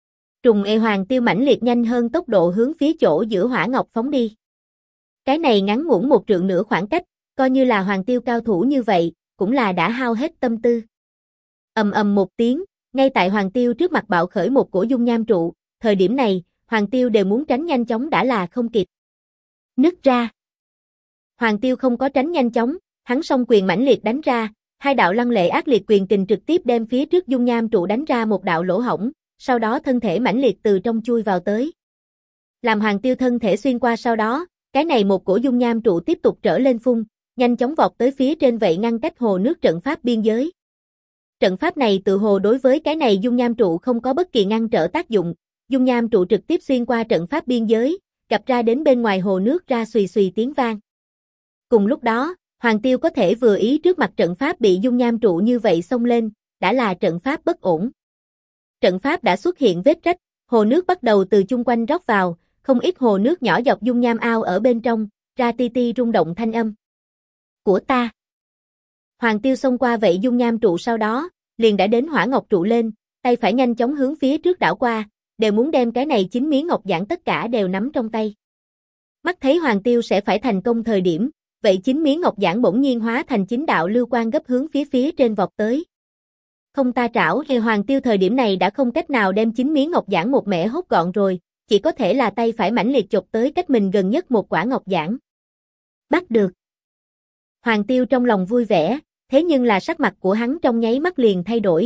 Hoàng Tiêu mãnh liệt nhanh hơn tốc độ hướng phía chỗ giữa hỏa ngọc phóng đi. Cái này ngắn ngủn 1 trượng nửa khoảng cách, coi như là Hoàng Tiêu cao thủ như vậy, cũng là đã hao hết tâm tư. Ầm ầm một tiếng, ngay tại Hoàng Tiêu trước mặt bạo khởi một cổ dung nham trụ, thời điểm này, Hoàng Tiêu đều muốn tránh nhanh chóng đã là không kịp. Nứt ra. Hoàng Tiêu không có tránh nhanh chóng, hắn song quyền mãnh liệt đánh ra, hai đạo lăng lệ ác liệt quyền kình trực tiếp đem phía trước dung nham trụ đánh ra một đạo lỗ hổng, sau đó thân thể mãnh liệt từ trong chui vào tới. Làm Hoàng Tiêu thân thể xuyên qua sau đó, cái này một cổ dung nham trụ tiếp tục trở lên phun, nhanh chóng vọt tới phía trên vậy ngăn cách hồ nước trận pháp biên giới. Trận pháp này tự hồ đối với cái này dung nham trụ không có bất kỳ ngăn trở tác dụng, dung nham trụ trực tiếp xuyên qua trận pháp biên giới, gặp ra đến bên ngoài hồ nước ra xùy xùy tiếng vang. Cùng lúc đó, Hoàng Tiêu có thể vừa ý trước mặt trận pháp bị dung nham trụ như vậy xông lên, đã là trận pháp bất ổn. Trận pháp đã xuất hiện vết rách, hồ nước bắt đầu từ chung quanh rót vào, không ít hồ nước nhỏ dọc dung nham ao ở bên trong, ra ti ti rung động thanh âm. Của ta. Hoàng Tiêu xông qua vậy dung nham trụ sau đó, liền đã đến hỏa ngọc trụ lên, tay phải nhanh chóng hướng phía trước đảo qua, đều muốn đem cái này 9 miếng ngọc giản tất cả đều nắm trong tay. Mắt thấy Hoàng Tiêu sẽ phải thành công thời điểm, vậy 9 miếng ngọc giản bỗng nhiên hóa thành 9 đạo lưu quang gấp hướng phía trên vọt tới. Không ta trảo, Hoàng Tiêu thời điểm này đã không cách nào đem 9 miếng ngọc giản một mẻ hốt gọn rồi, chỉ có thể là tay phải mãnh liệt chộp tới cách mình gần nhất một quả ngọc giản. Bắt được. Hoàng Tiêu trong lòng vui vẻ, thế nhưng là sắc mặt của hắn trong nháy mắt liền thay đổi.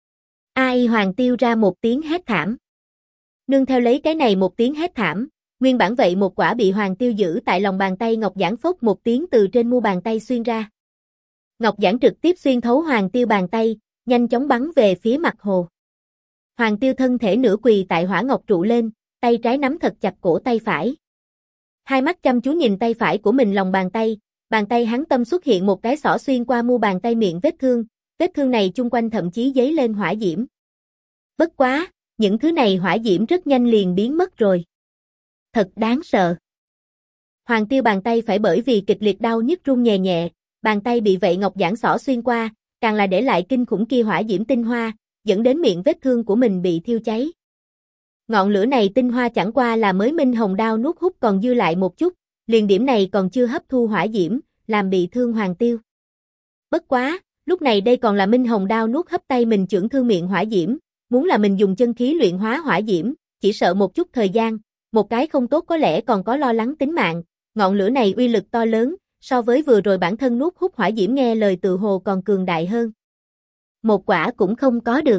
Ai, Hoàng Tiêu ra một tiếng hét thảm. Nương theo lấy cái này một tiếng hét thảm, nguyên bản vậy một quả bị Hoàng Tiêu giữ tại lòng bàn tay ngọc giản phốc một tiếng từ trên mu bàn tay xuyên ra. Ngọc giản trực tiếp xuyên thấu Hoàng Tiêu bàn tay, nhanh chóng bắn về phía mặt hồ. Hoàng Tiêu thân thể nửa quỳ tại hỏa ngọc trụ lên, tay trái nắm thật chặt cổ tay phải. Hai mắt chăm chú nhìn tay phải của mình lòng bàn tay hắn tâm xuất hiện một cái xỏ xuyên qua mu bàn tay miệng vết thương này chung quanh thậm chí giấy lên hỏa diễm. Bất quá, những thứ này hỏa diễm rất nhanh liền biến mất rồi. Thật đáng sợ. Hoàng Tiêu bàn tay phải bởi vì kịch liệt đau nhức run nhẹ nhẹ, bàn tay bị vậy ngọc giản xỏ xuyên qua, càng là để lại kinh khủng kia hỏa diễm tinh hoa, dẫn đến miệng vết thương của mình bị thiêu cháy. Ngọn lửa này tinh hoa chẳng qua là mới minh hồng đao nuốt hút còn dư lại một chút, liền điểm này còn chưa hấp thu hỏa diễm, làm bị thương Hoàng Tiêu. Bất quá, lúc này đây còn là minh hồng đao nuốt hấp tay mình chưởng thương miệng hỏa diễm, muốn là mình dùng chân khí luyện hóa hỏa diễm, chỉ sợ một chút thời gian, một cái không tốt có lẽ còn có lo lắng tính mạng, ngọn lửa này uy lực to lớn, so với vừa rồi bản thân nuốt hút hỏa diễm nghe lời tự hồ còn cường đại hơn. Một quả cũng không có được.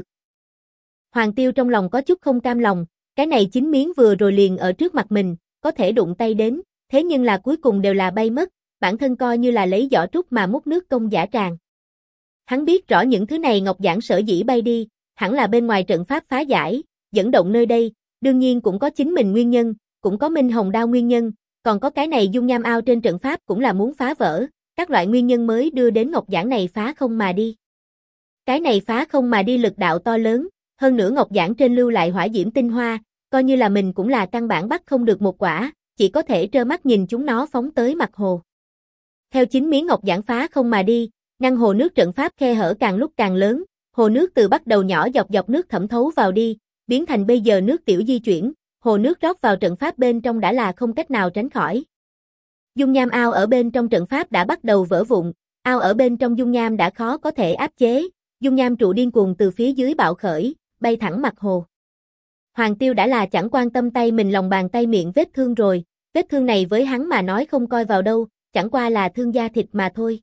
Hoàng Tiêu trong lòng có chút không cam lòng, cái này 9 miếng vừa rồi liền ở trước mặt mình, có thể đụng tay đến, thế nhưng là cuối cùng đều là bay mất, bản thân coi như là lấy giỏ trúc mà múc nước công giả tràng. Hắn biết rõ những thứ này ngọc giản sở dĩ bay đi, hẳn là bên ngoài trận pháp phá giải, dẫn động nơi đây, đương nhiên cũng có chính mình nguyên nhân, cũng có minh hồng đao nguyên nhân, còn có cái này dung nham ao trên trận pháp cũng là muốn phá vỡ, các loại nguyên nhân mới đưa đến ngọc giản này phá không mà đi. Cái này phá không mà đi lực đạo to lớn, hơn nữa ngọc giản trên lưu lại hỏa diễm tinh hoa, coi như là mình cũng là căn bản bắt không được một quả, chỉ có thể trơ mắt nhìn chúng nó phóng tới mặt hồ. Theo 9 miếng ngọc giản phá không mà đi, ngăn hồ nước trận pháp khe hở càng lúc càng lớn, hồ nước từ bắt đầu nhỏ dọc nước thẩm thấu vào đi, biến thành bây giờ nước tiểu di chuyển, hồ nước rót vào trận pháp bên trong đã là không cách nào tránh khỏi. Dung nham ao ở bên trong trận pháp đã bắt đầu vỡ vụn, ao ở bên trong dung nham đã khó có thể áp chế, dung nham trụ điên cuồng từ phía dưới bạo khởi, bay thẳng mặt hồ. Hoàng Tiêu đã là chẳng quan tâm tay mình lòng bàn tay miệng vết thương rồi, vết thương này với hắn mà nói không coi vào đâu, chẳng qua là thương da thịt mà thôi.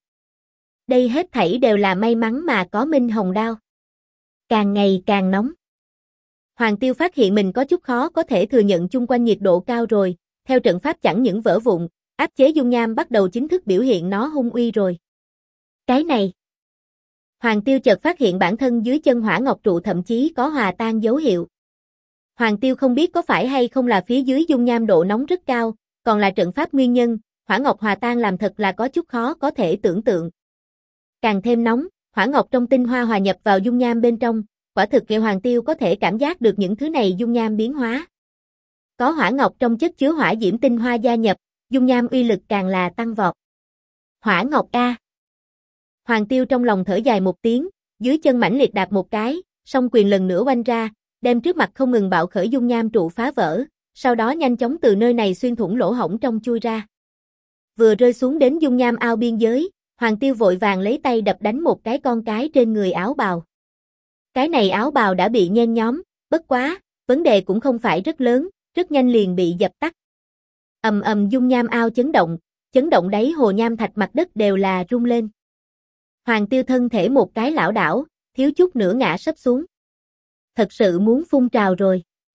Đây hết thảy đều là may mắn mà có Minh Hồng đao. Càng ngày càng nóng. Hoàng Tiêu phát hiện mình có chút khó có thể thừa nhận chung quanh nhiệt độ cao rồi, theo trận pháp chẳng những vỡ vụn, áp chế dung nham bắt đầu chính thức biểu hiện nó hung uy rồi. Cái này. Hoàng Tiêu chợt phát hiện bản thân dưới chân hỏa ngọc trụ thậm chí có hòa tan dấu hiệu. Hoàng Tiêu không biết có phải hay không là phía dưới dung nham độ nóng rất cao, còn là trận pháp nguyên nhân, hỏa ngọc hòa tan làm thật là có chút khó có thể tưởng tượng. Càng thêm nóng, hỏa ngọc trong tinh hoa hòa nhập vào dung nham bên trong, quả thực kêu Hoàng Tiêu có thể cảm giác được những thứ này dung nham biến hóa. Có hỏa ngọc trong chất chứa hỏa diễm tinh hoa gia nhập, dung nham uy lực càng là tăng vọt. Hỏa ngọc a. Hoàng Tiêu trong lòng thở dài một tiếng, dưới chân mãnh liệt đạp một cái, song quyền lần nữa oanh ra, đem trước mặt không ngừng bạo khởi dung nham trụ phá vỡ, sau đó nhanh chóng từ nơi này xuyên thủng lỗ hổng trong chui ra. Vừa rơi xuống đến dung nham ao biên giới, Hoàng Tiêu vội vàng lấy tay đập đánh một cái con cái trên người áo bào. Cái này áo bào đã bị nhen nhóm, bất quá, vấn đề cũng không phải rất lớn, rất nhanh liền bị dập tắt. Ầm ầm dung nham ao chấn động đáy hồ nham thạch mặt đất đều là rung lên. Hoàng Tiêu thân thể một cái lảo đảo, thiếu chút nữa ngã sấp xuống. Thật sự muốn phun trào rồi.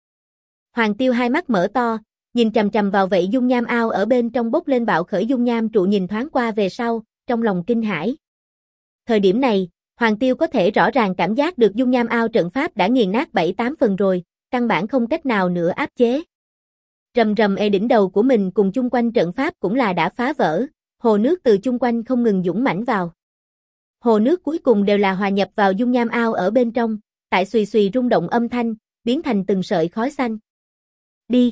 Hoàng Tiêu hai mắt mở to, nhìn chằm chằm vào vậy dung nham ao ở bên trong bốc lên bạo khởi dung nham trụ nhìn thoáng qua về sau, trong lòng kinh hãi. Thời điểm này, Hoàng Tiêu có thể rõ ràng cảm giác được dung nham ao trận pháp đã nghiền nát 7-8 phần rồi, căn bản không cách nào nữa áp chế. Rầm rầm đỉnh đầu của mình cùng chung quanh trận pháp cũng là đã phá vỡ, hồ nước từ chung quanh không ngừng dũng mãnh vào. Hồ nước cuối cùng đều là hòa nhập vào dung nham ao ở bên trong, tại xùy xùy rung động âm thanh, biến thành từng sợi khói xanh. Đi.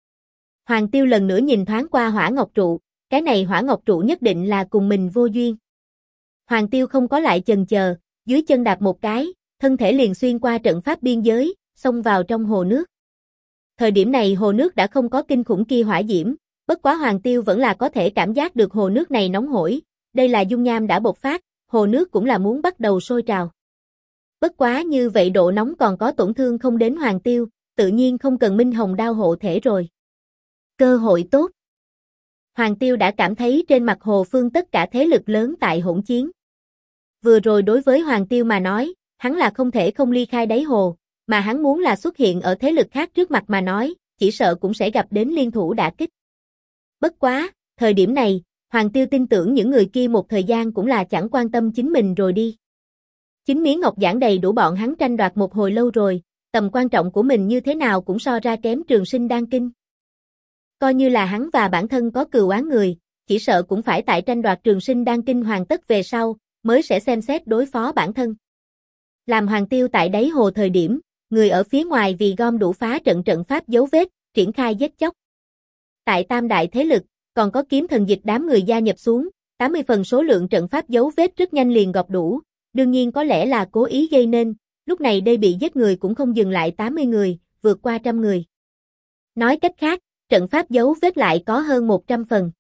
Hoàng Tiêu lần nữa nhìn thoáng qua hỏa ngọc trụ, cái này hỏa ngọc trụ nhất định là cùng mình vô duyên. Hoàng Tiêu không có lại chần chờ, dưới chân đạp một cái, thân thể liền xuyên qua trận pháp biên giới, xông vào trong hồ nước. Thời điểm này hồ nước đã không có kinh khủng kia hỏa diễm, bất quá Hoàng Tiêu vẫn là có thể cảm giác được hồ nước này nóng hổi, đây là dung nham đã bộc phát, hồ nước cũng là muốn bắt đầu sôi trào. Bất quá như vậy độ nóng còn có tổn thương không đến Hoàng Tiêu, tự nhiên không cần Minh Hồng đao hộ thể rồi. Cơ hội tốt. Hoàng Tiêu đã cảm thấy trên mặt hồ phương tất cả thế lực lớn tại hỗn chiến. Vừa rồi đối với Hoàng Tiêu mà nói, hắn là không thể không ly khai đáy hồ, mà hắn muốn là xuất hiện ở thế lực khác trước mặt mà nói, chỉ sợ cũng sẽ gặp đến liên thủ đả kích. Bất quá, thời điểm này, Hoàng Tiêu tin tưởng những người kia một thời gian cũng là chẳng quan tâm chính mình rồi đi. Chính miếng ngọc giản đầy đủ bọn hắn tranh đoạt một hồi lâu rồi, tầm quan trọng của mình như thế nào cũng so ra kém Trường Sinh Đan Kinh. Coi như là hắn và bản thân có cừu oán người, chỉ sợ cũng phải tại tranh đoạt Trường Sinh Đan Kinh hoàn tất về sau, mới sẽ xem xét đối phó bản thân. Làm Hoàng Tiêu tại đáy hồ thời điểm, người ở phía ngoài vì gom đủ phá trận pháp dấu vết, triển khai giết chóc. Tại tam đại thế lực, còn có kiếm thần dịch đám người gia nhập xuống, 80 phần số lượng trận pháp dấu vết rất nhanh liền gọp đủ, đương nhiên có lẽ là cố ý gây nên, lúc này đây bị giết người cũng không dừng lại 80 người, vượt qua 100 người. Nói cách khác, trận pháp dấu vết lại có hơn 100 phần.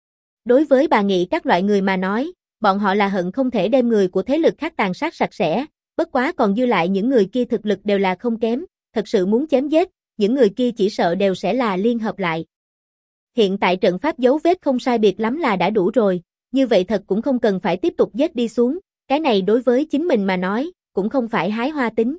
Đối với bà Nghị các loại người mà nói, bọn họ là hận không thể đem người của thế lực khác tàn sát sạch sẽ, bất quá còn dư lại những người kia thực lực đều là không kém, thật sự muốn chém giết, những người kia chỉ sợ đều sẽ là liên hợp lại. Hiện tại trận pháp dấu vết không sai biệt lắm là đã đủ rồi, như vậy thật cũng không cần phải tiếp tục giết đi xuống, cái này đối với chính mình mà nói, cũng không phải hái hoa tính.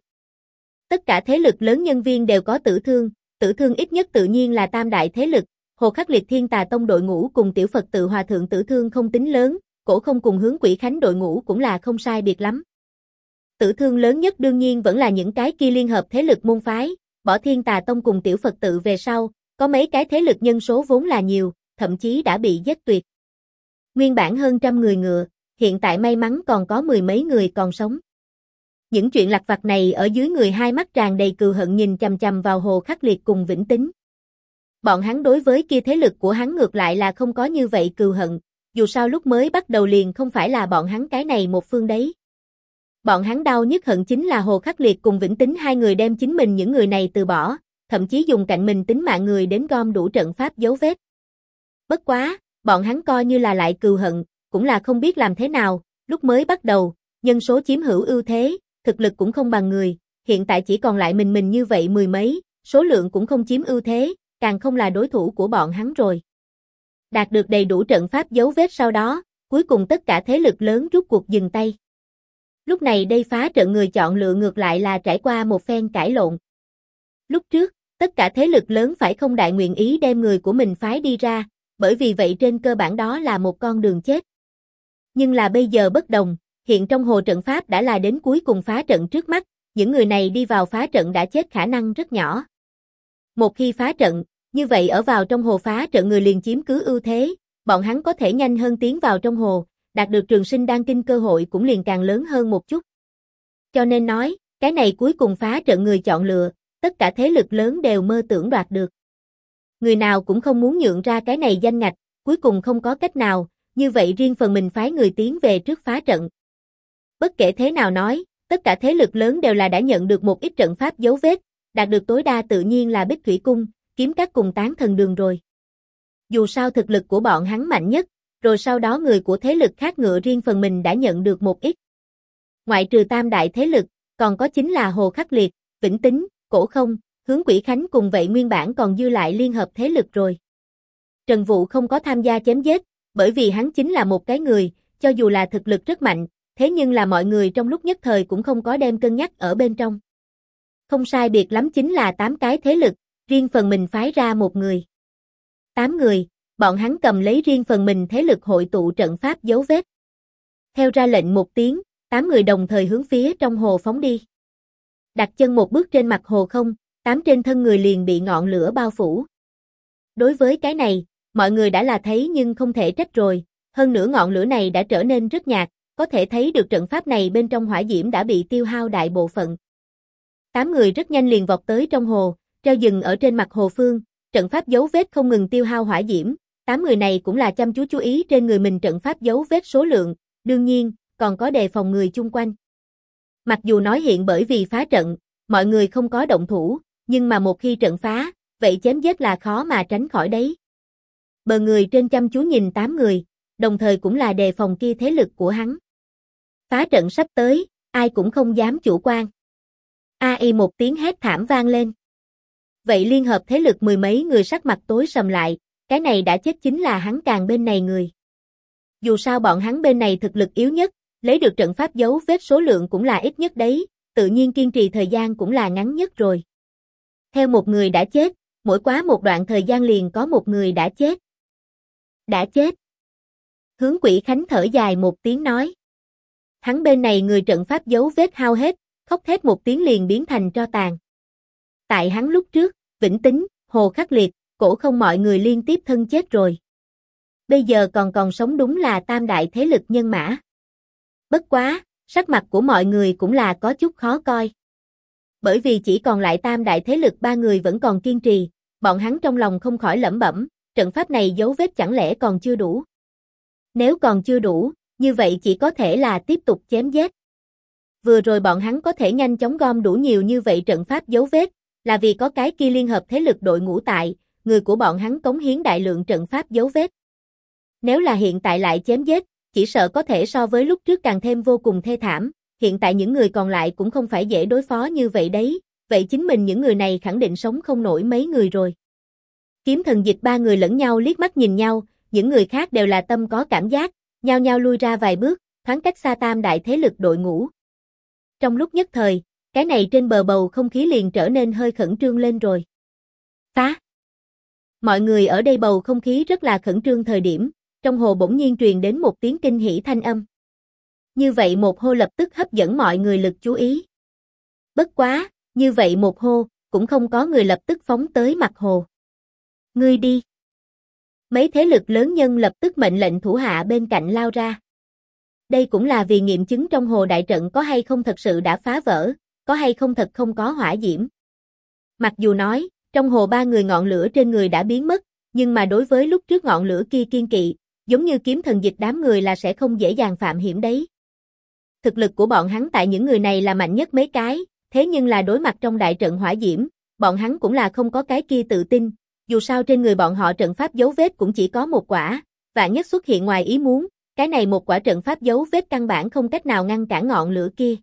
Tất cả thế lực lớn nhân viên đều có tử thương ít nhất tự nhiên là tam đại thế lực, Hồ Khắc Liệt Thiên Tà Tông đội ngũ cùng Tiểu Phật Tự Hòa Thượng tử thương không tính lớn, Cổ Không cùng Hướng Quỷ Khánh đội ngũ cũng là không sai biệt lắm. Tử thương lớn nhất đương nhiên vẫn là những cái kia liên hợp thế lực môn phái, bỏ Thiên Tà Tông cùng Tiểu Phật Tự về sau, có mấy cái thế lực nhân số vốn là nhiều, thậm chí đã bị giết tuyệt. Nguyên bản hơn 100 người ngựa, hiện tại may mắn còn có 10 mấy người còn sống. Những chuyện lặt vặt này ở dưới người hai mắt tràn đầy cừu hận nhìn chằm chằm vào Hồ Khắc Liệt cùng Vĩnh Tính. Bọn hắn đối với kia thế lực của hắn ngược lại là không có như vậy cừu hận, dù sao lúc mới bắt đầu liền không phải là bọn hắn cái này một phương đấy. Bọn hắn đau nhất hận chính là Hồ Khắc Liệt cùng Vĩnh Tính hai người đem chính mình những người này từ bỏ, thậm chí dùng cạnh mình tính mạng người đến gom đủ trận pháp dấu vết. Bất quá, bọn hắn coi như là lại cừu hận, cũng là không biết làm thế nào, lúc mới bắt đầu, nhân số chiếm hữu ưu thế, thực lực cũng không bằng người, hiện tại chỉ còn lại mình như vậy mười mấy, số lượng cũng không chiếm ưu thế, càng không là đối thủ của bọn hắn rồi. Đạt được đầy đủ trận pháp dấu vết sau đó, cuối cùng tất cả thế lực lớn rút cuộc dừng tay. Lúc này đây phá trận người chọn lựa ngược lại là trải qua một phen cãi lộn. Lúc trước, tất cả thế lực lớn phải không đại nguyện ý đem người của mình phái đi ra, bởi vì vậy trên cơ bản đó là một con đường chết. Nhưng là bây giờ bất đồng, hiện trong hồ trận pháp đã là đến cuối cùng phá trận trước mắt, những người này đi vào phá trận đã chết khả năng rất nhỏ. Một khi phá trận, như vậy ở vào trong hồ phá trận người liền chiếm cứ ưu thế, bọn hắn có thể nhanh hơn tiến vào trong hồ, đạt được trường sinh đan kinh cơ hội cũng liền càng lớn hơn một chút. Cho nên nói, cái này cuối cùng phá trận người chọn lựa, tất cả thế lực lớn đều mơ tưởng đoạt được. Người nào cũng không muốn nhượng ra cái này danh ngạch, cuối cùng không có cách nào, như vậy riêng phần mình phái người tiến về trước phá trận. Bất kể thế nào nói, tất cả thế lực lớn đều là đã nhận được một ít trận pháp dấu vết, đạt được tối đa tự nhiên là Bích Thủy Cung, Kiếm Các cùng Tán Thần Đường rồi. Dù sao thực lực của bọn hắn mạnh nhất, rồi sau đó người của thế lực khác ngựa riêng phần mình đã nhận được một ít. Ngoại trừ tam đại thế lực, còn có chính là Hồ Khắc Liệt, Vĩnh Tính, Cổ Không, Hướng Quỷ Khánh cùng vậy nguyên bản còn dư lại liên hợp thế lực rồi. Trần Vũ không có tham gia chém giết, bởi vì hắn chính là một cái người, cho dù là thực lực rất mạnh, thế nhưng là mọi người trong lúc nhất thời cũng không có đem cân nhắc ở bên trong. Không sai biệt lắm chính là 8 cái thế lực, riêng phần mình phái ra một người. 8 người, bọn hắn cầm lấy riêng phần mình thế lực hội tụ trận pháp dấu vết. Theo ra lệnh một tiếng, 8 người đồng thời hướng phía trong hồ phóng đi. Đặt chân một bước trên mặt hồ không, 8 trên thân người liền bị ngọn lửa bao phủ. Đối với cái này, mọi người đã là thấy nhưng không thể trách rồi, hơn nữa ngọn lửa này đã trở nên rất nhạt, có thể thấy được trận pháp này bên trong hỏa diễm đã bị tiêu hao đại bộ phận. 8 người rất nhanh liền vọt tới trong hồ, treo dừng ở trên mặt hồ phương, trận pháp dấu vết không ngừng tiêu hao hỏa diễm, 8 người này cũng là chăm chú ý trên người mình trận pháp dấu vết số lượng, đương nhiên, còn có đề phòng người chung quanh. Mặc dù nói hiện bởi vì phá trận, mọi người không có động thủ, nhưng mà một khi trận phá, vậy chém giết là khó mà tránh khỏi đấy. Bờ người trên chăm chú nhìn 8 người, đồng thời cũng là đề phòng kia thế lực của hắn. Phá trận sắp tới, ai cũng không dám chủ quan. AI một tiếng hét thảm vang lên. Vậy liên hợp thế lực mười mấy người sắc mặt tối sầm lại, cái này đã chết chính là hắn Càng bên này người. Dù sao bọn hắn bên này thực lực yếu nhất, lấy được trận pháp dấu vết số lượng cũng là ít nhất đấy, tự nhiên kiên trì thời gian cũng là ngắn nhất rồi. Theo một người đã chết, mỗi quá một đoạn thời gian liền có một người đã chết. Đã chết. Hướng Quỷ Khánh thở dài một tiếng nói. Hắn bên này người trận pháp dấu vết hao hết, khóc thét một tiếng liền biến thành tro tàn. Tại hắn lúc trước, Vĩnh Tính, Hồ Khắc Liệt, Cổ Không mọi người liên tiếp thân chết rồi. Bây giờ còn sống đúng là tam đại thế lực nhân mã. Bất quá, sắc mặt của mọi người cũng là có chút khó coi. Bởi vì chỉ còn lại tam đại thế lực 3 người vẫn còn kiên trì, bọn hắn trong lòng không khỏi lẩm bẩm, trận pháp này dấu vết chẳng lẽ còn chưa đủ. Nếu còn chưa đủ, như vậy chỉ có thể là tiếp tục chém giết. Vừa rồi bọn hắn có thể nhanh chóng gom đủ nhiều như vậy trận pháp dấu vết, là vì có cái kia liên hợp thế lực đội ngũ tại, người của bọn hắn cống hiến đại lượng trận pháp dấu vết. Nếu là hiện tại lại chém giết, chỉ sợ có thể so với lúc trước càng thêm vô cùng thê thảm, hiện tại những người còn lại cũng không phải dễ đối phó như vậy đấy, vậy chính mình những người này khẳng định sống không nổi mấy người rồi. Kiếm Thần Dịch 3 người lẫn nhau liếc mắt nhìn nhau, những người khác đều là tâm có cảm giác, nhao nhao lui ra vài bước, thoáng cách xa tam đại thế lực đội ngũ. Trong lúc nhất thời, cái này trên bờ bầu không khí liền trở nên hơi khẩn trương lên rồi. Phá! Mọi người ở đây bầu không khí rất là khẩn trương thời điểm, trong hồ bỗng nhiên truyền đến một tiếng kinh hỉ thanh âm. Như vậy một hô lập tức hấp dẫn mọi người lực chú ý. Bất quá, như vậy một hô, cũng không có người lập tức phóng tới mặt hồ. Ngươi đi! Mấy thế lực lớn nhân lập tức mệnh lệnh thủ hạ bên cạnh lao ra. Đây cũng là vì nghiệm chứng trong hồ đại trận có hay không thật sự đã phá vỡ, có hay không thật không có hỏa diễm. Mặc dù nói, trong hồ 3 người ngọn lửa trên người đã biến mất, nhưng mà đối với lúc trước ngọn lửa kia kiên kỵ, giống như Kiếm Thần Dịch đám người là sẽ không dễ dàng phạm hiểm đấy. Thực lực của bọn hắn tại những người này là mạnh nhất mấy cái, thế nhưng là đối mặt trong đại trận hỏa diễm, bọn hắn cũng là không có cái kia tự tin, dù sao trên người bọn họ trận pháp dấu vết cũng chỉ có một quả, vạn nhất xuất hiện ngoài ý muốn, cái này một quả trận pháp dấu vết căn bản không cách nào ngăn cản ngọn lửa kia.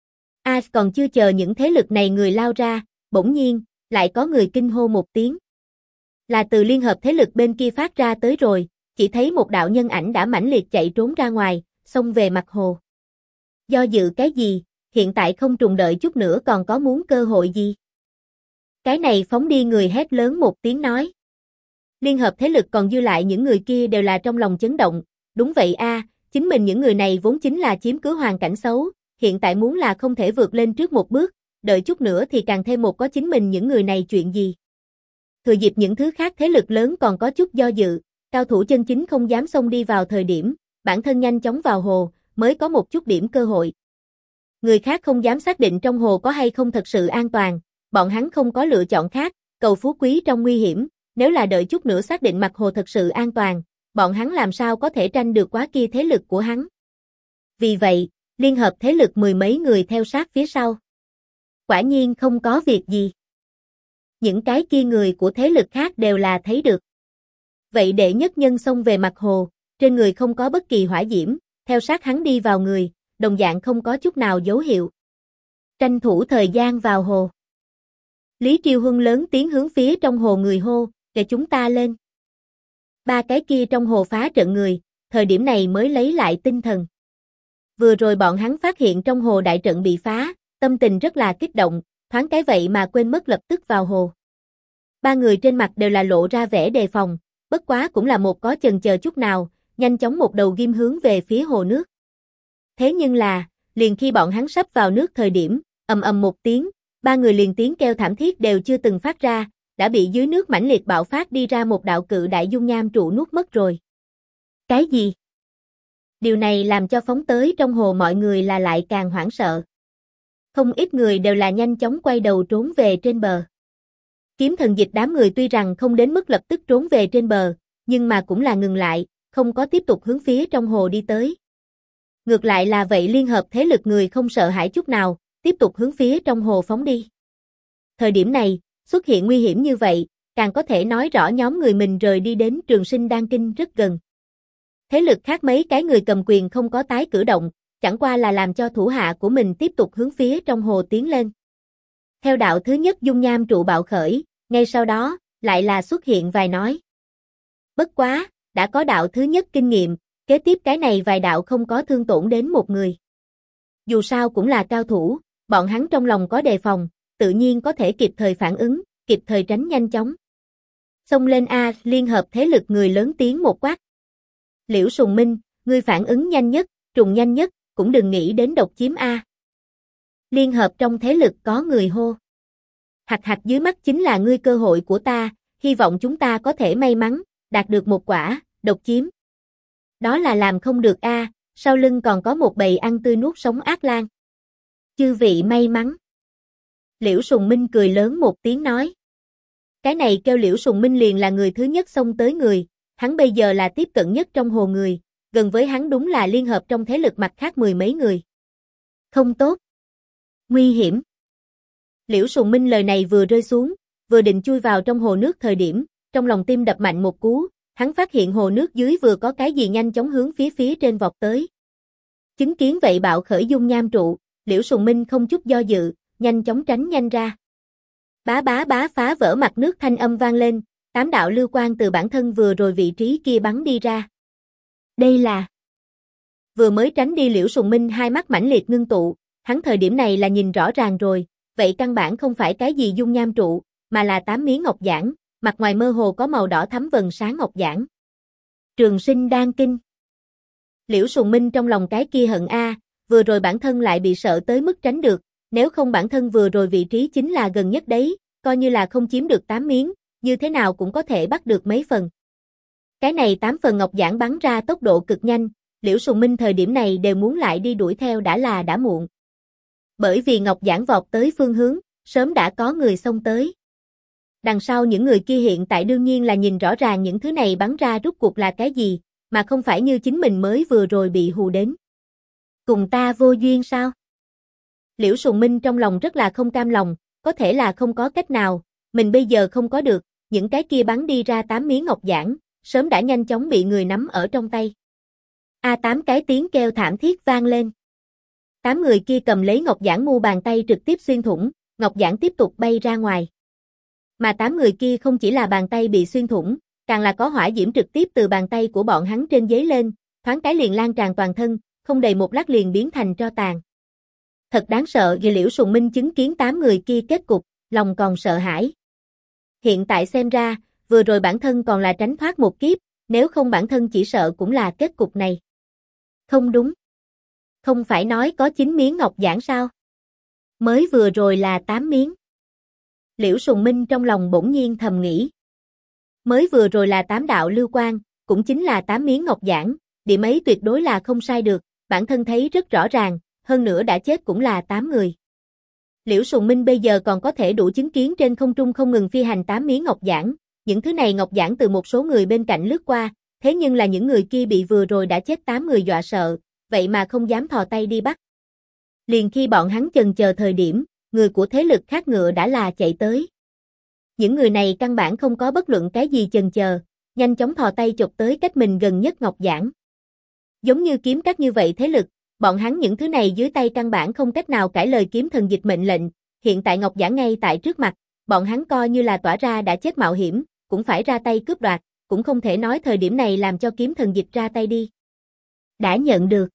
Còn chưa chờ những thế lực này người lao ra, bỗng nhiên, lại có người kinh hô một tiếng. Là từ liên hợp thế lực bên kia phát ra tới rồi, chỉ thấy một đạo nhân ảnh đã mãnh liệt chạy trốn ra ngoài, xông về mặt hồ. Do dự cái gì, hiện tại không trùng đợi chút nữa còn có muốn cơ hội gì. Cái này phóng đi người hét lớn một tiếng nói. Liên hợp thế lực còn dư lại những người kia đều là trong lòng chấn động, đúng vậy chính mình những người này vốn chính là chiếm cứ hoàn cảnh xấu, hiện tại muốn là không thể vượt lên trước một bước, đợi chút nữa thì càng thêm một có chính mình những người này chuyện gì. Thừa dịp những thứ khác thế lực lớn còn có chút do dự, cao thủ chân chính không dám xông đi vào thời điểm, bản thân nhanh chóng vào hồ, mới có một chút điểm cơ hội. Người khác không dám xác định trong hồ có hay không thật sự an toàn, bọn hắn không có lựa chọn khác, cầu phú quý trong nguy hiểm, nếu là đợi chút nữa xác định mặt hồ thật sự an toàn, bọn hắn làm sao có thể tranh được quá kia thế lực của hắn. Vì vậy, liên hợp thế lực mười mấy người theo sát phía sau. Quả nhiên không có việc gì. Những cái kia người của thế lực khác đều là thấy được. Vậy đệ nhất nhân xông về mặt hồ, trên người không có bất kỳ hỏa diễm, theo sát hắn đi vào người, đồng dạng không có chút nào dấu hiệu. Tranh thủ thời gian vào hồ. Lý Triêu Huân lớn tiếng hướng phía trong hồ người hô, để chúng ta lên. Ba cái kia trong hồ phá trận người, thời điểm này mới lấy lại tinh thần. Vừa rồi bọn hắn phát hiện trong hồ đại trận bị phá, tâm tình rất là kích động, thoáng cái vậy mà quên mất lập tức vào hồ. Ba người trên mặt đều là lộ ra vẻ đề phòng, bất quá cũng là một có chần chờ chút nào, nhanh chóng một đầu ghim hướng về phía hồ nước. Thế nhưng là, liền khi bọn hắn sắp vào nước thời điểm, ầm ầm một tiếng, ba người liền tiếng kêu thảm thiết đều chưa từng phát ra, đã bị dưới nước mãnh liệt bạo phát đi ra một đạo cự đại dung nham trụ nuốt mất rồi. Cái gì? Điều này làm cho phóng tới trong hồ mọi người là lại càng hoảng sợ. Không ít người đều là nhanh chóng quay đầu trốn về trên bờ. Kiếm thần dịch đám người tuy rằng không đến mức lập tức trốn về trên bờ, nhưng mà cũng là ngừng lại, không có tiếp tục hướng phía trong hồ đi tới. Ngược lại là vậy liên hợp thế lực người không sợ hãi chút nào, tiếp tục hướng phía trong hồ phóng đi. Thời điểm này, xuất hiện nguy hiểm như vậy, càng có thể nói rõ nhóm người mình rời đi đến Trường Sinh Đan Kinh rất gần. Thế lực khác mấy cái người cầm quyền không có tái cử động, chẳng qua là làm cho thủ hạ của mình tiếp tục hướng phía trong hồ tiến lên. Theo đạo thứ nhất dung nham trụ bạo khởi, ngay sau đó, lại là xuất hiện vài nói. Bất quá, đã có đạo thứ nhất kinh nghiệm, kế tiếp cái này vài đạo không có thương tổn đến một người. Dù sao cũng là cao thủ, bọn hắn trong lòng có đề phòng, tự nhiên có thể kịp thời phản ứng, kịp thời tránh nhanh chóng. Xông lên liên hợp thế lực người lớn tiếng một quát. Liễu Sùng Minh, ngươi phản ứng nhanh nhất, trùng nhanh nhất, cũng đừng nghĩ đến độc chiếm Liên hợp trong thế lực có người hô. Hạch hạch dưới mắt chính là ngươi cơ hội của ta, hy vọng chúng ta có thể may mắn, đạt được một quả, độc chiếm. Đó là làm không được sau lưng còn có một bầy ăn tươi nuốt sống ác lang. Chư vị may mắn. Liễu Sùng Minh cười lớn một tiếng nói. Cái này kêu Liễu Sùng Minh liền là người thứ nhất xông tới người, hắn bây giờ là tiếp cận nhất trong hồ người, gần với hắn đúng là liên hợp trong thế lực mặt khác mười mấy người. Không tốt. Nguy hiểm. Liễu Sùng Minh lời này vừa rơi xuống, vừa định chui vào trong hồ nước thời điểm, trong lòng tim đập mạnh một cú, hắn phát hiện hồ nước dưới vừa có cái gì nhanh chóng hướng phía trên vọt tới. Chứng kiến vậy bạo khởi dung nham trụ, Liễu Sùng Minh không chút do dự, nhanh chóng tránh nhanh ra. Bá bá bá phá vỡ mặt nước thanh âm vang lên, 8 đạo lưu quang từ bản thân vừa rồi vị trí kia bắn đi ra. Đây là... Vừa mới tránh đi Liễu Sùng Minh hai mắt mãnh liệt ngưng tụ, hắn thời điểm này là nhìn rõ ràng rồi, vậy căn bản không phải cái gì dung nham trụ, mà là 8 miếng ngọc giản, mặt ngoài mơ hồ có màu đỏ thắm vầng sáng ngọc giản. Trường Sinh Đan Kinh. Liễu Sùng Minh trong lòng cái kia hận vừa rồi bản thân lại bị sợ tới mức tránh được, nếu không bản thân vừa rồi vị trí chính là gần nhất đấy, coi như là không chiếm được 8 miếng, như thế nào cũng có thể bắt được mấy phần. Cái này 8 phần ngọc giản bắn ra tốc độ cực nhanh, Liễu Sùng Minh thời điểm này đều muốn lại đi đuổi theo đã muộn. Bởi vì ngọc giản vọt tới phương hướng, sớm đã có người xông tới. Đằng sau những người kia hiện tại đương nhiên là nhìn rõ ràng những thứ này bắn ra rút cuộc là cái gì, mà không phải như chính mình mới vừa rồi bị hù đến. Cùng ta vô duyên sao? Liễu Sùng Minh trong lòng rất là không cam lòng, có thể là không có cách nào, mình bây giờ không có được, những cái kia bắn đi ra 8 miếng ngọc giản, sớm đã nhanh chóng bị người nắm ở trong tay. Tám cái tiếng kêu thảm thiết vang lên. 8 người kia cầm lấy ngọc giản mu bàn tay trực tiếp xuyên thủng, ngọc giản tiếp tục bay ra ngoài. Mà 8 người kia không chỉ là bàn tay bị xuyên thủng, càng là có hỏa diễm trực tiếp từ bàn tay của bọn hắn trên giấy lên, thoáng cái liền lan tràn toàn thân, không đầy một lát liền biến thành tro tàn. Thật đáng sợ. Liễu Sùng Minh chứng kiến 8 người kia kết cục, lòng còn sợ hãi. Hiện tại xem ra, vừa rồi bản thân còn là tránh thoát một kiếp, nếu không bản thân chỉ sợ cũng là kết cục này. Không đúng. Không phải nói có 9 miếng ngọc giản sao? Mới vừa rồi là 8 miếng. Liễu Sùng Minh trong lòng bỗng nhiên thầm nghĩ. Mới vừa rồi là 8 đạo lưu quang, cũng chính là 8 miếng ngọc giản, điểm ấy tuyệt đối là không sai được, bản thân thấy rất rõ ràng, hơn nữa đã chết cũng là 8 người. Liễu Sùng Minh bây giờ còn có thể đủ chứng kiến trên không trung không ngừng phi hành 8 miếng ngọc giản, những thứ này ngọc giản từ một số người bên cạnh lướt qua, thế nhưng là những người kia bị vừa rồi đã chết 8 người dọa sợ, vậy mà không dám thò tay đi bắt. Liền khi bọn hắn chần chờ thời điểm, người của thế lực khác ngựa đã là chạy tới. Những người này căn bản không có bất luận cái gì chần chờ, nhanh chóng thò tay chụp tới cách mình gần nhất ngọc giản. Giống như kiếm các như vậy thế lực, bọn hắn những thứ này dưới tay căn bản không cách nào cãi lời kiếm thần dịch mệnh lệnh, hiện tại ngọc giản ngay tại trước mặt, bọn hắn coi như là tỏa ra đã chết mạo hiểm, cũng phải ra tay cướp đoạt, cũng không thể nói thời điểm này làm cho kiếm thần dịch ra tay đi. Đã nhận được.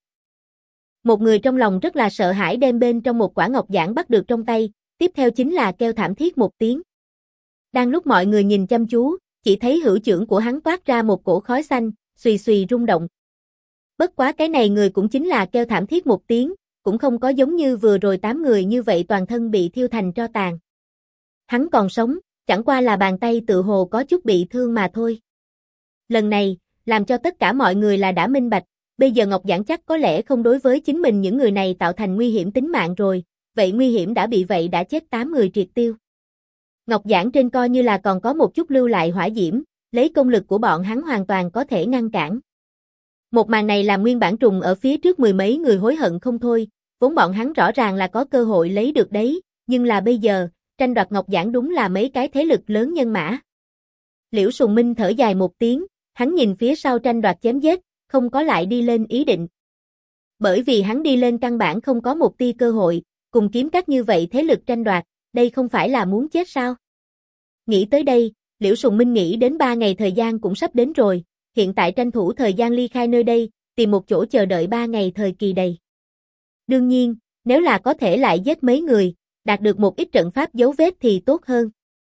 Một người trong lòng rất là sợ hãi đem bên trong một quả ngọc giản bắt được trong tay, tiếp theo chính là kêu thảm thiết một tiếng. Đang lúc mọi người nhìn chăm chú, chỉ thấy hữu chưởng của hắn toát ra một cổ khói xanh, xùy xùy rung động. Bất quá cái này người cũng chính là kêu thảm thiết một tiếng, cũng không có giống như vừa rồi 8 người như vậy toàn thân bị thiêu thành tro tàn. Hắn còn sống, chẳng qua là bàn tay tự hồ có chút bị thương mà thôi. Lần này, làm cho tất cả mọi người là đã minh bạch, bây giờ ngọc giản chắc có lẽ không đối với chính mình những người này tạo thành nguy hiểm tính mạng rồi, vậy nguy hiểm đã bị vậy đã chết 8 người triệt tiêu. Ngọc giản trên coi như là còn có một chút lưu lại hỏa diễm, lấy công lực của bọn hắn hoàn toàn có thể ngăn cản. Một màn này làm nguyên bản trùng ở phía trước mười mấy người hối hận không thôi, vốn bọn hắn rõ ràng là có cơ hội lấy được đấy, nhưng là bây giờ, tranh đoạt ngọc giản đúng là mấy cái thế lực lớn nhân mã. Liễu Sùng Minh thở dài một tiếng, hắn nhìn phía sau tranh đoạt chém giết, không có lại đi lên ý định. Bởi vì hắn đi lên căn bản không có một tia cơ hội, cùng kiếm các như vậy thế lực tranh đoạt, đây không phải là muốn chết sao? Nghĩ tới đây, Liễu Sùng Minh nghĩ đến 3 ngày thời gian cũng sắp đến rồi, hiện tại tranh thủ thời gian ly khai nơi đây, tìm một chỗ chờ đợi 3 ngày thời kỳ đầy. Đương nhiên, nếu là có thể lại giết mấy người, đạt được một ít trận pháp dấu vết thì tốt hơn.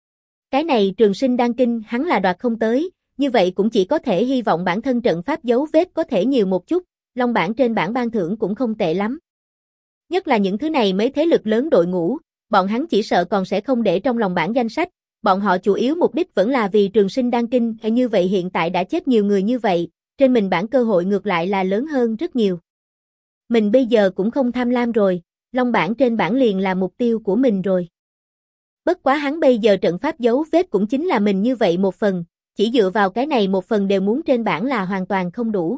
Cái này Trường Sinh Đan Kinh hắn là đoạt không tới, như vậy cũng chỉ có thể hy vọng bản thân trận pháp dấu vết có thể nhiều một chút, long bảng trên bảng ban thưởng cũng không tệ lắm. Nhất là những thứ này mấy thế lực lớn đội ngũ, bọn hắn chỉ sợ còn sẽ không để trong lòng bảng danh sách, bọn họ chủ yếu mục đích vẫn là vì Trường Sinh Đan Kinh, như vậy hiện tại đã chết nhiều người như vậy, trên mình bảng cơ hội ngược lại là lớn hơn rất nhiều. Mình bây giờ cũng không tham lam rồi, long bảng trên bảng liền là mục tiêu của mình rồi. Bất quá hắn bây giờ trận pháp dấu vết cũng chính là mình như vậy một phần, chỉ dựa vào cái này một phần đều muốn trên bảng là hoàn toàn không đủ.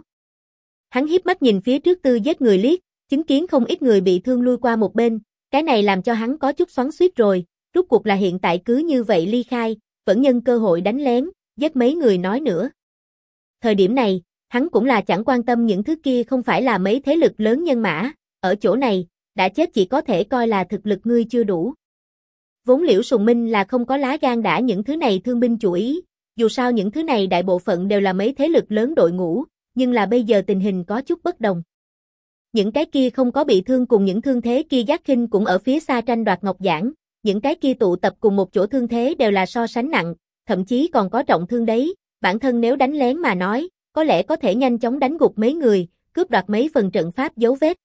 Hắn hiếp mắt nhìn phía trước tư giết người liếc, chứng kiến không ít người bị thương lui qua một bên, cái này làm cho hắn có chút xoắn xuýt rồi, rốt cuộc là hiện tại cứ như vậy ly khai, vẫn nhân cơ hội đánh lén, giết mấy người nói nữa. Thời điểm này, hắn cũng là chẳng quan tâm những thứ kia không phải là mấy thế lực lớn nhân mã, ở chỗ này, đã chết chỉ có thể coi là thực lực ngươi chưa đủ. Vốn Liễu Sùng Minh là không có lá gan đã những thứ này thương binh chủ ý, dù sao những thứ này đại bộ phận đều là mấy thế lực lớn đội ngũ, nhưng là bây giờ tình hình có chút bất đồng. Những cái kia không có bị thương cùng những thương thế kia giác khinh cũng ở phía xa tranh đoạt ngọc giản, những cái kia tụ tập cùng một chỗ thương thế đều là so sánh nặng, thậm chí còn có trọng thương đấy, bản thân nếu đánh lén mà nói, có lẽ có thể nhanh chóng đánh gục mấy người, cướp đoạt mấy phần trận pháp dấu vết.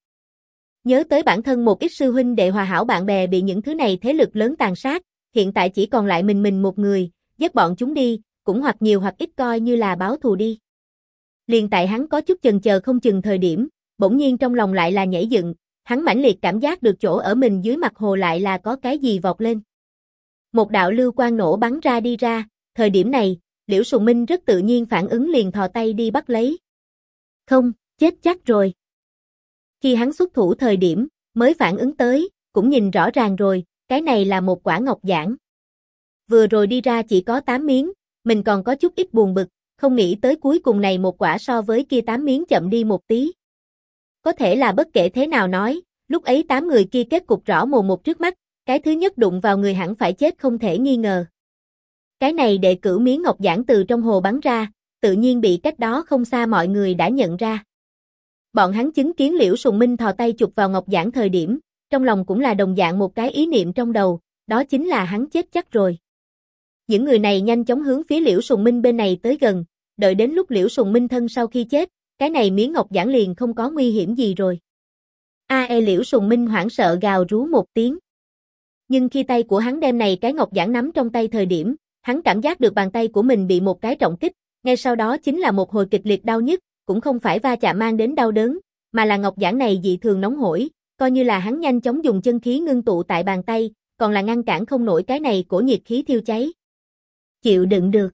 Nhớ tới bản thân một ít sư huynh đệ hòa hảo bạn bè bị những thứ này thế lực lớn tàn sát, hiện tại chỉ còn lại mình một người, giết bọn chúng đi, cũng hoặc nhiều hoặc ít coi như là báo thù đi. Liền tại hắn có chút chần chờ không chừng thời điểm, bỗng nhiên trong lòng lại là nhảy dựng, hắn mãnh liệt cảm giác được chỗ ở mình dưới mặt hồ lại là có cái gì vọt lên. Một đạo lưu quang nổ bắn ra đi ra, thời điểm này, Liễu Sùng Minh rất tự nhiên phản ứng liền thò tay đi bắt lấy. Không, chết chắc rồi. Khi hắn xuất thủ thời điểm, mới phản ứng tới, cũng nhìn rõ ràng rồi, cái này là một quả ngọc giản. Vừa rồi đi ra chỉ có 8 miếng, mình còn có chút ít buồn bực, không nghĩ tới cuối cùng này một quả so với kia 8 miếng chậm đi một tí. Có thể là bất kể thế nào nói, lúc ấy 8 người kia kết cục rõ mồn một trước mắt, cái thứ nhất đụng vào người hẳn phải chết không thể nghi ngờ. Cái này đệ cửu miếng ngọc giản từ trong hồ bắn ra, tự nhiên bị cách đó không xa mọi người đã nhận ra. Bọn hắn chứng kiến Liễu Sùng Minh thò tay chụp vào ngọc giản thời điểm, trong lòng cũng là đồng dạng một cái ý niệm trong đầu, đó chính là hắn chết chắc rồi. Những người này nhanh chóng hướng phía Liễu Sùng Minh bên này tới gần, đợi đến lúc Liễu Sùng Minh thân sau khi chết, cái này miếng ngọc giản liền không có nguy hiểm gì rồi. Liễu Sùng Minh hoảng sợ gào rú một tiếng. Nhưng khi tay của hắn đem này cái ngọc giản nắm trong tay thời điểm, hắn cảm giác được bàn tay của mình bị một cái trọng kích, ngay sau đó chính là một hồi kịch liệt đau nhức, cũng không phải va chạm mang đến đau đớn, mà là ngọc giản này dị thường nóng hổi, coi như là hắn nhanh chóng dùng chân khí ngưng tụ tại bàn tay, còn là ngăn cản không nổi cái này cổ nhiệt khí thiêu cháy. Chịu đựng được.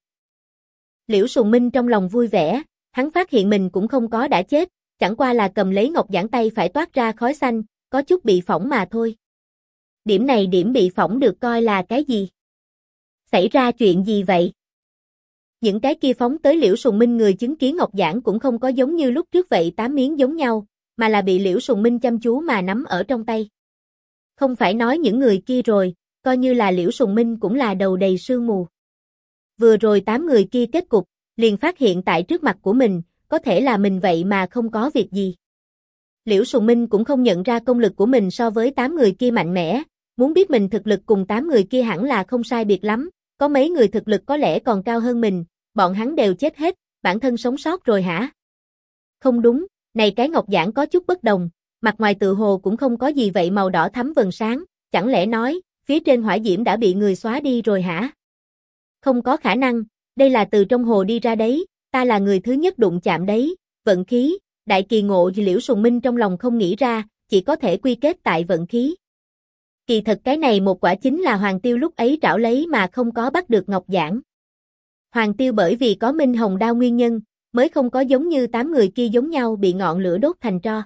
Liễu Sùng Minh trong lòng vui vẻ, hắn phát hiện mình cũng không có đã chết, chẳng qua là cầm lấy ngọc giản tay phải toát ra khói xanh, có chút bị phỏng mà thôi. Điểm này điểm bị phỏng được coi là cái gì? Xảy ra chuyện gì vậy? Những cái kia phóng tới Liễu Sùng Minh người chứng kiến ngọc giản cũng không có giống như lúc trước vậy 8 miếng giống nhau, mà là bị Liễu Sùng Minh chăm chú mà nắm ở trong tay. Không phải nói những người kia rồi, coi như là Liễu Sùng Minh cũng là đầu đầy sương mù. Vừa rồi 8 người kia kết cục, liền phát hiện tại trước mặt của mình, có thể là mình vậy mà không có việc gì. Liễu Sùng Minh cũng không nhận ra công lực của mình so với 8 người kia mạnh mẽ, muốn biết mình thực lực cùng 8 người kia hẳn là không sai biệt lắm, có mấy người thực lực có lẽ còn cao hơn mình, bọn hắn đều chết hết, bản thân sống sót rồi hả? Không đúng, này cái ngọc giản có chút bất đồng, mặt ngoài tự hồ cũng không có gì vậy màu đỏ thắm vầng sáng, chẳng lẽ nói, phía trên hỏa diễm đã bị người xóa đi rồi hả? Không có khả năng, đây là từ trong hồ đi ra đấy, ta là người thứ nhất đụng chạm đấy, vận khí, đại kỳ ngộ gì Liễu Sùng Minh trong lòng không nghĩ ra, chỉ có thể quy kết tại vận khí. Kỳ thật cái này một quả chính là Hoàng Tiêu lúc ấy trảo lấy mà không có bắt được ngọc giản. Hoàng Tiêu bởi vì có Minh Hồng đao nguyên nhân, mới không có giống như 8 người kia giống nhau bị ngọn lửa đốt thành tro.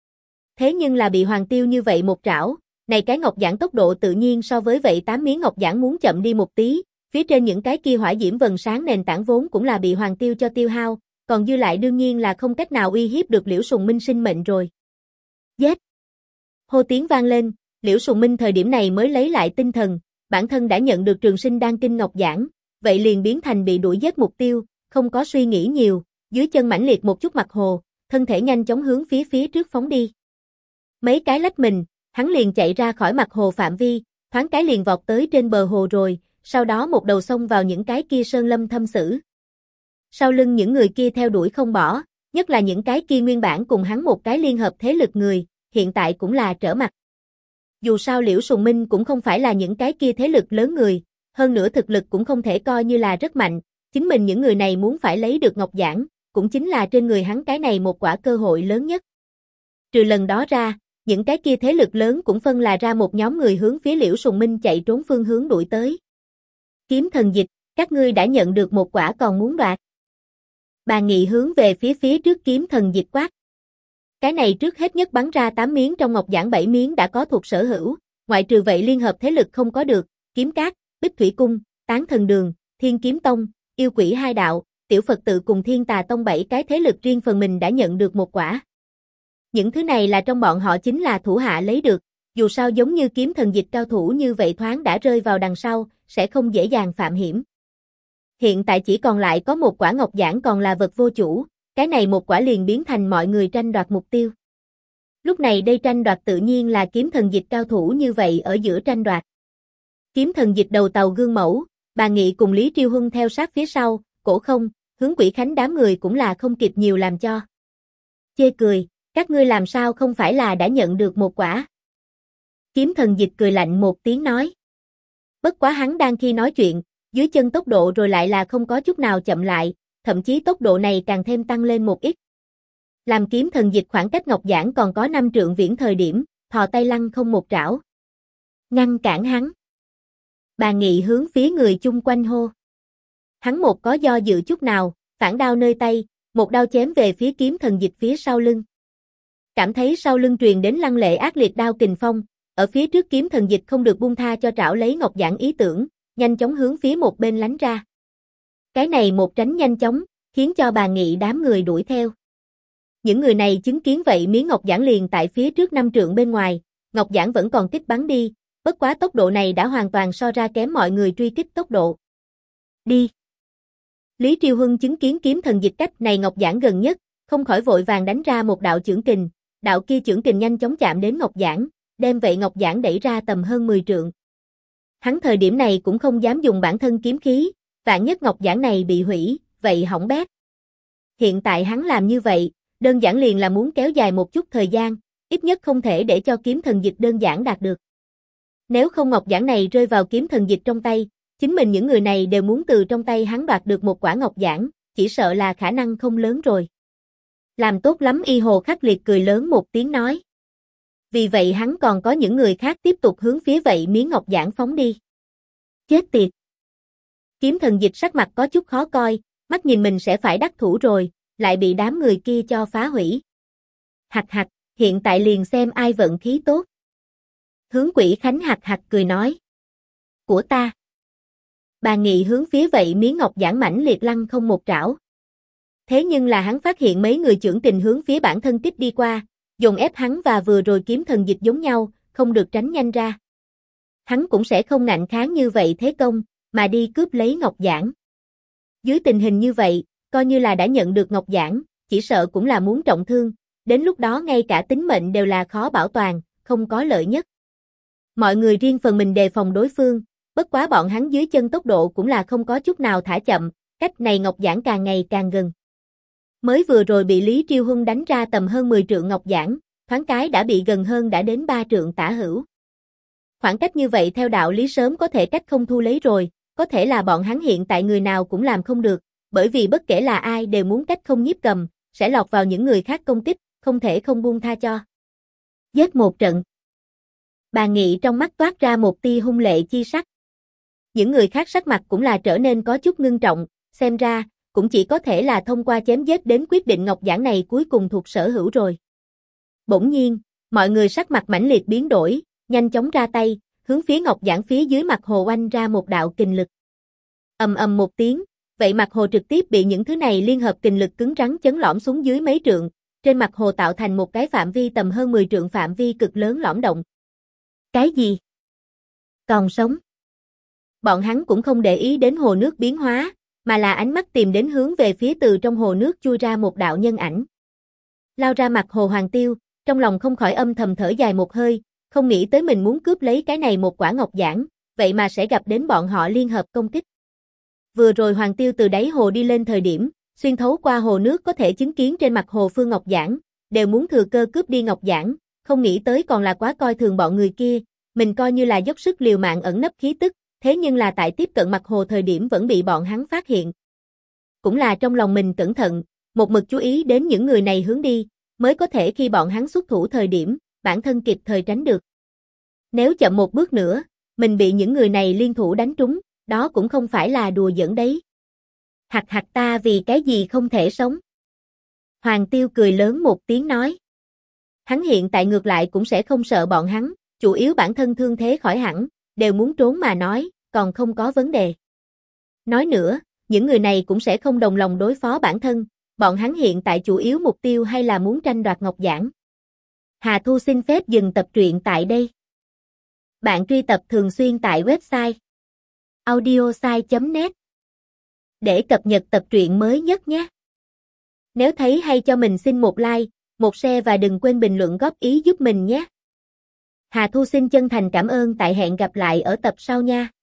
Thế nhưng là bị Hoàng Tiêu như vậy một trảo, này cái ngọc giản tốc độ tự nhiên so với vậy 8 miếng ngọc giản muốn chậm đi một tí, phía trên những cái kia hỏa diễm vầng sáng nền tảng vốn cũng là bị Hoàng Tiêu cho tiêu hao, còn dư lại đương nhiên là không cách nào uy hiếp được Liễu Sùng Minh sinh mệnh rồi. Giết! Hô tiếng vang lên, Liễu Sùng Minh thời điểm này mới lấy lại tinh thần, bản thân đã nhận được trường sinh đan kinh ngọc giản, vậy liền biến thành bị đuổi giết mục tiêu, không có suy nghĩ nhiều, dưới chân mãnh liệt một chút mặt hồ, thân thể nhanh chóng hướng phía trước phóng đi. Mấy cái lách mình, hắn liền chạy ra khỏi mặt hồ phạm vi, thoáng cái liền vọt tới trên bờ hồ rồi, sau đó một đầu xông vào những cái kia sơn lâm thâm sử. Sau lưng những người kia theo đuổi không bỏ, nhất là những cái kia nguyên bản cùng hắn một cái liên hợp thế lực người, hiện tại cũng là trở mặt. Dù sao Liễu Sùng Minh cũng không phải là những cái kia thế lực lớn người, hơn nữa thực lực cũng không thể coi như là rất mạnh, chính mình những người này muốn phải lấy được ngọc giản, cũng chính là trên người hắn cái này một quả cơ hội lớn nhất. Trừ lần đó ra, những cái kia thế lực lớn cũng phân là ra một nhóm người hướng phía Liễu Sùng Minh chạy trốn phương hướng đuổi tới. Kiếm thần dịch, các ngươi đã nhận được một quả còn muốn đoạt. Bà Nghị hướng về phía trước kiếm thần dịch quát. Cái này trước hết nhất bắn ra 8 miếng trong ngọc giản 7 miếng đã có thuộc sở hữu, ngoại trừ vậy liên hợp thế lực không có được, Kiếm Cát, Bích Thủy Cung, Tán Thần Đường, Thiên Kiếm Tông, Yêu Quỷ hai đạo, Tiểu Phật tự cùng Thiên Tà Tông 7 cái thế lực riêng phần mình đã nhận được một quả. Những thứ này là trong bọn họ chính là thủ hạ lấy được, dù sao giống như kiếm thần dịch cao thủ như vậy thoáng đã rơi vào đằng sau, sẽ không dễ dàng phạm hiểm. Hiện tại chỉ còn lại có một quả ngọc giản còn là vật vô chủ, cái này một quả liền biến thành mọi người tranh đoạt mục tiêu. Lúc này đây tranh đoạt tự nhiên là kiếm thần dịch cao thủ như vậy ở giữa tranh đoạt. Kiếm thần dịch đầu tàu gương mẫu, Bà Nghị cùng Lý Triêu Huân theo sát phía sau, Cổ Không, Hướng Quỷ Khánh đám người cũng là không kịp nhiều làm cho. Chê cười, các ngươi làm sao không phải là đã nhận được một quả. Kiếm thần dịch cười lạnh một tiếng nói. Bất quá hắn đang khi nói chuyện, dưới chân tốc độ rồi lại là không có chút nào chậm lại, thậm chí tốc độ này càng thêm tăng lên một ít. Làm kiếm thần dịch khoảng cách ngọc giản còn có 5 trượng viễn thời điểm, thò tay lăng không một trảo. Ngăn cản hắn. Bà Nghị hướng phía người chung quanh hô. Hắn một có do dự chút nào, phản đao nơi tay, một đao chém về phía kiếm thần dịch phía sau lưng. Cảm thấy sau lưng truyền đến lăng lệ ác liệt đao kình phong, ở phía trước kiếm thần dịch không được buông tha cho trảo lấy ngọc giản ý tưởng, nhanh chóng hướng phía một bên lánh ra. Cái này một tránh nhanh chóng, khiến cho bà Nghị đám người đuổi theo. Những người này chứng kiến vậy miếng ngọc giản liền tại phía trước 5 trượng bên ngoài, ngọc giản vẫn còn tích bắn đi, bất quá tốc độ này đã hoàn toàn so ra kém mọi người truy kích tốc độ. Đi! Lý Triêu Huân chứng kiến kiếm thần dịch cách này ngọc giản gần nhất, không khỏi vội vàng đánh ra một đạo chưởng kình, đạo kia chưởng kình nhanh chóng chạm đến ngọc giản, đem vậy ngọc giản đẩy ra tầm hơn 10 trượng. Hắn thời điểm này cũng không dám dùng bản thân kiếm khí, vạn nhất ngọc giản này bị hủy, vậy hỏng bét. Hiện tại hắn làm như vậy, đơn giản liền là muốn kéo dài một chút thời gian, ít nhất không thể để cho kiếm thần dịch đơn giản đạt được. Nếu không ngọc giản này rơi vào kiếm thần dịch trong tay, chính mình những người này đều muốn từ trong tay hắn đoạt được một quả ngọc giản, chỉ sợ là khả năng không lớn rồi. Làm tốt lắm Y Hồ Khắc Liệt cười lớn một tiếng nói. Vì vậy hắn còn có những người khác tiếp tục hướng phía vậy miếng ngọc giản phóng đi. Chết tiệt! Kiếm thần dịch sắc mặt có chút khó coi, mắt nhìn mình sẽ phải đắc thủ rồi, lại bị đám người kia cho phá hủy. Hạch hạch, hiện tại liền xem ai vận khí tốt. Hướng Quỷ Khánh hạch hạch cười nói. Của ta. Bà Nghị hướng phía vậy miếng ngọc giản mãnh liệt lăng không một trảo. Thế nhưng là hắn phát hiện mấy người chưởng kình hướng phía bản thân kích đi qua, dồn ép hắn và vừa rồi kiếm thần dịch giống nhau, không được tránh nhanh ra. Hắn cũng sẽ không ngạnh kháng như vậy thế công, mà đi cướp lấy ngọc giản. Dưới tình hình như vậy, coi như là đã nhận được ngọc giản, chỉ sợ cũng là muốn trọng thương, đến lúc đó ngay cả tính mệnh đều là khó bảo toàn, không có lợi nhất. Mọi người riêng phần mình đề phòng đối phương, bất quá bọn hắn dưới chân tốc độ cũng là không có chút nào thả chậm, cách này ngọc giản càng ngày càng gần. Mới vừa rồi bị Lý Triêu Huân đánh ra tầm hơn 10 trượng ngọc giản, thoáng cái đã bị gần hơn đã đến 3 trượng tả hữu. Khoảng cách như vậy theo đạo lý sớm có thể cách không thu lấy rồi, có thể là bọn hắn hiện tại người nào cũng làm không được, bởi vì bất kể là ai đều muốn cách không nhiếp cầm, sẽ lọt vào những người khác công kích, không thể không buông tha cho. Giết một trận. Bà Nghị trong mắt toát ra một tia hung lệ chi sắc. Những người khác sắc mặt cũng là trở nên có chút ngưng trọng, xem ra, cũng chỉ có thể là thông qua chém giết đến quyết định ngọc giản này cuối cùng thuộc sở hữu rồi. Bỗng nhiên, mọi người sắc mặt mãnh liệt biến đổi, nhanh chóng ra tay, hướng phía ngọc giản phía dưới mặt hồ oanh ra một đạo kình lực. Ầm ầm một tiếng, vậy mặt hồ trực tiếp bị những thứ này liên hợp kình lực cứng rắn chấn lõm xuống dưới mấy trượng, trên mặt hồ tạo thành một cái phạm vi tầm hơn 10 trượng phạm vi cực lớn lõm động. Cái gì? Còn sống? Bọn hắn cũng không để ý đến hồ nước biến hóa, mà là ánh mắt tìm đến hướng về phía từ trong hồ nước chui ra một đạo nhân ảnh. Lao ra mặt hồ Hoàng Tiêu, trong lòng không khỏi âm thầm thở dài một hơi, không nghĩ tới mình muốn cướp lấy cái này một quả ngọc giản, vậy mà sẽ gặp đến bọn họ liên hợp công kích. Vừa rồi Hoàng Tiêu từ đáy hồ đi lên thời điểm, xuyên thấu qua hồ nước có thể chứng kiến trên mặt hồ phương ngọc giản, đều muốn thừa cơ cướp đi ngọc giản, không nghĩ tới còn là quá coi thường bọn người kia, mình coi như là dốc sức liều mạng ẩn nấp khí tức, thế nhưng là tại tiếp cận mặt hồ thời điểm vẫn bị bọn hắn phát hiện. Cũng là trong lòng mình cẩn thận, một mực chú ý đến những người này hướng đi, mới có thể khi bọn hắn xuất thủ thời điểm, bản thân kịp thời tránh được. Nếu chậm một bước nữa, mình bị những người này liên thủ đánh trúng, đó cũng không phải là đùa giỡn đấy. Hạch hạch ta vì cái gì không thể sống? Hoàng Tiêu cười lớn một tiếng nói. Hắn hiện tại ngược lại cũng sẽ không sợ bọn hắn, chủ yếu bản thân thương thế khỏi hẳn, đều muốn trốn mà nói, còn không có vấn đề. Nói nữa, những người này cũng sẽ không đồng lòng đối phó bản thân, bọn hắn hiện tại chủ yếu mục tiêu hay là muốn tranh đoạt ngọc giản. Hà Thu xin phép dừng tập truyện tại đây. Bạn truy tập thường xuyên tại website audiosai.net để cập nhật tập truyện mới nhất nhé. Nếu thấy hay cho mình xin một like, một share và đừng quên bình luận góp ý giúp mình nhé. Hà Thu xin chân thành cảm ơn tại hẹn gặp lại ở tập sau nha.